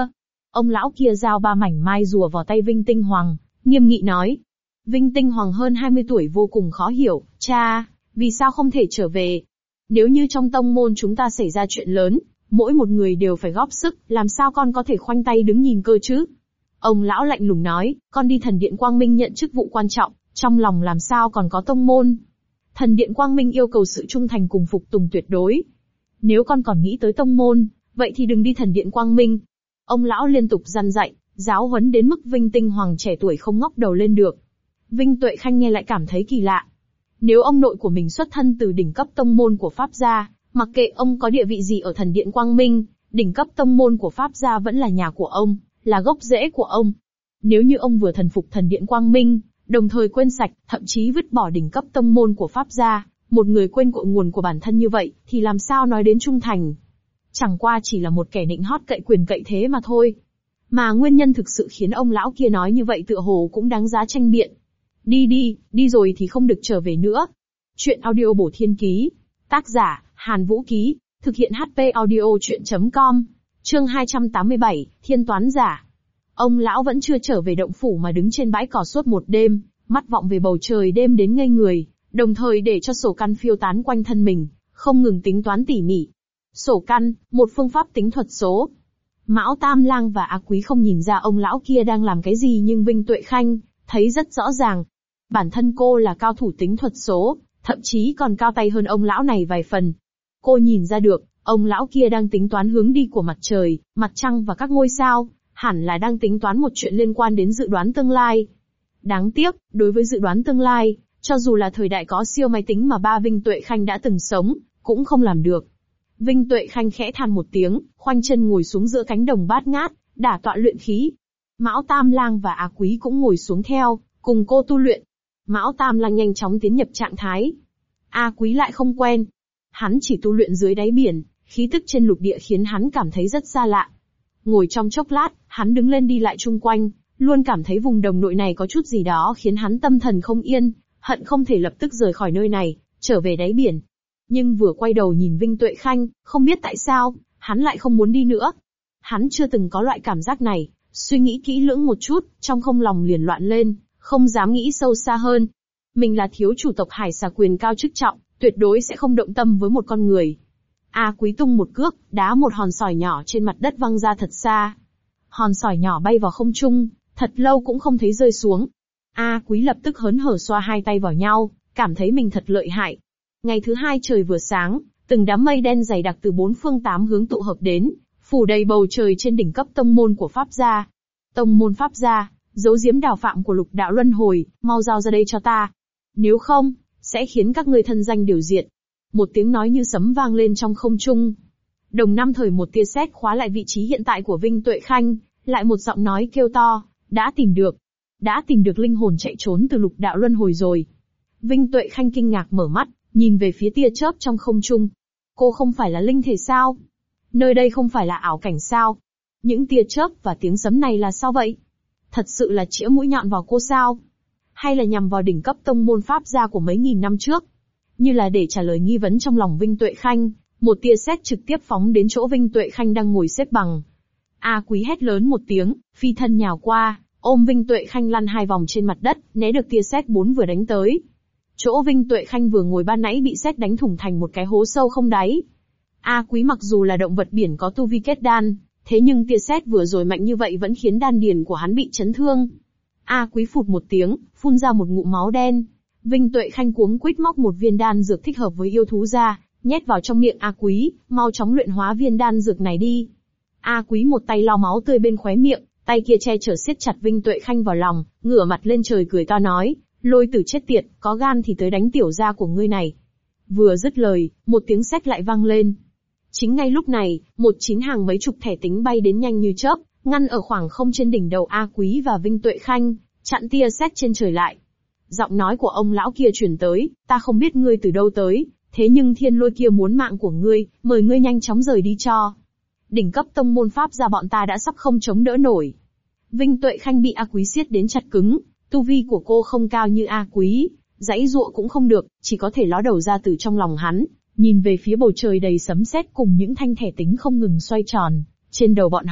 Ông lão kia giao 3 mảnh mai rùa vào tay Vinh Tinh Hoàng, nghiêm nghị nói. Vinh Tinh Hoàng hơn 20 tuổi vô cùng khó hiểu, cha, vì sao không thể trở về? Nếu như trong tông môn chúng ta xảy ra chuyện lớn, mỗi một người đều phải góp sức, làm sao con có thể khoanh tay đứng nhìn cơ chứ? Ông lão lạnh lùng nói, con đi thần điện Quang Minh nhận chức vụ quan trọng, trong lòng làm sao còn có tông môn? Thần điện Quang Minh yêu cầu sự trung thành cùng phục tùng tuyệt đối. Nếu con còn nghĩ tới tông môn, vậy thì đừng đi thần điện Quang Minh. Ông lão liên tục răn dạy, giáo huấn đến mức Vinh Tinh Hoàng trẻ tuổi không ngóc đầu lên được. Vinh Tuệ Khanh nghe lại cảm thấy kỳ lạ. Nếu ông nội của mình xuất thân từ đỉnh cấp tông môn của Pháp gia, mặc kệ ông có địa vị gì ở thần điện Quang Minh, đỉnh cấp tông môn của Pháp gia vẫn là nhà của ông, là gốc rễ của ông. Nếu như ông vừa thần phục thần điện Quang Minh, đồng thời quên sạch, thậm chí vứt bỏ đỉnh cấp tông môn của Pháp gia, một người quên cội nguồn của bản thân như vậy, thì làm sao nói đến trung thành? Chẳng qua chỉ là một kẻ nịnh hót cậy quyền cậy thế mà thôi. Mà nguyên nhân thực sự khiến ông lão kia nói như vậy tựa hồ cũng đáng giá tranh biện. Đi rồi thì không được trở về nữa. Chuyện audio bổ thiên ký. Tác giả, Hàn Vũ Ký. Thực hiện HP audio chuyện.com. Chương 287, Thiên Toán Giả. Ông lão vẫn chưa trở về động phủ mà đứng trên bãi cỏ suốt một đêm, mắt vọng về bầu trời đêm đến ngây người, đồng thời để cho sổ căn phiêu tán quanh thân mình, không ngừng tính toán tỉ mỉ. Sổ căn, một phương pháp tính thuật số. Mão Tam Lang và A Quý không nhìn ra ông lão kia đang làm cái gì, nhưng Vinh Tuệ Khanh thấy rất rõ ràng. Bản thân cô là cao thủ tính thuật số, thậm chí còn cao tay hơn ông lão này vài phần. Cô nhìn ra được, ông lão kia đang tính toán hướng đi của mặt trời, mặt trăng và các ngôi sao, hẳn là đang tính toán một chuyện liên quan đến dự đoán tương lai. Đáng tiếc, đối với dự đoán tương lai, cho dù là thời đại có siêu máy tính mà Vinh Tuệ Khanh đã từng sống, cũng không làm được. Vinh Tuệ Khanh khẽ than một tiếng, khoanh chân ngồi xuống giữa cánh đồng bát ngát, đả tọa luyện khí. Mão Tam Lang và Á Quý cũng ngồi xuống theo, cùng cô tu luyện. Mão Tam Lang nhanh chóng tiến nhập trạng thái. A Quý lại không quen. Hắn chỉ tu luyện dưới đáy biển, khí tức trên lục địa khiến hắn cảm thấy rất xa lạ. Ngồi trong chốc lát, hắn đứng lên đi lại chung quanh, luôn cảm thấy vùng đồng nội này có chút gì đó khiến hắn tâm thần không yên, hận không thể lập tức rời khỏi nơi này, trở về đáy biển. Nhưng vừa quay đầu nhìn Vinh Tuệ Khanh, không biết tại sao, hắn lại không muốn đi nữa. Hắn chưa từng có loại cảm giác này, suy nghĩ kỹ lưỡng một chút, trong không lòng liền loạn lên, không dám nghĩ sâu xa hơn. Mình là thiếu chủ tộc Hải Xà quyền cao chức trọng, tuyệt đối sẽ không động tâm với một con người. A Quý tung một cước, đá một hòn sỏi nhỏ trên mặt đất văng ra thật xa. Hòn sỏi nhỏ bay vào không trung, thật lâu cũng không thấy rơi xuống. A Quý lập tức hớn hở xoa hai tay vào nhau, cảm thấy mình thật lợi hại. Ngày thứ hai trời vừa sáng, từng đám mây đen dày đặc từ 4 phương 8 hướng tụ hợp đến, phủ đầy bầu trời trên đỉnh cấp tông môn của Pháp gia. Tông môn Pháp gia, giấu giếm đào phạm của lục đạo luân hồi, mau giao ra đây cho ta. Nếu không, sẽ khiến các ngươi thân danh đều diệt. Một tiếng nói như sấm vang lên trong không trung. Đồng Năm Thời một tia sét khóa lại vị trí hiện tại của Vinh Tuệ Khanh, lại một giọng nói kêu to, đã tìm được linh hồn chạy trốn từ lục đạo luân hồi rồi. Vinh Tuệ Khanh kinh ngạc mở mắt, nhìn về phía tia chớp trong không trung. Cô không phải là linh thể sao? Nơi đây không phải là ảo cảnh sao? Những tia chớp và tiếng sấm này là sao vậy? Thật sự là chĩa mũi nhọn vào cô sao? Hay là nhằm vào đỉnh cấp tông môn Pháp gia của mấy nghìn năm trước? Như là để trả lời nghi vấn trong lòng Vinh Tuệ Khanh, một tia sét trực tiếp phóng đến chỗ Vinh Tuệ Khanh đang ngồi xếp bằng. A Quý hét lớn một tiếng, phi thân nhào qua, ôm Vinh Tuệ Khanh lăn 2 vòng trên mặt đất, né được tia sét 4 vừa đánh tới. Chỗ Vinh Tuệ Khanh vừa ngồi ban nãy bị sét đánh thủng thành một cái hố sâu không đáy. A Quý mặc dù là động vật biển có tu vi kết đan, thế nhưng tia sét vừa rồi mạnh như vậy vẫn khiến đan điền của hắn bị chấn thương. A Quý phụt một tiếng, phun ra một ngụm máu đen. Vinh Tuệ Khanh cuống quýt móc một viên đan dược thích hợp với yêu thú ra, nhét vào trong miệng A Quý, mau chóng luyện hóa viên đan dược này đi. A Quý một tay lau máu tươi bên khóe miệng, tay kia che chở siết chặt Vinh Tuệ Khanh vào lòng, ngửa mặt lên trời cười to nói, Lôi Tử chết tiệt, có gan thì tới đánh tiểu gia của ngươi này. Vừa dứt lời, một tiếng sét lại vang lên. Chính ngay lúc này, một chín hàng mấy chục thẻ tính bay đến nhanh như chớp, ngăn ở khoảng không trên đỉnh đầu A Quý và Vinh Tuệ Khanh, chặn tia sét trên trời lại. Giọng nói của ông lão kia truyền tới, ta không biết ngươi từ đâu tới, thế nhưng thiên lôi kia muốn mạng của ngươi, mời ngươi nhanh chóng rời đi cho. Đỉnh cấp tông môn Pháp gia bọn ta đã sắp không chống đỡ nổi. Vinh Tuệ Khanh bị A Quý siết đến chặt cứng, tu vi của cô không cao như A Quý, giãy giụa cũng không được, chỉ có thể ló đầu ra từ trong lòng hắn, nhìn về phía bầu trời đầy sấm sét cùng những thanh thẻ tính không ngừng xoay tròn. Trên đầu bọn họ,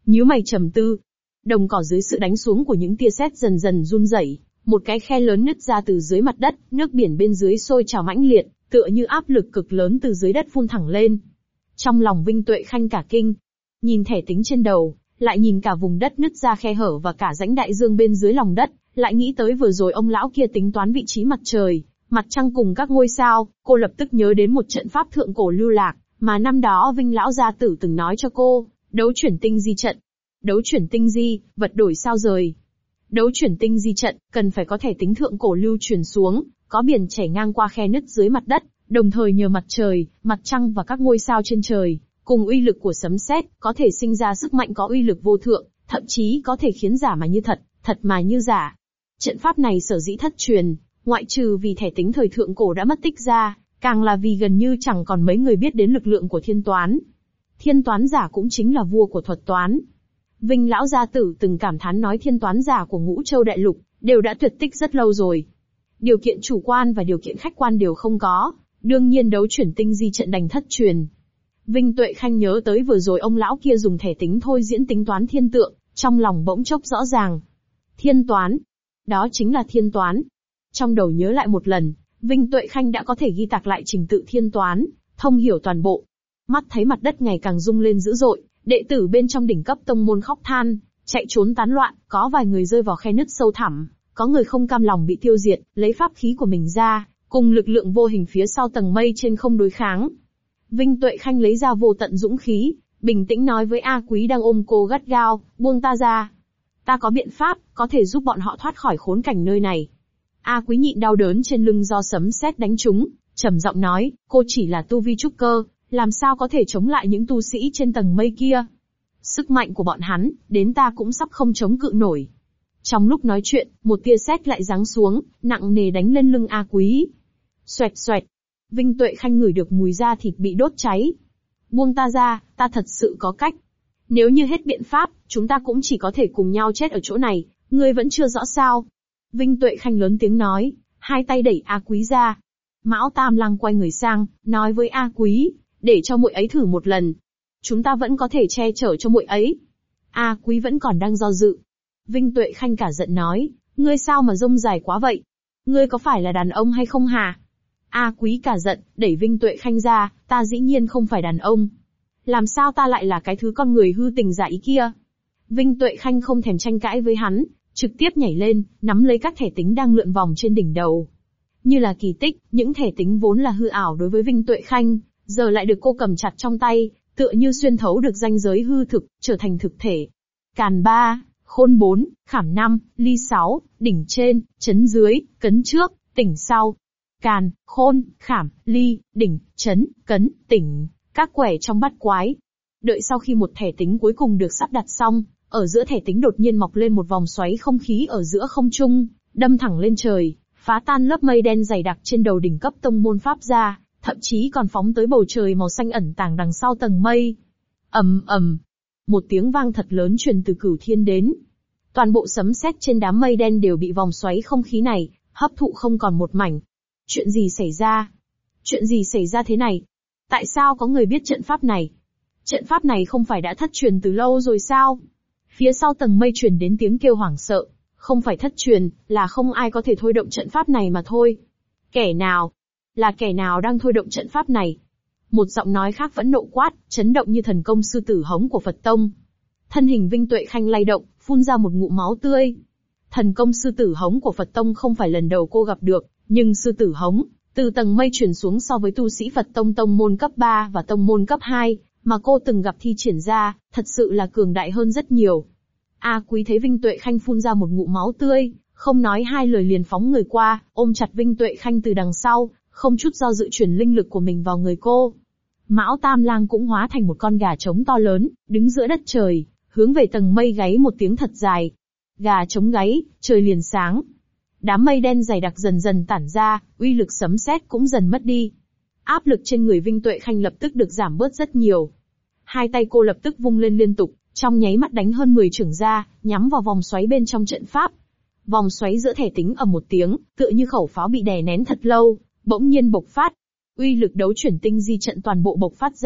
nhíu mày trầm tư. Đồng cỏ dưới sự đánh xuống của những tia sét dần dần run rẩy, một cái khe lớn nứt ra từ dưới mặt đất, nước biển bên dưới sôi trào mãnh liệt, tựa như áp lực cực lớn từ dưới đất phun thẳng lên. Trong lòng Vinh Tuệ Khanh cả kinh, nhìn thẻ tính trên đầu, lại nhìn cả vùng đất nứt ra khe hở và cả rãnh đại dương bên dưới lòng đất, lại nghĩ tới vừa rồi ông lão kia tính toán vị trí mặt trời, mặt trăng cùng các ngôi sao, cô lập tức nhớ đến một trận pháp thượng cổ lưu lạc, mà năm đó Vinh lão gia tử từng nói cho cô, đấu chuyển tinh di trận. Đấu chuyển tinh di, vật đổi sao rời. Đấu chuyển tinh di trận, cần phải có thể tính thượng cổ lưu truyền xuống, có biển chảy ngang qua khe nứt dưới mặt đất, đồng thời nhờ mặt trời, mặt trăng và các ngôi sao trên trời, cùng uy lực của sấm sét, có thể sinh ra sức mạnh có uy lực vô thượng, thậm chí có thể khiến giả mà như thật, thật mà như giả. Trận pháp này sở dĩ thất truyền, ngoại trừ vì thẻ tính thời thượng cổ đã mất tích ra, càng là vì gần như chẳng còn mấy người biết đến lực lượng của thiên toán. Thiên toán giả cũng chính là vua của thuật toán. Vinh lão gia tử từng cảm thán nói thiên toán giả của Ngũ Châu đại lục đều đã tuyệt tích rất lâu rồi. Điều kiện chủ quan và điều kiện khách quan đều không có, đương nhiên đấu chuyển tinh di trận đành thất truyền. Vinh Tuệ Khanh nhớ tới vừa rồi ông lão kia dùng thẻ tính thôi diễn tính toán thiên tượng, trong lòng bỗng chốc rõ ràng. Thiên toán, đó chính là thiên toán. Trong đầu nhớ lại một lần, Vinh Tuệ Khanh đã có thể ghi tạc lại trình tự thiên toán, thông hiểu toàn bộ. Mắt thấy mặt đất ngày càng rung lên dữ dội, đệ tử bên trong đỉnh cấp tông môn khóc than, chạy trốn tán loạn, có vài người rơi vào khe nứt sâu thẳm, có người không cam lòng bị tiêu diệt, lấy pháp khí của mình ra, cùng lực lượng vô hình phía sau tầng mây trên không đối kháng. Vinh Tuệ Khanh lấy ra vô tận dũng khí, bình tĩnh nói với A Quý đang ôm cô gắt gao, buông ta ra. Ta có biện pháp, có thể giúp bọn họ thoát khỏi khốn cảnh nơi này. A Quý nhịn đau đớn trên lưng do sấm sét đánh trúng, trầm giọng nói, cô chỉ là tu vi trúc cơ, làm sao có thể chống lại những tu sĩ trên tầng mây kia. Sức mạnh của bọn hắn, đến ta cũng sắp không chống cự nổi. Trong lúc nói chuyện, một tia sét lại giáng xuống, nặng nề đánh lên lưng A Quý. Xoẹt xoẹt. Vinh Tuệ Khanh ngửi được mùi da thịt bị đốt cháy. Buông ta ra, ta thật sự có cách. Nếu như hết biện pháp, chúng ta cũng chỉ có thể cùng nhau chết ở chỗ này, ngươi vẫn chưa rõ sao. Vinh Tuệ Khanh lớn tiếng nói, hai tay đẩy A Quý ra. Mão Tam Lăng quay người sang, nói với A Quý, để cho muội ấy thử một lần. Chúng ta vẫn có thể che chở cho muội ấy. A Quý vẫn còn đang do dự. Vinh Tuệ Khanh cả giận nói, ngươi sao mà rông dài quá vậy? Ngươi có phải là đàn ông hay không hả? A Quý cả giận, đẩy Vinh Tuệ Khanh ra, ta dĩ nhiên không phải đàn ông. Làm sao ta lại là cái thứ con người hư tình giả ý kia? Vinh Tuệ Khanh không thèm tranh cãi với hắn, trực tiếp nhảy lên, nắm lấy các thẻ tính đang lượn vòng trên đỉnh đầu. Như là kỳ tích, những thẻ tính vốn là hư ảo đối với Vinh Tuệ Khanh, giờ lại được cô cầm chặt trong tay, tựa như xuyên thấu được ranh giới hư thực, trở thành thực thể. Càn 3, khôn 4, khảm 5, ly 6, đỉnh trên, chấn dưới, cấn trước, tỉnh sau. Càn, khôn, khảm, ly, đỉnh, chấn, cấn, tỉnh, các quẻ trong bát quái. Đợi sau khi một thẻ tính cuối cùng được sắp đặt xong, ở giữa thẻ tính đột nhiên mọc lên một vòng xoáy không khí ở giữa không trung, đâm thẳng lên trời, phá tan lớp mây đen dày đặc trên đầu đỉnh cấp tông môn pháp gia, thậm chí còn phóng tới bầu trời màu xanh ẩn tàng đằng sau tầng mây. Ầm ầm, một tiếng vang thật lớn truyền từ cửu thiên đến. Toàn bộ sấm sét trên đám mây đen đều bị vòng xoáy không khí này hấp thụ không còn một mảnh. Chuyện gì xảy ra? Chuyện gì xảy ra thế này? Tại sao có người biết trận pháp này? Trận pháp này không phải đã thất truyền từ lâu rồi sao? Phía sau tầng mây truyền đến tiếng kêu hoảng sợ. Không phải thất truyền, là không ai có thể thôi động trận pháp này mà thôi. Kẻ nào? Là kẻ nào đang thôi động trận pháp này? Một giọng nói khác vẫn nộ quát, chấn động như thần công sư tử hống của Phật Tông. Thân hình Vinh Tuệ Khanh lay động, phun ra một ngụm máu tươi. Thần công sư tử hống của Phật Tông không phải lần đầu cô gặp được, nhưng sư tử hống, từ tầng mây truyền xuống so với tu sĩ Phật Tông tông môn cấp 3 và tông môn cấp 2, mà cô từng gặp thi triển ra, thật sự là cường đại hơn rất nhiều. A Quý thấy Vinh Tuệ Khanh phun ra một ngụm máu tươi, không nói hai lời liền phóng người qua, ôm chặt Vinh Tuệ Khanh từ đằng sau, không chút do dự chuyển linh lực của mình vào người cô. Mão Tam Lang cũng hóa thành một con gà trống to lớn, đứng giữa đất trời, hướng về tầng mây gáy một tiếng thật dài. Gà trống gáy, trời liền sáng. Đám mây đen dày đặc dần dần tản ra, uy lực sấm sét cũng dần mất đi. Áp lực trên người Vinh Tuệ Khanh lập tức được giảm bớt rất nhiều. Hai tay cô lập tức vung lên liên tục, trong nháy mắt đánh hơn 10 chưởng ra, nhắm vào vòng xoáy bên trong trận pháp. Vòng xoáy giữa thẻ tính ầm một tiếng, tựa như khẩu pháo bị đè nén thật lâu, bỗng nhiên bộc phát. Uy lực đấu chuyển tinh di trận toàn bộ bộc phát ra,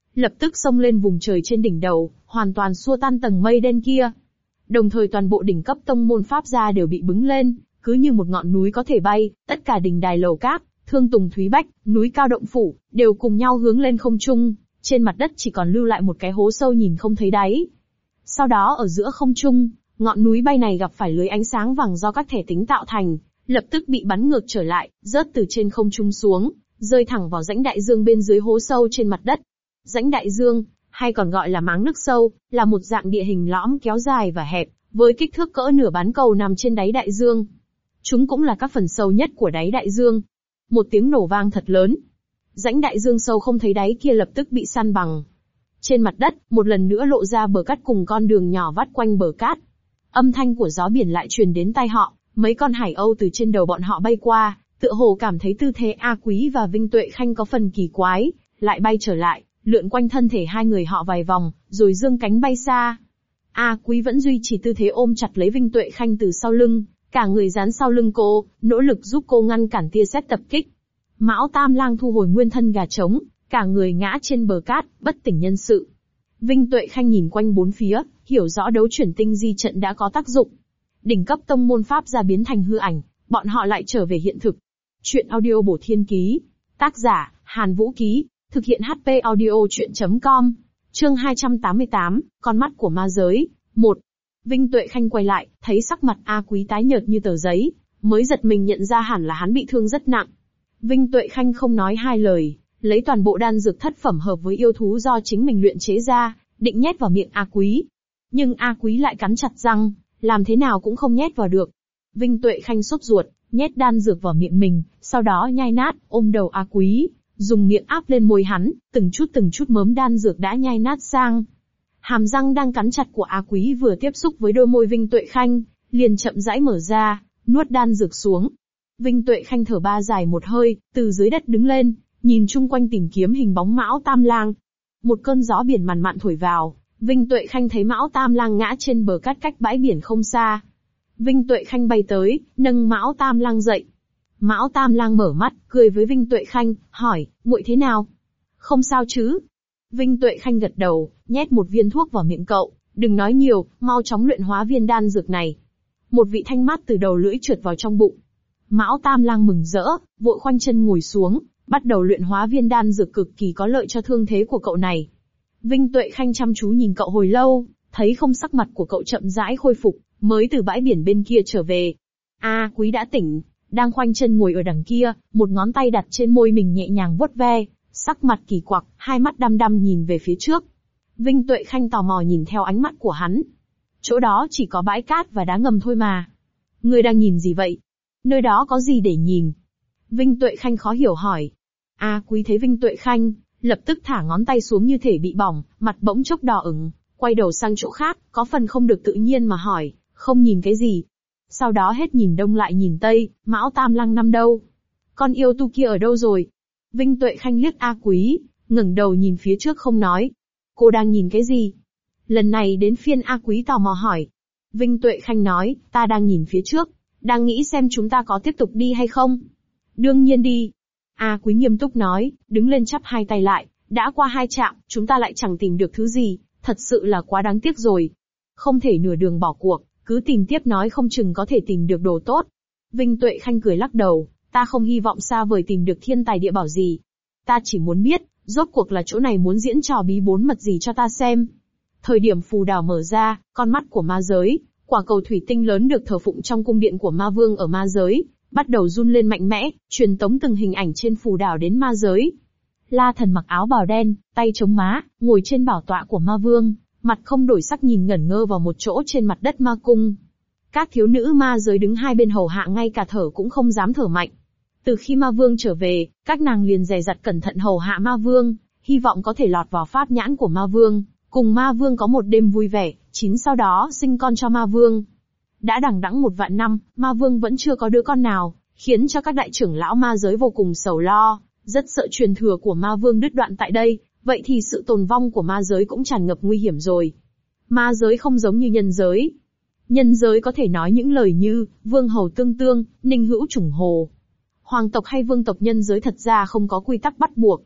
lập tức xông lên vùng trời trên đỉnh đầu, hoàn toàn xua tan tầng mây đen kia. Đồng thời toàn bộ đỉnh cấp tông môn pháp gia đều bị bứng lên, cứ như một ngọn núi có thể bay, tất cả đình đài lầu các, thương tùng thúy bách, núi cao động phủ, đều cùng nhau hướng lên không trung, trên mặt đất chỉ còn lưu lại một cái hố sâu nhìn không thấy đáy. Sau đó ở giữa không trung, ngọn núi bay này gặp phải lưới ánh sáng vàng do các thể tính tạo thành, lập tức bị bắn ngược trở lại, rớt từ trên không trung xuống, rơi thẳng vào rãnh đại dương bên dưới hố sâu trên mặt đất. Rãnh đại dương, hay còn gọi là máng nước sâu, là một dạng địa hình lõm kéo dài và hẹp, với kích thước cỡ nửa bán cầu nằm trên đáy đại dương. Chúng cũng là các phần sâu nhất của đáy đại dương. Một tiếng nổ vang thật lớn. Rãnh đại dương sâu không thấy đáy kia lập tức bị san bằng. Trên mặt đất, một lần nữa lộ ra bờ cát cùng con đường nhỏ vắt quanh bờ cát. Âm thanh của gió biển lại truyền đến tai họ, mấy con hải âu từ trên đầu bọn họ bay qua, tựa hồ cảm thấy tư thế A Quý và Vinh Tuệ Khanh có phần kỳ quái, lại bay trở lại, lượn quanh thân thể hai người họ vài vòng, rồi dương cánh bay xa. A Quý vẫn duy trì tư thế ôm chặt lấy Vinh Tuệ Khanh từ sau lưng, cả người dán sau lưng cô, nỗ lực giúp cô ngăn cản tia sét tập kích. Mão Tam Lang thu hồi nguyên thân gà trống, cả người ngã trên bờ cát, bất tỉnh nhân sự. Vinh Tuệ Khanh nhìn quanh bốn phía, hiểu rõ đấu chuyển tinh di trận đã có tác dụng. Đỉnh cấp tông môn pháp gia biến thành hư ảnh, bọn họ lại trở về hiện thực. Chuyện audio bổ thiên ký. Tác giả, Hàn Vũ Ký. Thực hiện HP audio chuyện.com. Chương 288, con mắt của ma giới. 1. Vinh Tuệ Khanh quay lại, thấy sắc mặt A Quý tái nhợt như tờ giấy, mới giật mình nhận ra hẳn là hắn bị thương rất nặng. Vinh Tuệ Khanh không nói hai lời, lấy toàn bộ đan dược thất phẩm hợp với yêu thú do chính mình luyện chế ra, định nhét vào miệng A Quý. Nhưng A Quý lại cắn chặt răng, làm thế nào cũng không nhét vào được. Vinh Tuệ Khanh sốt ruột, nhét đan dược vào miệng mình, sau đó nhai nát, ôm đầu A Quý, dùng miệng áp lên môi hắn, từng chút mớm đan dược đã nhai nát sang. Hàm răng đang cắn chặt của A Quý vừa tiếp xúc với đôi môi Vinh Tuệ Khanh, liền chậm rãi mở ra, nuốt đan dược xuống. Vinh Tuệ Khanh thở ba dài một hơi, từ dưới đất đứng lên, nhìn chung quanh tìm kiếm hình bóng Mão Tam Lang. Một cơn gió biển màn mạn thổi vào, Vinh Tuệ Khanh thấy Mão Tam Lang ngã trên bờ cát cách bãi biển không xa. Vinh Tuệ Khanh bay tới, nâng Mão Tam Lang dậy. Mão Tam Lang mở mắt, cười với Vinh Tuệ Khanh, hỏi, muội thế nào? Không sao chứ? Vinh Tuệ Khanh gật đầu, nhét một viên thuốc vào miệng cậu, đừng nói nhiều, mau chóng luyện hóa viên đan dược này. Một vị thanh mát từ đầu lưỡi trượt vào trong bụng. Mão Tam Lang mừng rỡ, vội khoanh chân ngồi xuống, bắt đầu luyện hóa viên đan dược cực kỳ có lợi cho thương thế của cậu này. Vinh Tuệ Khanh chăm chú nhìn cậu hồi lâu, thấy không sắc mặt của cậu chậm rãi khôi phục, mới từ bãi biển bên kia trở về. A Quý đã tỉnh, đang khoanh chân ngồi ở đằng kia, một ngón tay đặt trên môi mình nhẹ nhàng vuốt ve, sắc mặt kỳ quặc, hai mắt đăm đăm nhìn về phía trước. Vinh Tuệ Khanh tò mò nhìn theo ánh mắt của hắn. Chỗ đó chỉ có bãi cát và đá ngầm thôi mà. Ngươi đang nhìn gì vậy? Nơi đó có gì để nhìn? Vinh Tuệ Khanh khó hiểu hỏi. A Quý thấy Vinh Tuệ Khanh, lập tức thả ngón tay xuống như thể bị bỏng, mặt bỗng chốc đỏ ửng, quay đầu sang chỗ khác, có phần không được tự nhiên mà hỏi, không nhìn cái gì? Sau đó hết nhìn đông lại nhìn tây, Mão Tam Lang năm đâu? Con yêu tu kia ở đâu rồi? Vinh Tuệ Khanh liếc A Quý, ngẩng đầu nhìn phía trước không nói. Cô đang nhìn cái gì? Lần này đến phiên A Quý tò mò hỏi. Vinh Tuệ Khanh nói, ta đang nhìn phía trước, đang nghĩ xem chúng ta có tiếp tục đi hay không? Đương nhiên đi. A Quý nghiêm túc nói, đứng lên chắp hai tay lại, đã qua hai trạm, chúng ta lại chẳng tìm được thứ gì, thật sự là quá đáng tiếc rồi. Không thể nửa đường bỏ cuộc, cứ tìm tiếp nói không chừng có thể tìm được đồ tốt. Vinh Tuệ Khanh cười lắc đầu, ta không hy vọng xa vời tìm được thiên tài địa bảo gì. Ta chỉ muốn biết, rốt cuộc là chỗ này muốn diễn trò bí bốn mật gì cho ta xem. Thời điểm phù đảo mở ra, con mắt của ma giới, quả cầu thủy tinh lớn được thờ phụng trong cung điện của ma vương ở ma giới, bắt đầu run lên mạnh mẽ, truyền tống từng hình ảnh trên phù đảo đến ma giới. La Thần mặc áo bào đen, tay chống má, ngồi trên bảo tọa của ma vương, mặt không đổi sắc nhìn ngẩn ngơ vào một chỗ trên mặt đất ma cung. Các thiếu nữ ma giới đứng hai bên hầu hạ ngay cả thở cũng không dám thở mạnh. Từ khi ma vương trở về, các nàng liền dè dặt cẩn thận hầu hạ ma vương, hy vọng có thể lọt vào pháp nhãn của ma vương, cùng ma vương có một đêm vui vẻ, sau đó sinh con cho ma vương. Đã đằng đẵng 1 vạn năm, ma vương vẫn chưa có đứa con nào, khiến cho các đại trưởng lão ma giới vô cùng sầu lo, rất sợ truyền thừa của ma vương đứt đoạn tại đây, vậy thì sự tồn vong của ma giới cũng tràn ngập nguy hiểm rồi. Ma giới không giống như nhân giới. Nhân giới có thể nói những lời như, vương hầu tương tương, ninh hữu chủng hồ. Hoàng tộc hay vương tộc nhân giới thật ra không có quy tắc bắt buộc.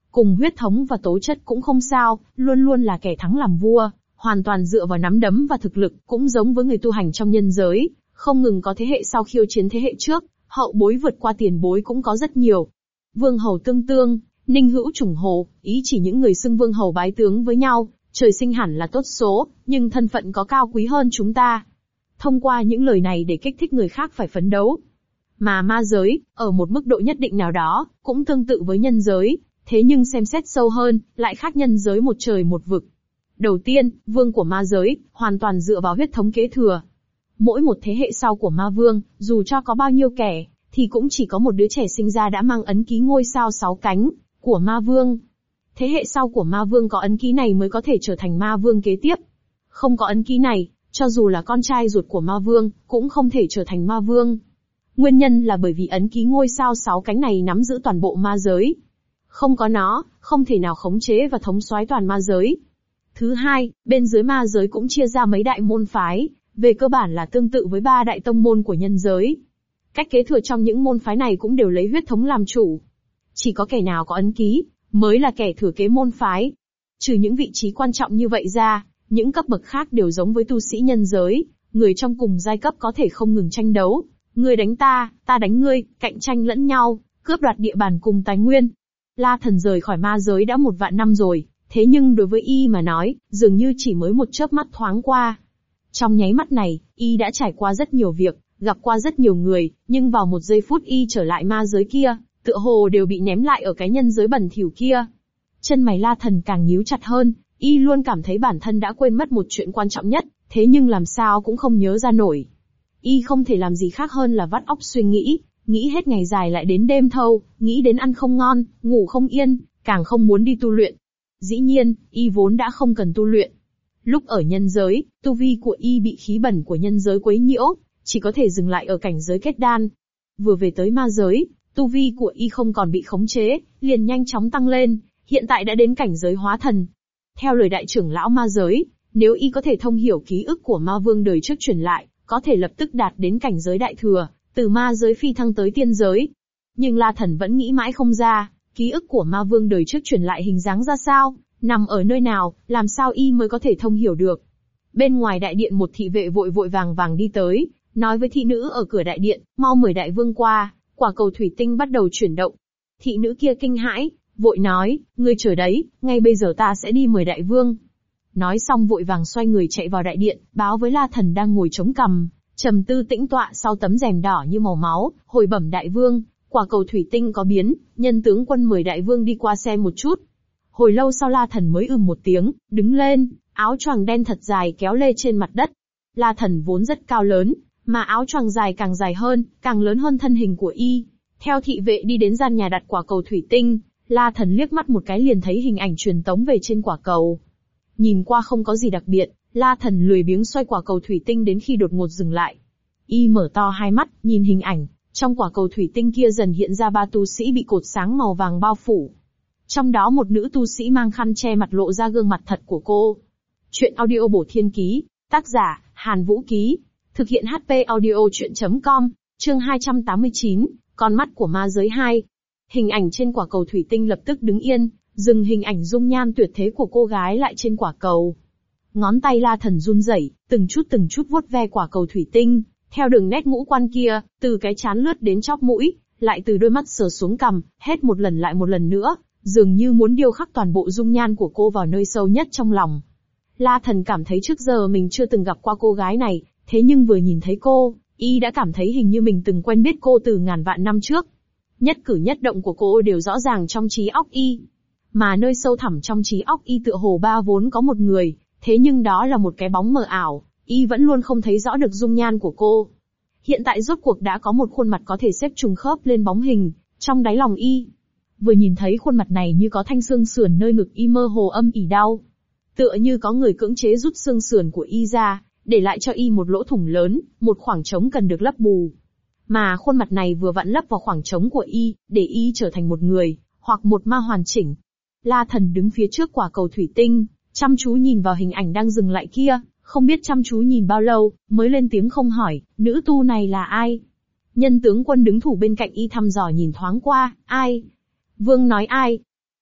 Cùng huyết thống và tố chất cũng không sao, luôn luôn là kẻ thắng làm vua, hoàn toàn dựa vào nắm đấm và thực lực, cũng giống với người tu hành trong nhân giới, không ngừng có thế hệ sau khiêu chiến thế hệ trước, hậu bối vượt qua tiền bối cũng có rất nhiều. Vương hầu tương tương, ninh hữu chủng hồ, ý chỉ những người xưng vương hầu bái tướng với nhau, trời sinh hẳn là tốt số, nhưng thân phận có cao quý hơn chúng ta. Thông qua những lời này để kích thích người khác phải phấn đấu. Mà ma giới, ở một mức độ nhất định nào đó, cũng tương tự với nhân giới, thế nhưng xem xét sâu hơn, lại khác nhân giới một trời một vực. Đầu tiên, vương của ma giới, hoàn toàn dựa vào huyết thống kế thừa. Mỗi một thế hệ sau của ma vương, dù cho có bao nhiêu kẻ, thì cũng chỉ có một đứa trẻ sinh ra đã mang ấn ký ngôi sao 6 cánh của ma vương. Thế hệ sau của ma vương có ấn ký này mới có thể trở thành ma vương kế tiếp. Không có ấn ký này, cho dù là con trai ruột của ma vương, cũng không thể trở thành ma vương. Nguyên nhân là bởi vì ấn ký ngôi sao 6 cánh này nắm giữ toàn bộ ma giới. Không có nó, không thể nào khống chế và thống soái toàn ma giới. Thứ hai, bên dưới ma giới cũng chia ra mấy đại môn phái, về cơ bản là tương tự với 3 đại tông môn của nhân giới. Cách kế thừa trong những môn phái này cũng đều lấy huyết thống làm chủ. Chỉ có kẻ nào có ấn ký, mới là kẻ thừa kế môn phái. Trừ những vị trí quan trọng như vậy ra, những cấp bậc khác đều giống với tu sĩ nhân giới, người trong cùng giai cấp có thể không ngừng tranh đấu. Ngươi đánh ta đánh ngươi, cạnh tranh lẫn nhau, cướp đoạt địa bàn cùng tài nguyên. La Thần rời khỏi ma giới đã 1 vạn năm rồi, thế nhưng đối với y mà nói, dường như chỉ mới một chớp mắt thoáng qua. Trong nháy mắt này, y đã trải qua rất nhiều việc, gặp qua rất nhiều người, nhưng vào một giây phút y trở lại ma giới kia, tựa hồ đều bị ném lại ở cái nhân giới bẩn thỉu kia. Chân mày La Thần càng nhíu chặt hơn, y luôn cảm thấy bản thân đã quên mất một chuyện quan trọng nhất, thế nhưng làm sao cũng không nhớ ra nổi. Y không thể làm gì khác hơn là vắt óc suy nghĩ hết ngày dài lại đến đêm thâu, nghĩ đến ăn không ngon, ngủ không yên, càng không muốn đi tu luyện. Dĩ nhiên, y vốn đã không cần tu luyện. Lúc ở nhân giới, tu vi của y bị khí bẩn của nhân giới quấy nhiễu, chỉ có thể dừng lại ở cảnh giới kết đan. Vừa về tới ma giới, tu vi của y không còn bị khống chế, liền nhanh chóng tăng lên, hiện tại đã đến cảnh giới hóa thần. Theo lời đại trưởng lão ma giới, nếu y có thể thông hiểu ký ức của ma vương đời trước truyền lại, có thể lập tức đạt đến cảnh giới đại thừa, từ ma giới phi thăng tới tiên giới. Nhưng La Thần vẫn nghĩ mãi không ra, ký ức của ma vương đời trước truyền lại hình dáng ra sao, nằm ở nơi nào, làm sao y mới có thể thông hiểu được. Bên ngoài đại điện một thị vệ vội vội vàng vàng đi tới, nói với thị nữ ở cửa đại điện, mau mời đại vương qua, quả cầu thủy tinh bắt đầu chuyển động. Thị nữ kia kinh hãi, vội nói, ngươi chờ đấy, ngay bây giờ ta sẽ đi mời đại vương. Nói xong vội vàng xoay người chạy vào đại điện, báo với La Thần đang ngồi chống cằm, trầm tư tĩnh tọa sau tấm rèm đỏ như màu máu, hồi bẩm đại vương, quả cầu thủy tinh có biến, nhân tướng quân mời đại vương đi qua xem một chút. Hồi lâu sau La Thần mới một tiếng, đứng lên, áo choàng đen thật dài kéo lê trên mặt đất. La Thần vốn rất cao lớn, mà áo choàng dài càng dài hơn, càng lớn hơn thân hình của y. Theo thị vệ đi đến gian nhà đặt quả cầu thủy tinh, La Thần liếc mắt một cái liền thấy hình ảnh truyền tống về trên quả cầu. Nhìn qua không có gì đặc biệt, La Thần lười biếng xoay quả cầu thủy tinh đến khi đột ngột dừng lại. Y mở to hai mắt, nhìn hình ảnh, trong quả cầu thủy tinh kia dần hiện ra 3 tu sĩ bị cột sáng màu vàng bao phủ. Trong đó một nữ tu sĩ mang khăn che mặt lộ ra gương mặt thật của cô. Chuyện audio bổ thiên ký, tác giả, Hàn Vũ Ký. Thực hiện HP audio chuyện.com, chương 289, con mắt của ma giới 2. Hình ảnh trên quả cầu thủy tinh lập tức đứng yên, dừng hình ảnh dung nhan tuyệt thế của cô gái lại trên quả cầu. Ngón tay La Thần run rẩy, từng chút vuốt ve quả cầu thủy tinh, theo đường nét ngũ quan kia, từ cái trán lướt đến chóp mũi, lại từ đôi mắt sờ xuống cằm, hết một lần lại một lần nữa, dường như muốn điêu khắc toàn bộ dung nhan của cô vào nơi sâu nhất trong lòng. La Thần cảm thấy trước giờ mình chưa từng gặp qua cô gái này, thế nhưng vừa nhìn thấy cô, y đã cảm thấy hình như mình từng quen biết cô từ ngàn vạn năm trước. Nhất cử nhất động của cô đều rõ ràng trong trí óc y. Mà nơi sâu thẳm trong trí óc y tựa hồ vốn có một người, thế nhưng đó là một cái bóng mờ ảo, y vẫn luôn không thấy rõ được dung nhan của cô. Hiện tại rốt cuộc đã có một khuôn mặt có thể xếp trùng khớp lên bóng hình, trong đáy lòng y. Vừa nhìn thấy khuôn mặt này như có thanh xương sườn nơi ngực y mơ hồ âm ỉ đau. Tựa như có người cưỡng chế rút xương sườn của y ra, để lại cho y một lỗ thủng lớn, một khoảng trống cần được lấp bù. Mà khuôn mặt này vừa vặn lấp vào khoảng trống của y, để y trở thành một người, hoặc một ma hoàn chỉnh. La Thần đứng phía trước quả cầu thủy tinh, chăm chú nhìn vào hình ảnh đang dừng lại kia, không biết chăm chú nhìn bao lâu, mới lên tiếng không hỏi, nữ tu này là ai? Nhân tướng quân đứng thủ bên cạnh y thăm dò nhìn thoáng qua, ai? Vương nói ai?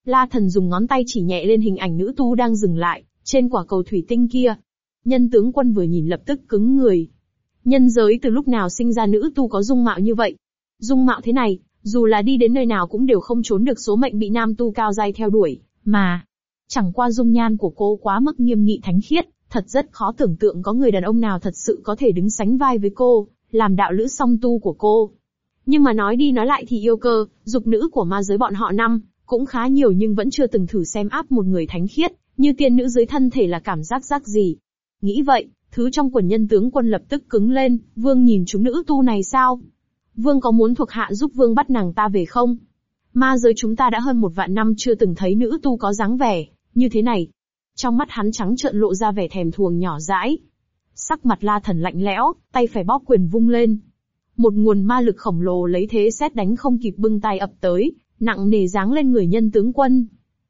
La Thần dùng ngón tay chỉ nhẹ lên hình ảnh nữ tu đang dừng lại, trên quả cầu thủy tinh kia. Nhân tướng quân vừa nhìn lập tức cứng người. Nhân giới từ lúc nào sinh ra nữ tu có dung mạo như vậy? Dung mạo thế này, dù là đi đến nơi nào cũng đều không trốn được số mệnh bị nam tu cao giai theo đuổi, mà. Chẳng qua dung nhan của cô quá mức nghiêm nghị thánh khiết, thật rất khó tưởng tượng có người đàn ông nào thật sự có thể đứng sánh vai với cô, làm đạo lữ song tu của cô. Nhưng mà nói đi nói lại thì yêu cơ, dục nữ của ma giới bọn họ cũng khá nhiều nhưng vẫn chưa từng thử xem áp một người thánh khiết, như tiên nữ dưới thân thể là cảm giác gì. Nghĩ vậy, thứ trong quần nhân tướng quân lập tức cứng lên, vương nhìn chúng nữ tu này sao? Vương có muốn thuộc hạ giúp vương bắt nàng ta về không? Ma giới chúng ta đã hơn 1 vạn năm chưa từng thấy nữ tu có dáng vẻ như thế này. Trong mắt hắn trắng trợn lộ ra vẻ thèm thuồng nhỏ dãi. Sắc mặt La Thần lạnh lẽo, tay phải bóp quyền vung lên. Một nguồn ma lực khổng lồ lấy thế sét đánh không kịp bưng tay ập tới, nặng nề giáng lên người nhân tướng quân.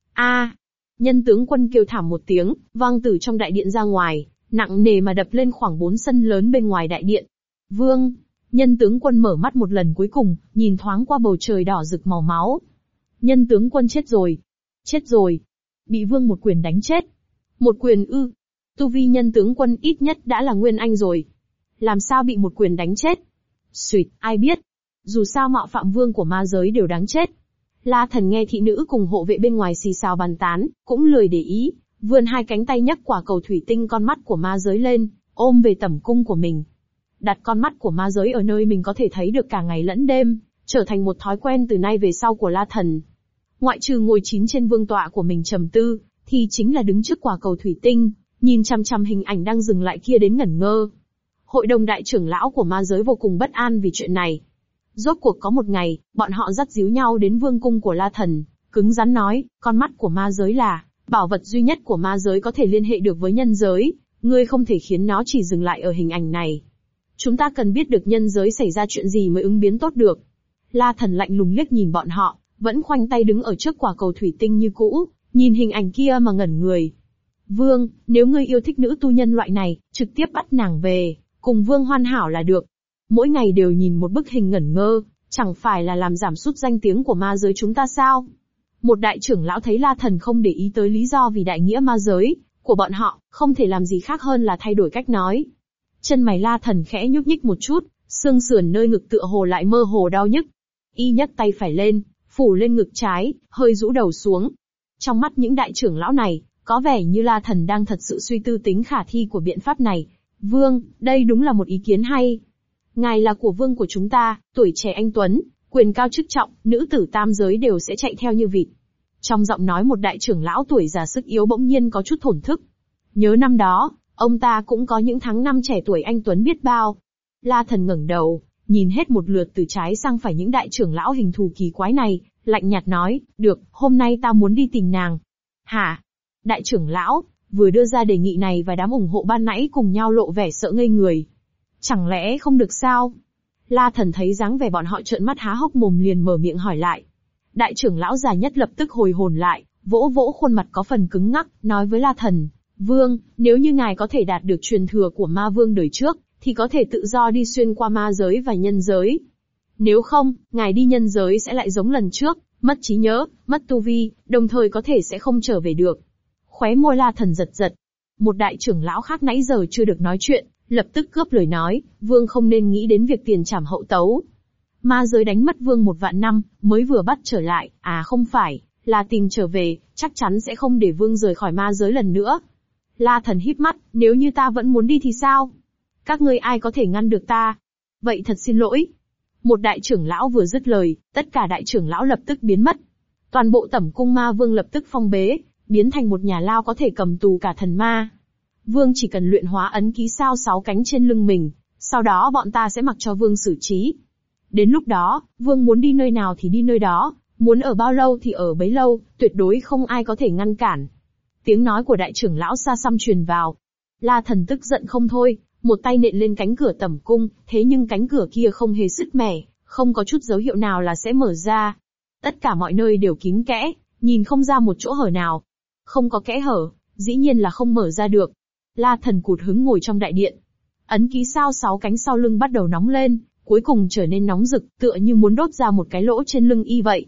Nhân tướng quân kêu thảm một tiếng, vang từ trong đại điện ra ngoài, nặng nề mà đập lên khoảng 4 sân lớn bên ngoài đại điện. Vương, nhân tướng quân mở mắt một lần cuối cùng, nhìn thoáng qua bầu trời đỏ rực màu máu. Nhân tướng quân chết rồi. Chết rồi. Bị vương một quyền đánh chết. Một quyền ư? Tu vi nhân tướng quân ít nhất đã là nguyên anh rồi. Làm sao bị một quyền đánh chết? Xuyệt, ai biết. Dù sao mạo phạm vương của ma giới đều đáng chết. La Thần nghe thị nữ cùng hộ vệ bên ngoài xì xào bàn tán, cũng lười để ý, vươn 2 cánh tay nhấc quả cầu thủy tinh con mắt của ma giới lên, ôm về tẩm cung của mình. Đặt con mắt của ma giới ở nơi mình có thể thấy được cả ngày lẫn đêm, trở thành một thói quen từ nay về sau của La Thần. Ngoại trừ ngồi chín trên vương tọa của mình trầm tư, thì chính là đứng trước quả cầu thủy tinh, nhìn chằm chằm hình ảnh đang dừng lại kia đến ngẩn ngơ. Hội đồng đại trưởng lão của ma giới vô cùng bất an vì chuyện này. Rốt cuộc có một ngày, bọn họ dắt díu nhau đến vương cung của La Thần, cứng rắn nói, con mắt của ma giới là bảo vật duy nhất của ma giới có thể liên hệ được với nhân giới, ngươi không thể khiến nó chỉ dừng lại ở hình ảnh này. Chúng ta cần biết được nhân giới xảy ra chuyện gì mới ứng biến tốt được. La Thần lạnh lùng liếc nhìn bọn họ, vẫn khoanh tay đứng ở trước quả cầu thủy tinh như cũ, nhìn hình ảnh kia mà ngẩn người. Vương, nếu ngươi yêu thích nữ tu nhân loại này, trực tiếp bắt nàng về, cùng vương hoàn hảo là được. Mỗi ngày đều nhìn một bức hình ngẩn ngơ, chẳng phải là làm giảm sút danh tiếng của ma giới chúng ta sao? Một đại trưởng lão thấy La Thần không để ý tới lý do vì đại nghĩa ma giới của bọn họ, không thể làm gì khác hơn là thay đổi cách nói. Chân mày La Thần khẽ nhúc nhích một chút, xương sườn nơi ngực tựa hồ lại mơ hồ đau nhức. Y nhấc tay phải lên, phủ lên ngực trái, hơi rũ đầu xuống. Trong mắt những đại trưởng lão này, có vẻ như La Thần đang thật sự suy tư tính khả thi của biện pháp này. Vương, đây đúng là một ý kiến hay. Ngài là của vương của chúng ta, tuổi trẻ anh tuấn, quyền cao chức trọng, nữ tử tam giới đều sẽ chạy theo như vịt. Trong giọng nói một đại trưởng lão tuổi già sức yếu bỗng nhiên có chút thổn thức. Nhớ năm đó, ông ta cũng có những tháng năm trẻ tuổi anh tuấn biết bao. La Thần ngẩng đầu, nhìn hết một lượt từ trái sang phải những đại trưởng lão hình thù kỳ quái này, lạnh nhạt nói, được, hôm nay ta muốn đi tìm nàng. Hả? Đại trưởng lão, vừa đưa ra đề nghị này và đám ủng hộ ban nãy cùng nhau lộ vẻ sợ ngây người. Chẳng lẽ không được sao? La Thần thấy dáng vẻ bọn họ trợn mắt há hốc mồm liền mở miệng hỏi lại. Đại trưởng lão già nhất lập tức hồi hồn lại, vỗ vỗ khuôn mặt có phần cứng ngắc, nói với La Thần, Vương, nếu như ngài có thể đạt được truyền thừa của ma vương đời trước, thì có thể tự do đi xuyên qua ma giới và nhân giới. Nếu không, ngài đi nhân giới sẽ lại giống lần trước, mất trí nhớ, mất tu vi, đồng thời có thể sẽ không trở về được. Khóe môi La Thần giật giật. Một đại trưởng lão khác nãy giờ chưa được nói chuyện, lập tức cướp lời nói, Vương không nên nghĩ đến việc tiền trảm hậu tấu. Ma giới đánh mất Vương 1 vạn năm, mới vừa bắt trở lại, không phải, là tìm trở về, chắc chắn sẽ không để Vương rời khỏi ma giới lần nữa. La Thần híp mắt, nếu như ta vẫn muốn đi thì sao? Các ngươi ai có thể ngăn được ta? Vậy thật xin lỗi. Một đại trưởng lão vừa dứt lời, tất cả đại trưởng lão lập tức biến mất. Toàn bộ tẩm cung ma vương lập tức phong bế, biến thành một nhà lao có thể cầm tù cả thần ma. Vương chỉ cần luyện hóa ấn ký sao 6 cánh trên lưng mình, sau đó bọn ta sẽ mặc cho Vương xử trí. Đến lúc đó, Vương muốn đi nơi nào thì đi nơi đó, muốn ở bao lâu thì ở bấy lâu, tuyệt đối không ai có thể ngăn cản. Tiếng nói của đại trưởng lão xa xăm truyền vào. La Thần tức giận không thôi, một tay nện lên cánh cửa tẩm cung, thế nhưng cánh cửa kia không hề sứt mẻ, không có chút dấu hiệu nào là sẽ mở ra. Tất cả mọi nơi đều kín kẽ, nhìn không ra một chỗ hở nào. Không có kẽ hở, dĩ nhiên là không mở ra được. La Thần cụt hứng ngồi trong đại điện. Ấn ký sao 6 cánh sau lưng bắt đầu nóng lên, cuối cùng trở nên nóng rực, tựa như muốn đốt ra một cái lỗ trên lưng y vậy.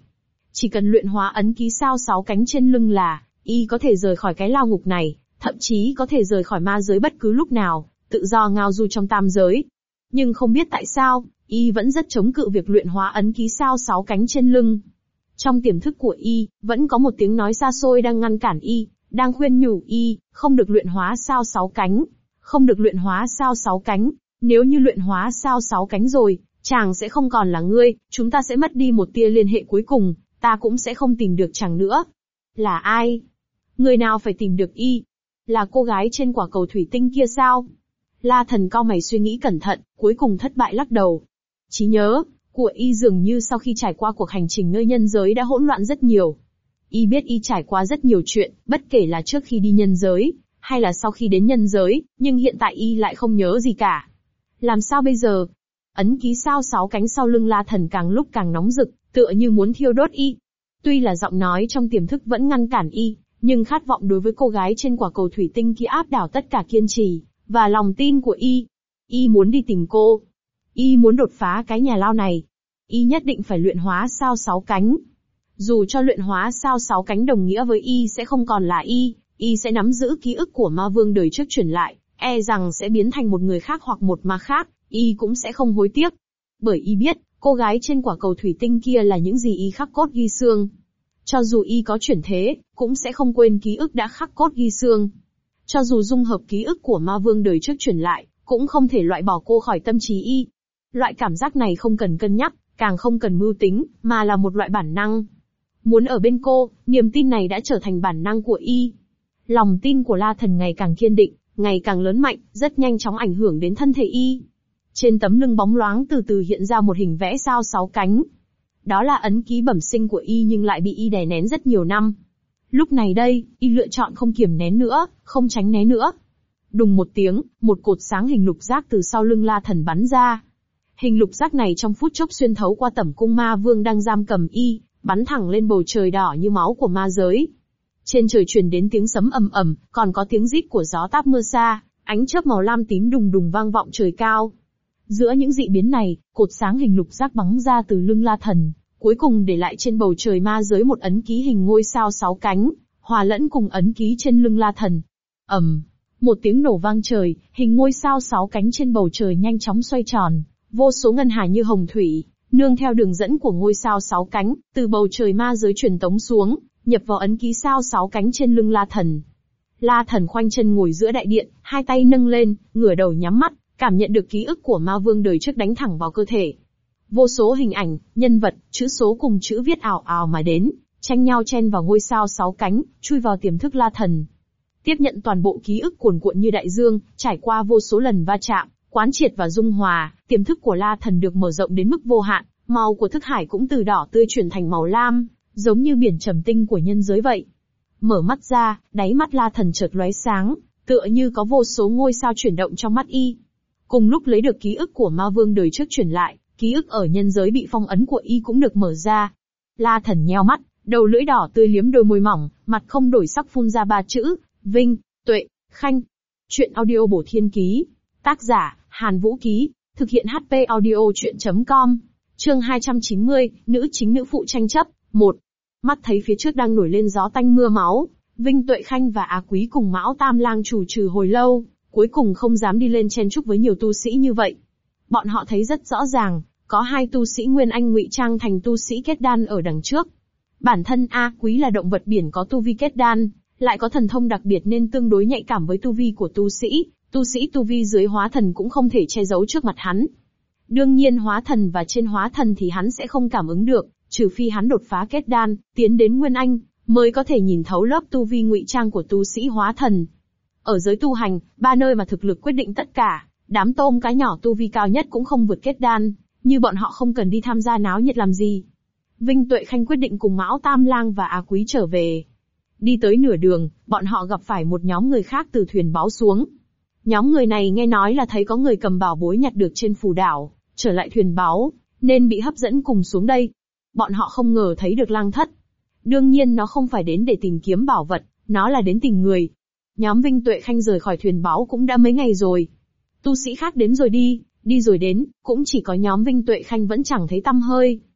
Chỉ cần luyện hóa ấn ký sao 6 cánh trên lưng là, y có thể rời khỏi cái lao ngục này, thậm chí có thể rời khỏi ma giới bất cứ lúc nào, tự do ngao du trong tam giới. Nhưng không biết tại sao, y vẫn rất chống cự việc luyện hóa ấn ký sao 6 cánh trên lưng. Trong tiềm thức của y, vẫn có một tiếng nói xa xôi đang ngăn cản y, đang khuyên nhủ y, không được luyện hóa sao 6 cánh. Không được luyện hóa sao 6 cánh. Nếu như luyện hóa sao 6 cánh rồi, chàng sẽ không còn là ngươi, chúng ta sẽ mất đi một tia liên hệ cuối cùng, ta cũng sẽ không tìm được chàng nữa. Là ai? Người nào phải tìm được y? Là cô gái trên quả cầu thủy tinh kia sao? La Thần cau mày suy nghĩ cẩn thận, cuối cùng thất bại lắc đầu. Trí nhớ của y dường như sau khi trải qua cuộc hành trình nơi nhân giới đã hỗn loạn rất nhiều. Y biết y trải qua rất nhiều chuyện, bất kể là trước khi đi nhân giới, hay là sau khi đến nhân giới, nhưng hiện tại y lại không nhớ gì cả. Làm sao bây giờ? Ấn ký sao 6 cánh sau lưng La Thần càng lúc càng nóng rực, tựa như muốn thiêu đốt y. Tuy là giọng nói trong tiềm thức vẫn ngăn cản y, nhưng khát vọng đối với cô gái trên quả cầu thủy tinh kia áp đảo tất cả kiên trì và lòng tin của y. Y muốn đi tìm cô. Y muốn đột phá cái nhà lao này. Y nhất định phải luyện hóa sao 6 cánh. Dù cho luyện hóa sao 6 cánh đồng nghĩa với y sẽ không còn là y sẽ nắm giữ ký ức của ma vương đời trước truyền lại, e rằng sẽ biến thành một người khác hoặc một ma khác, y cũng sẽ không hối tiếc. Bởi y biết, cô gái trên quả cầu thủy tinh kia là những gì y khắc cốt ghi xương. Cho dù y có chuyển thế, cũng sẽ không quên ký ức đã khắc cốt ghi xương. Cho dù dung hợp ký ức của ma vương đời trước truyền lại, cũng không thể loại bỏ cô khỏi tâm trí y. Loại cảm giác này không cần cân nhắc, càng không cần mưu tính, mà là một loại bản năng. Muốn ở bên cô, niềm tin này đã trở thành bản năng của y. Lòng tin của La Thần ngày càng kiên định, ngày càng lớn mạnh, rất nhanh chóng ảnh hưởng đến thân thể y. Trên tấm lưng bóng loáng từ từ hiện ra một hình vẽ sao 6 cánh. Đó là ấn ký bẩm sinh của y nhưng lại bị y đè nén rất nhiều năm. Lúc này đây, y lựa chọn không kiềm nén nữa, không tránh né nữa. Đùng một tiếng, một cột sáng hình lục giác từ sau lưng La Thần bắn ra. Hình lục giác này trong phút chốc xuyên thấu qua tẩm cung ma vương đang giam cầm y, bắn thẳng lên bầu trời đỏ như máu của ma giới. Trên trời truyền đến tiếng sấm ầm ầm, còn có tiếng rít của gió táp mưa xa, ánh chớp màu lam tím đùng đùng vang vọng trời cao. Giữa những dị biến này, cột sáng hình lục giác bắn ra từ lưng La Thần, cuối cùng để lại trên bầu trời ma giới một ấn ký hình ngôi sao 6 cánh, hòa lẫn cùng ấn ký trên lưng La Thần. Một tiếng nổ vang trời, hình ngôi sao 6 cánh trên bầu trời nhanh chóng xoay tròn, vô số ngân hà như hồng thủy, nương theo đường dẫn của ngôi sao 6 cánh, từ bầu trời ma giới truyền tống xuống, nhập vào ấn ký sao 6 cánh trên lưng La Thần. La Thần khoanh chân ngồi giữa đại điện, hai tay nâng lên, ngửa đầu nhắm mắt, cảm nhận được ký ức của ma vương đời trước đánh thẳng vào cơ thể. Vô số hình ảnh, nhân vật, chữ số cùng chữ viết ảo ảo mà đến, tranh nhau chen vào ngôi sao 6 cánh, chui vào tiềm thức La Thần. Tiếp nhận toàn bộ ký ức cuồn cuộn như đại dương, trải qua vô số lần va chạm, quán triệt và dung hòa, tiềm thức của La Thần được mở rộng đến mức vô hạn, màu của thức hải cũng từ đỏ tươi chuyển thành màu lam, giống như biển trầm tinh của nhân giới vậy. Mở mắt ra, đáy mắt La Thần chợt lóe sáng, tựa như có vô số ngôi sao chuyển động trong mắt y. Cùng lúc lấy được ký ức của ma vương đời trước truyền lại, ký ức ở nhân giới bị phong ấn của y cũng được mở ra. La Thần nheo mắt, đầu lưỡi đỏ tươi liếm đôi môi mỏng, mặt không đổi sắc phun ra 3 chữ, Vinh, Tuệ, Khanh. Chuyện audio bổ thiên ký. Tác giả, Hàn Vũ Ký. Thực hiện HP audio chuyện.com. Chương 290, nữ chính nữ phụ tranh chấp, 1. Mắt thấy phía trước đang nổi lên gió tanh mưa máu, Vinh Tuệ Khanh và Á Quý cùng Mão Tam Lang chủ trừ hồi lâu, cuối cùng không dám đi lên chen chúc với nhiều tu sĩ như vậy. Bọn họ thấy rất rõ ràng, có 2 tu sĩ Nguyên Anh ngụy trang thành tu sĩ kết đan ở đằng trước. Bản thân Á Quý là động vật biển có tu vi kết đan, lại có thần thông đặc biệt nên tương đối nhạy cảm với tu vi của tu sĩ tu vi dưới hóa thần cũng không thể che giấu trước mặt hắn. Đương nhiên hóa thần và trên hóa thần thì hắn sẽ không cảm ứng được, trừ phi hắn đột phá kết đan, tiến đến Nguyên Anh, mới có thể nhìn thấu lớp tu vi ngụy trang của tu sĩ hóa thần. Ở giới tu hành, 3 nơi mà thực lực quyết định tất cả, đám tôm cá nhỏ tu vi cao nhất cũng không vượt kết đan, như bọn họ không cần đi tham gia náo nhiệt làm gì. Vinh Tuệ Khanh quyết định cùng Mão Tam Lang và Á Quý trở về. Đi tới nửa đường, bọn họ gặp phải một nhóm người khác từ thuyền báo xuống. Nhóm người này nghe nói là thấy có người cầm bảo bối nhặt được trên phù đảo, trở lại thuyền báo, nên bị hấp dẫn cùng xuống đây. Bọn họ không ngờ thấy được lang thất. Đương nhiên nó không phải đến để tìm kiếm bảo vật, nó là đến tìm người. Nhóm Vinh Tuệ Khanh rời khỏi thuyền báo cũng đã mấy ngày rồi. Tu sĩ khác đến rồi đi rồi đến, cũng chỉ có nhóm Vinh Tuệ Khanh vẫn chẳng thấy tăm hơi.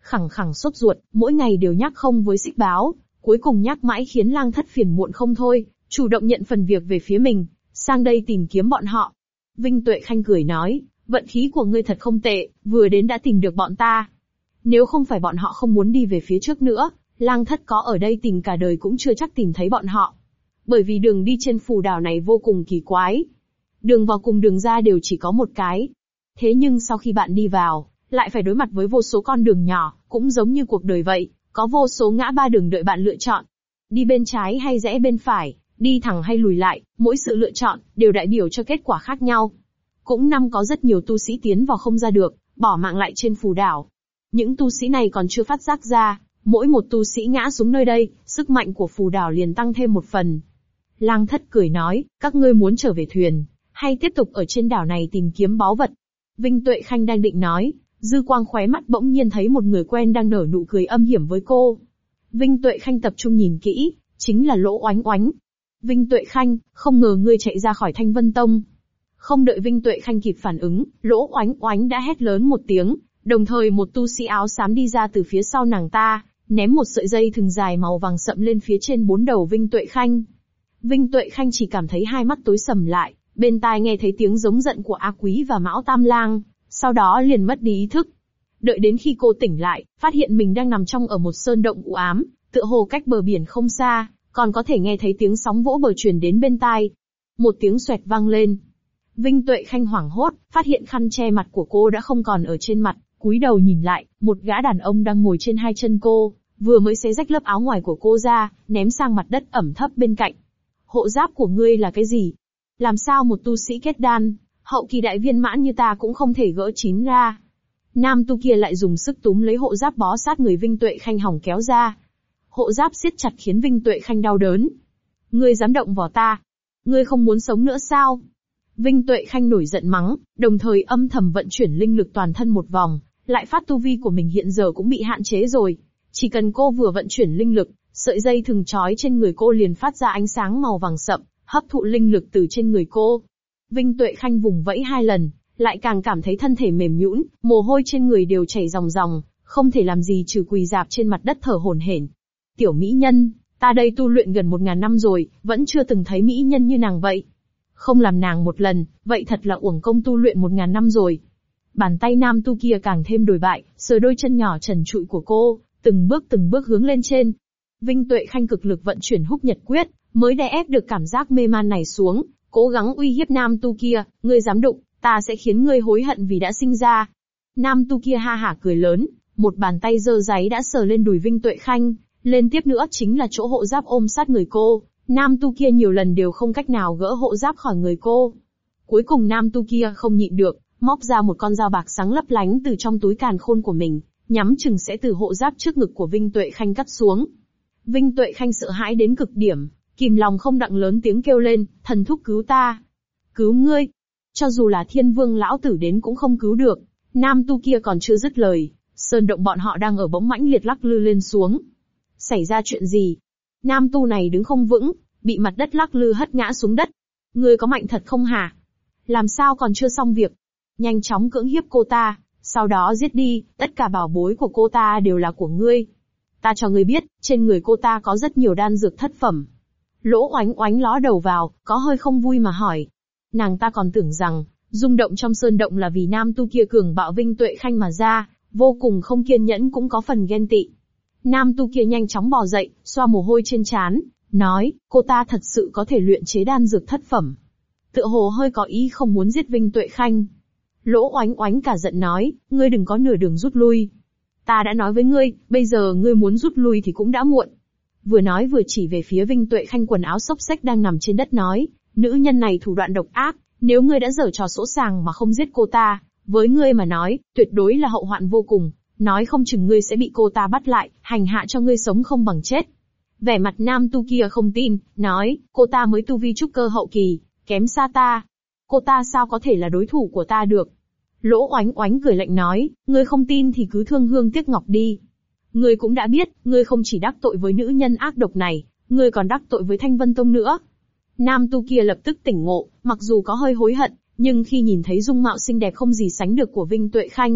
khẳng khẳng sốt ruột, mỗi ngày đều nhắc không với Xích Báo, cuối cùng nhắc mãi khiến Lang Thất phiền muộn không thôi, chủ động nhận phần việc về phía mình, sang đây tìm kiếm bọn họ. Vinh Tuệ Khanh cười nói, vận khí của ngươi thật không tệ, vừa đến đã tìm được bọn ta. Nếu không phải bọn họ không muốn đi về phía trước nữa, Lang Thất có ở đây tìm cả đời cũng chưa chắc tìm thấy bọn họ. Bởi vì đường đi trên phù đảo này vô cùng kỳ quái. Đường vào cùng đường ra đều chỉ có một cái. Thế nhưng sau khi bạn đi vào, lại phải đối mặt với vô số con đường nhỏ, cũng giống như cuộc đời vậy, có vô số ngã ba đường đợi bạn lựa chọn. Đi bên trái hay rẽ bên phải, đi thẳng hay lùi lại, mỗi sự lựa chọn, đều đại biểu cho kết quả khác nhau. Cũng có rất nhiều tu sĩ tiến vào không ra được, bỏ mạng lại trên phù đảo. Những tu sĩ này còn chưa phát giác ra, mỗi một tu sĩ ngã xuống nơi đây, sức mạnh của phù đảo liền tăng thêm một phần. Lang Thất cười nói, các ngươi muốn trở về thuyền, hay tiếp tục ở trên đảo này tìm kiếm báu vật? Vinh Tuệ Khanh đang định nói, dư quang khóe mắt bỗng nhiên thấy một người quen đang nở nụ cười âm hiểm với cô. Vinh Tuệ Khanh tập trung nhìn kỹ, chính là Lỗ Oánh Oánh. Vinh Tuệ Khanh, không ngờ ngươi chạy ra khỏi Thanh Vân Tông. Không đợi Vinh Tuệ Khanh kịp phản ứng, Lỗ Oánh Oánh đã hét lớn một tiếng, đồng thời một tu sĩ áo xám đi ra từ phía sau nàng ta, ném một sợi dây thừng dài màu vàng sậm lên phía trên bốn đầu Vinh Tuệ Khanh. Vinh Tuệ Khanh chỉ cảm thấy hai mắt tối sầm lại, bên tai nghe thấy tiếng giống giận của A Quý và Mão Tam Lang, sau đó liền mất đi ý thức. Đợi đến khi cô tỉnh lại, phát hiện mình đang nằm trong ở một sơn động u ám, tựa hồ cách bờ biển không xa, còn có thể nghe thấy tiếng sóng vỗ bờ truyền đến bên tai. Một tiếng xoẹt vang lên. Vinh Tuệ Khanh hoảng hốt, phát hiện khăn che mặt của cô đã không còn ở trên mặt, cúi đầu nhìn lại, một gã đàn ông đang ngồi trên hai chân cô, vừa mới xé rách lớp áo ngoài của cô ra, ném sang mặt đất ẩm thấp bên cạnh. Hộ giáp của ngươi là cái gì? Làm sao một tu sĩ kết đan, hậu kỳ đại viên mãn như ta cũng không thể gỡ chín ra? Nam tu kia lại dùng sức túm lấy hộ giáp bó sát người Vinh Tuệ Khanh hỏng kéo ra. Hộ giáp siết chặt khiến Vinh Tuệ Khanh đau đớn. Ngươi dám động vào ta? Ngươi không muốn sống nữa sao? Vinh Tuệ Khanh nổi giận mắng, đồng thời âm thầm vận chuyển linh lực toàn thân một vòng, lại phát tu vi của mình hiện giờ cũng bị hạn chế rồi. Chỉ cần cô vừa vận chuyển linh lực, sợi dây thừng trói trên người cô liền phát ra ánh sáng màu vàng sậm, hấp thụ linh lực từ trên người cô. Vinh Tuệ Khanh vùng vẫy hai lần, lại càng cảm thấy thân thể mềm nhũn, mồ hôi trên người đều chảy ròng ròng, không thể làm gì trừ quỳ rạp trên mặt đất thở hổn hển. Tiểu mỹ nhân, ta đây tu luyện gần 1000 năm rồi, vẫn chưa từng thấy mỹ nhân như nàng vậy. Không làm nàng một lần, vậy thật là uổng công tu luyện 1000 năm rồi. Bàn tay nam tu kia càng thêm đồi bại, sờ đôi chân nhỏ trần trụi của cô, từng bước hướng lên trên. Vinh Tuệ Khanh cực lực vận chuyển Húc Nhật Quyết, mới đè ép được cảm giác mê man này xuống, cố gắng uy hiếp nam tu kia, ngươi dám đụng, ta sẽ khiến ngươi hối hận vì đã sinh ra. Nam tu kia ha hả cười lớn, một bàn tay dơ dáy đã sờ lên đùi Vinh Tuệ Khanh, lên tiếp nữa chính là chỗ hộ giáp ôm sát người cô. Nam tu kia nhiều lần đều không cách nào gỡ hộ giáp khỏi người cô. Cuối cùng nam tu kia không nhịn được, móc ra một con dao bạc sáng lấp lánh từ trong túi càn khôn của mình, nhắm chừng sẽ từ hộ giáp trước ngực của Vinh Tuệ Khanh cắt xuống. Vinh Tuệ Khanh sợ hãi đến cực điểm, kìm lòng không đặng lớn tiếng kêu lên, thần thúc cứu ta. Cứu ngươi. Cho dù là Thiên Vương lão tử đến cũng không cứu được. Nam tu kia còn chưa dứt lời, sơn động bọn họ đang ở bỗng mãnh liệt lắc lư lên xuống. Xảy ra chuyện gì? Nam tu này đứng không vững, bị mặt đất lắc lư hất ngã xuống đất. Ngươi có mạnh thật không hả? Làm sao còn chưa xong việc? Nhanh chóng cưỡng hiếp cô ta, sau đó giết đi, tất cả bảo bối của cô ta đều là của ngươi. Ta cho ngươi biết, trên người cô ta có rất nhiều đan dược thất phẩm. Lỗ Oánh Oánh ló đầu vào, có hơi không vui mà hỏi. Nàng ta còn tưởng rằng, rung động trong sơn động là vì nam tu kia cường bạo Vinh Tuệ Khanh mà ra, vô cùng không kiên nhẫn cũng có phần ghen tị. Nam tu kia nhanh chóng bò dậy, xoa mồ hôi trên trán, nói, cô ta thật sự có thể luyện chế đan dược thất phẩm. Tựa hồ hơi có ý không muốn giết Vinh Tuệ Khanh. Lỗ Oánh Oánh cả giận nói, ngươi đừng có nửa đường rút lui. Ta đã nói với ngươi, bây giờ ngươi muốn rút lui thì cũng đã muộn. Vừa nói vừa chỉ về phía Vinh Tuệ Khanh quần áo xốc xếch đang nằm trên đất nói, nữ nhân này thủ đoạn độc ác, nếu ngươi đã giở trò sỗ sàng mà không giết cô ta, với ngươi mà nói, tuyệt đối là hậu hoạn vô cùng, nói không chừng ngươi sẽ bị cô ta bắt lại, hành hạ cho ngươi sống không bằng chết. Vẻ mặt nam tu kia không tin, nói, cô ta mới tu vi trúc cơ hậu kỳ, kém xa ta. Cô ta sao có thể là đối thủ của ta được? Lỗ Oánh Oánh cười lạnh nói, ngươi không tin thì cứ thương hương tiếc ngọc đi. Ngươi cũng đã biết, ngươi không chỉ đắc tội với nữ nhân ác độc này, ngươi còn đắc tội với Thanh Vân Tông nữa. Nam tu kia lập tức tỉnh ngộ, mặc dù có hơi hối hận, nhưng khi nhìn thấy dung mạo xinh đẹp không gì sánh được của Vinh Tuệ Khanh,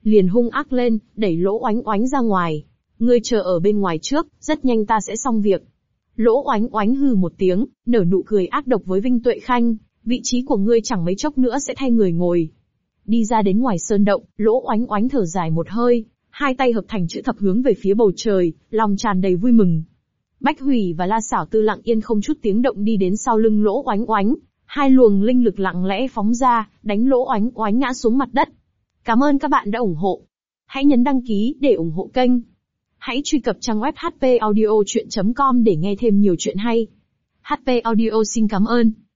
liền hung ác lên, đẩy Lỗ Oánh Oánh ra ngoài. Ngươi chờ ở bên ngoài trước, rất nhanh ta sẽ xong việc. Lỗ Oánh Oánh hừ một tiếng, nở nụ cười ác độc với Vinh Tuệ Khanh, vị trí của ngươi chẳng mấy chốc nữa sẽ thay người ngồi. Đi ra đến ngoài sơn động, Lỗ Oánh Oánh thở dài một hơi, hai tay hợp thành chữ thập hướng về phía bầu trời, lòng tràn đầy vui mừng. Bách Hủy và La Xảo Tư lặng yên không chút tiếng động đi đến sau lưng Lỗ Oánh Oánh, hai luồng linh lực lặng lẽ phóng ra, đánh Lỗ Oánh Oánh ngã xuống mặt đất. Cảm ơn các bạn đã ủng hộ. Hãy nhấn đăng ký để ủng hộ kênh. Hãy truy cập trang web hpaudiochuyen.com để nghe thêm nhiều chuyện hay. HP Audio xin cảm ơn.